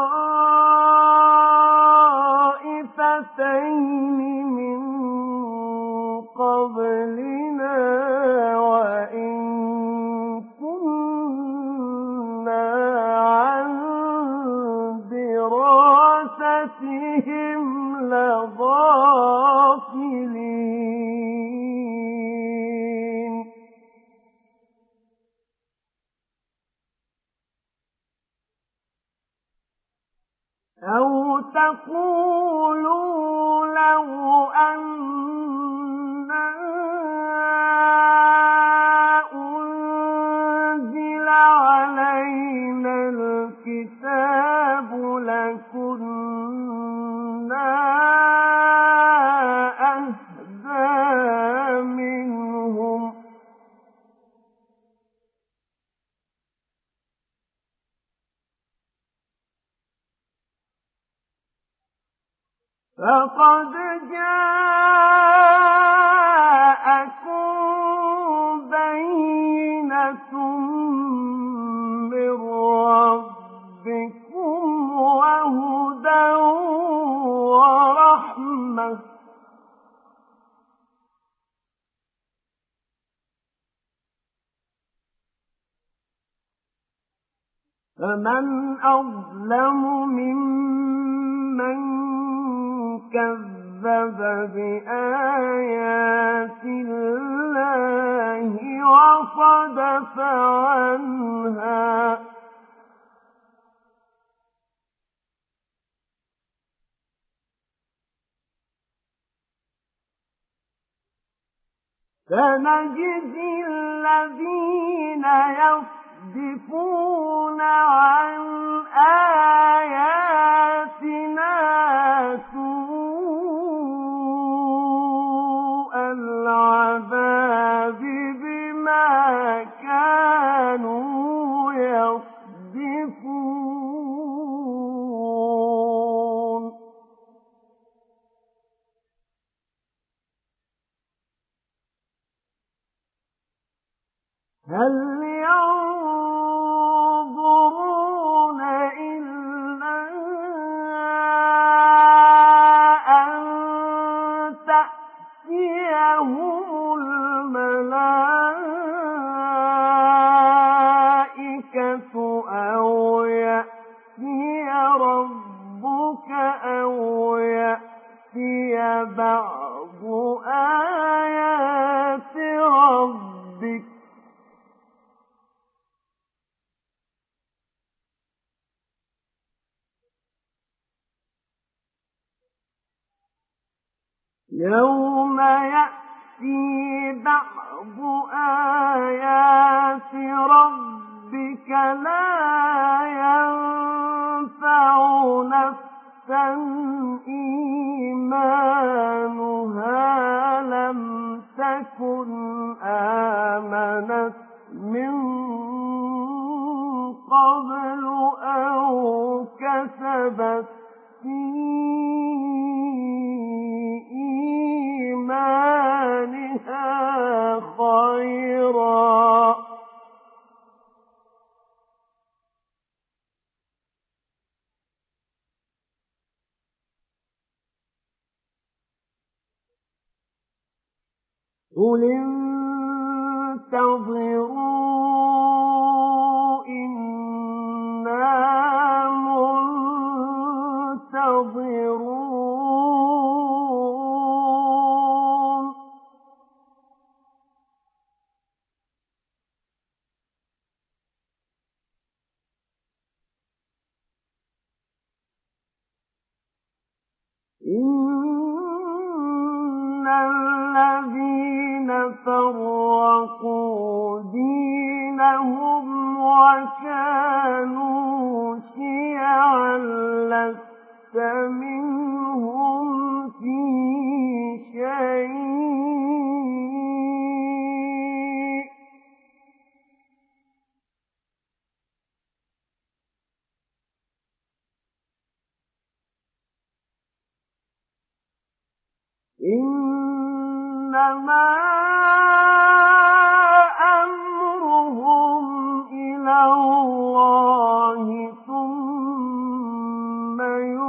طَائِفَتَيْنِ مِن قَبْلِنَا وَإِن كُنَّا عَن دِرَاسَتِهِمْ لَغَافِلِينَ أَوْ تَقُولُوا لَوْ أَنَّا أُنزِلَ عَلَيْنَا الْكِتَابُ لَكُنَّا أَهْدَىٰ مِنْهُمْ ۚ فَقَدْ جَاءَكُم بَيِّنَةٌ مِّن رَّبِّكُمْ وَهُدًى القيامة فمن أظلم ممن كذب بآيات الله وصدف عنها سنجزي الذين يصدفون عن آياتنا سوء العذاب بما كانوا يصدفون هل ينظرون إلا أن تأتيهم الملائكة أو يأتي ربك أو يأتي بعض آيات ربك يوم يأتي بعض آيات ربك لا ينفع نفسا إيمانها لم تكن آمنت من قبل أو كسبت في إيمانها خيرا قل انتظروا إنا منتظرون إن الذين فرقوا دينهم وكانوا شيعا لست منهم في شيء إنما أمرهم إلى الله ثم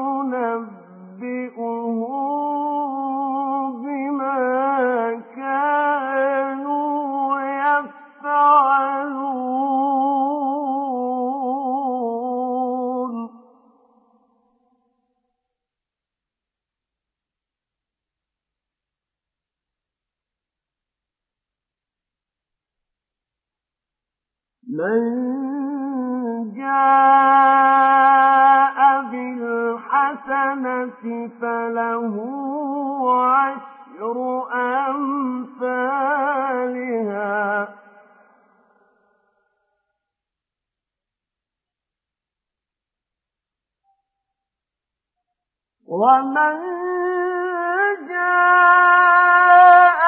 ينبئهم بما كانوا يفعلون من جاء بالحسنة فله عشر أمثالها ومن جاء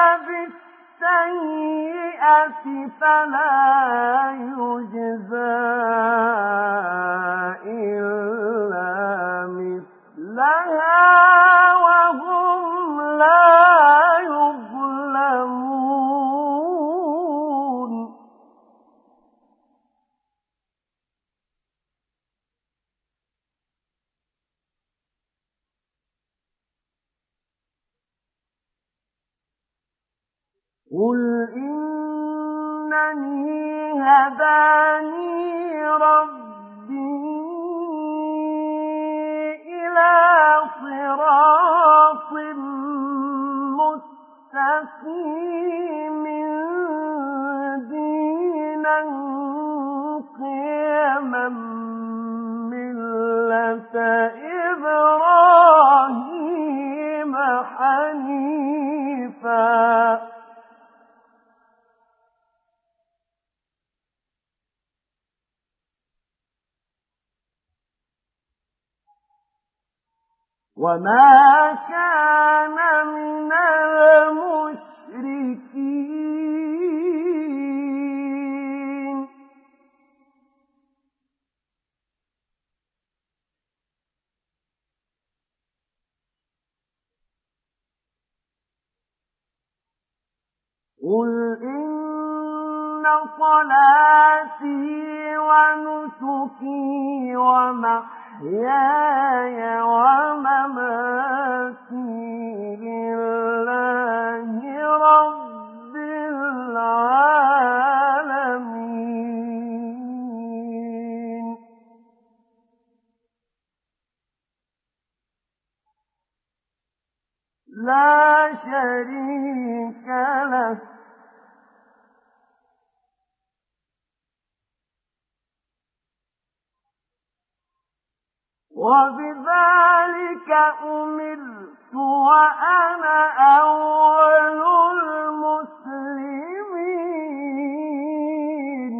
بالسيئة فلا يجزى إلا مثلها وهم لا يظلمون قل إنني هداني ربي إلى صراط مستقيم دينا قيما ملة إبراهيم حنيفا وما كان من المشركين قل إن صلاتي ونسكي ومحياي ومماتي لله رب العالمين لا شريك له وبذلك أمرت وأنا أول المسلمين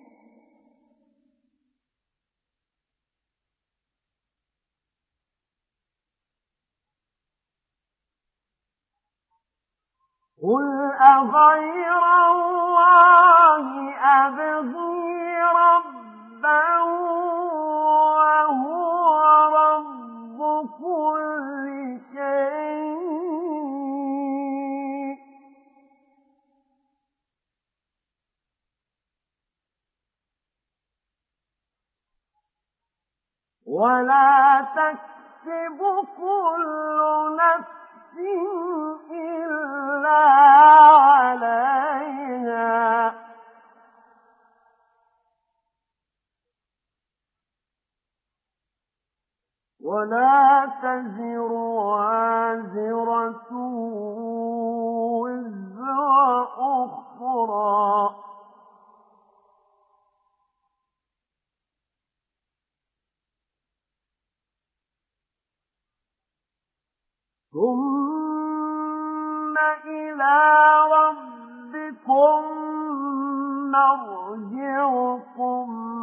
قل أغير الله أبغي ربا وهو رب كل شيء ولا تكسب كل نفس إلا عليها ولا تزر وازرة وزر أخرى ثم إلى ربكم مرجعكم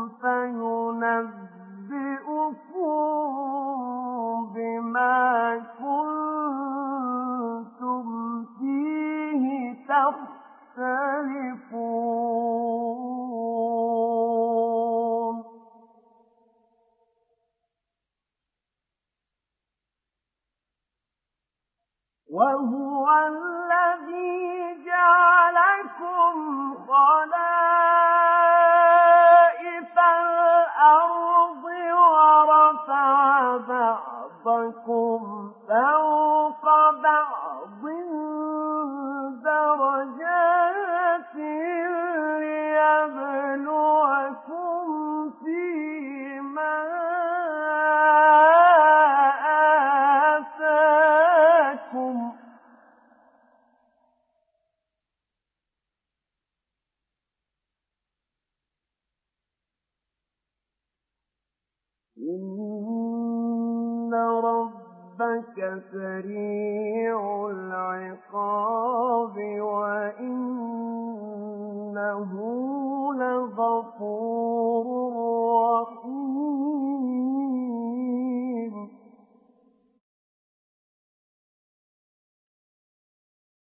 فينبئكم بما كنتم فيه تختلفون وهو الذي جعلكم خلائف الأرض ورفع بعضكم فوق بعض درجات ليبلوكم فيما آتاكم إن ربك سريع العقاب وإنه لغفور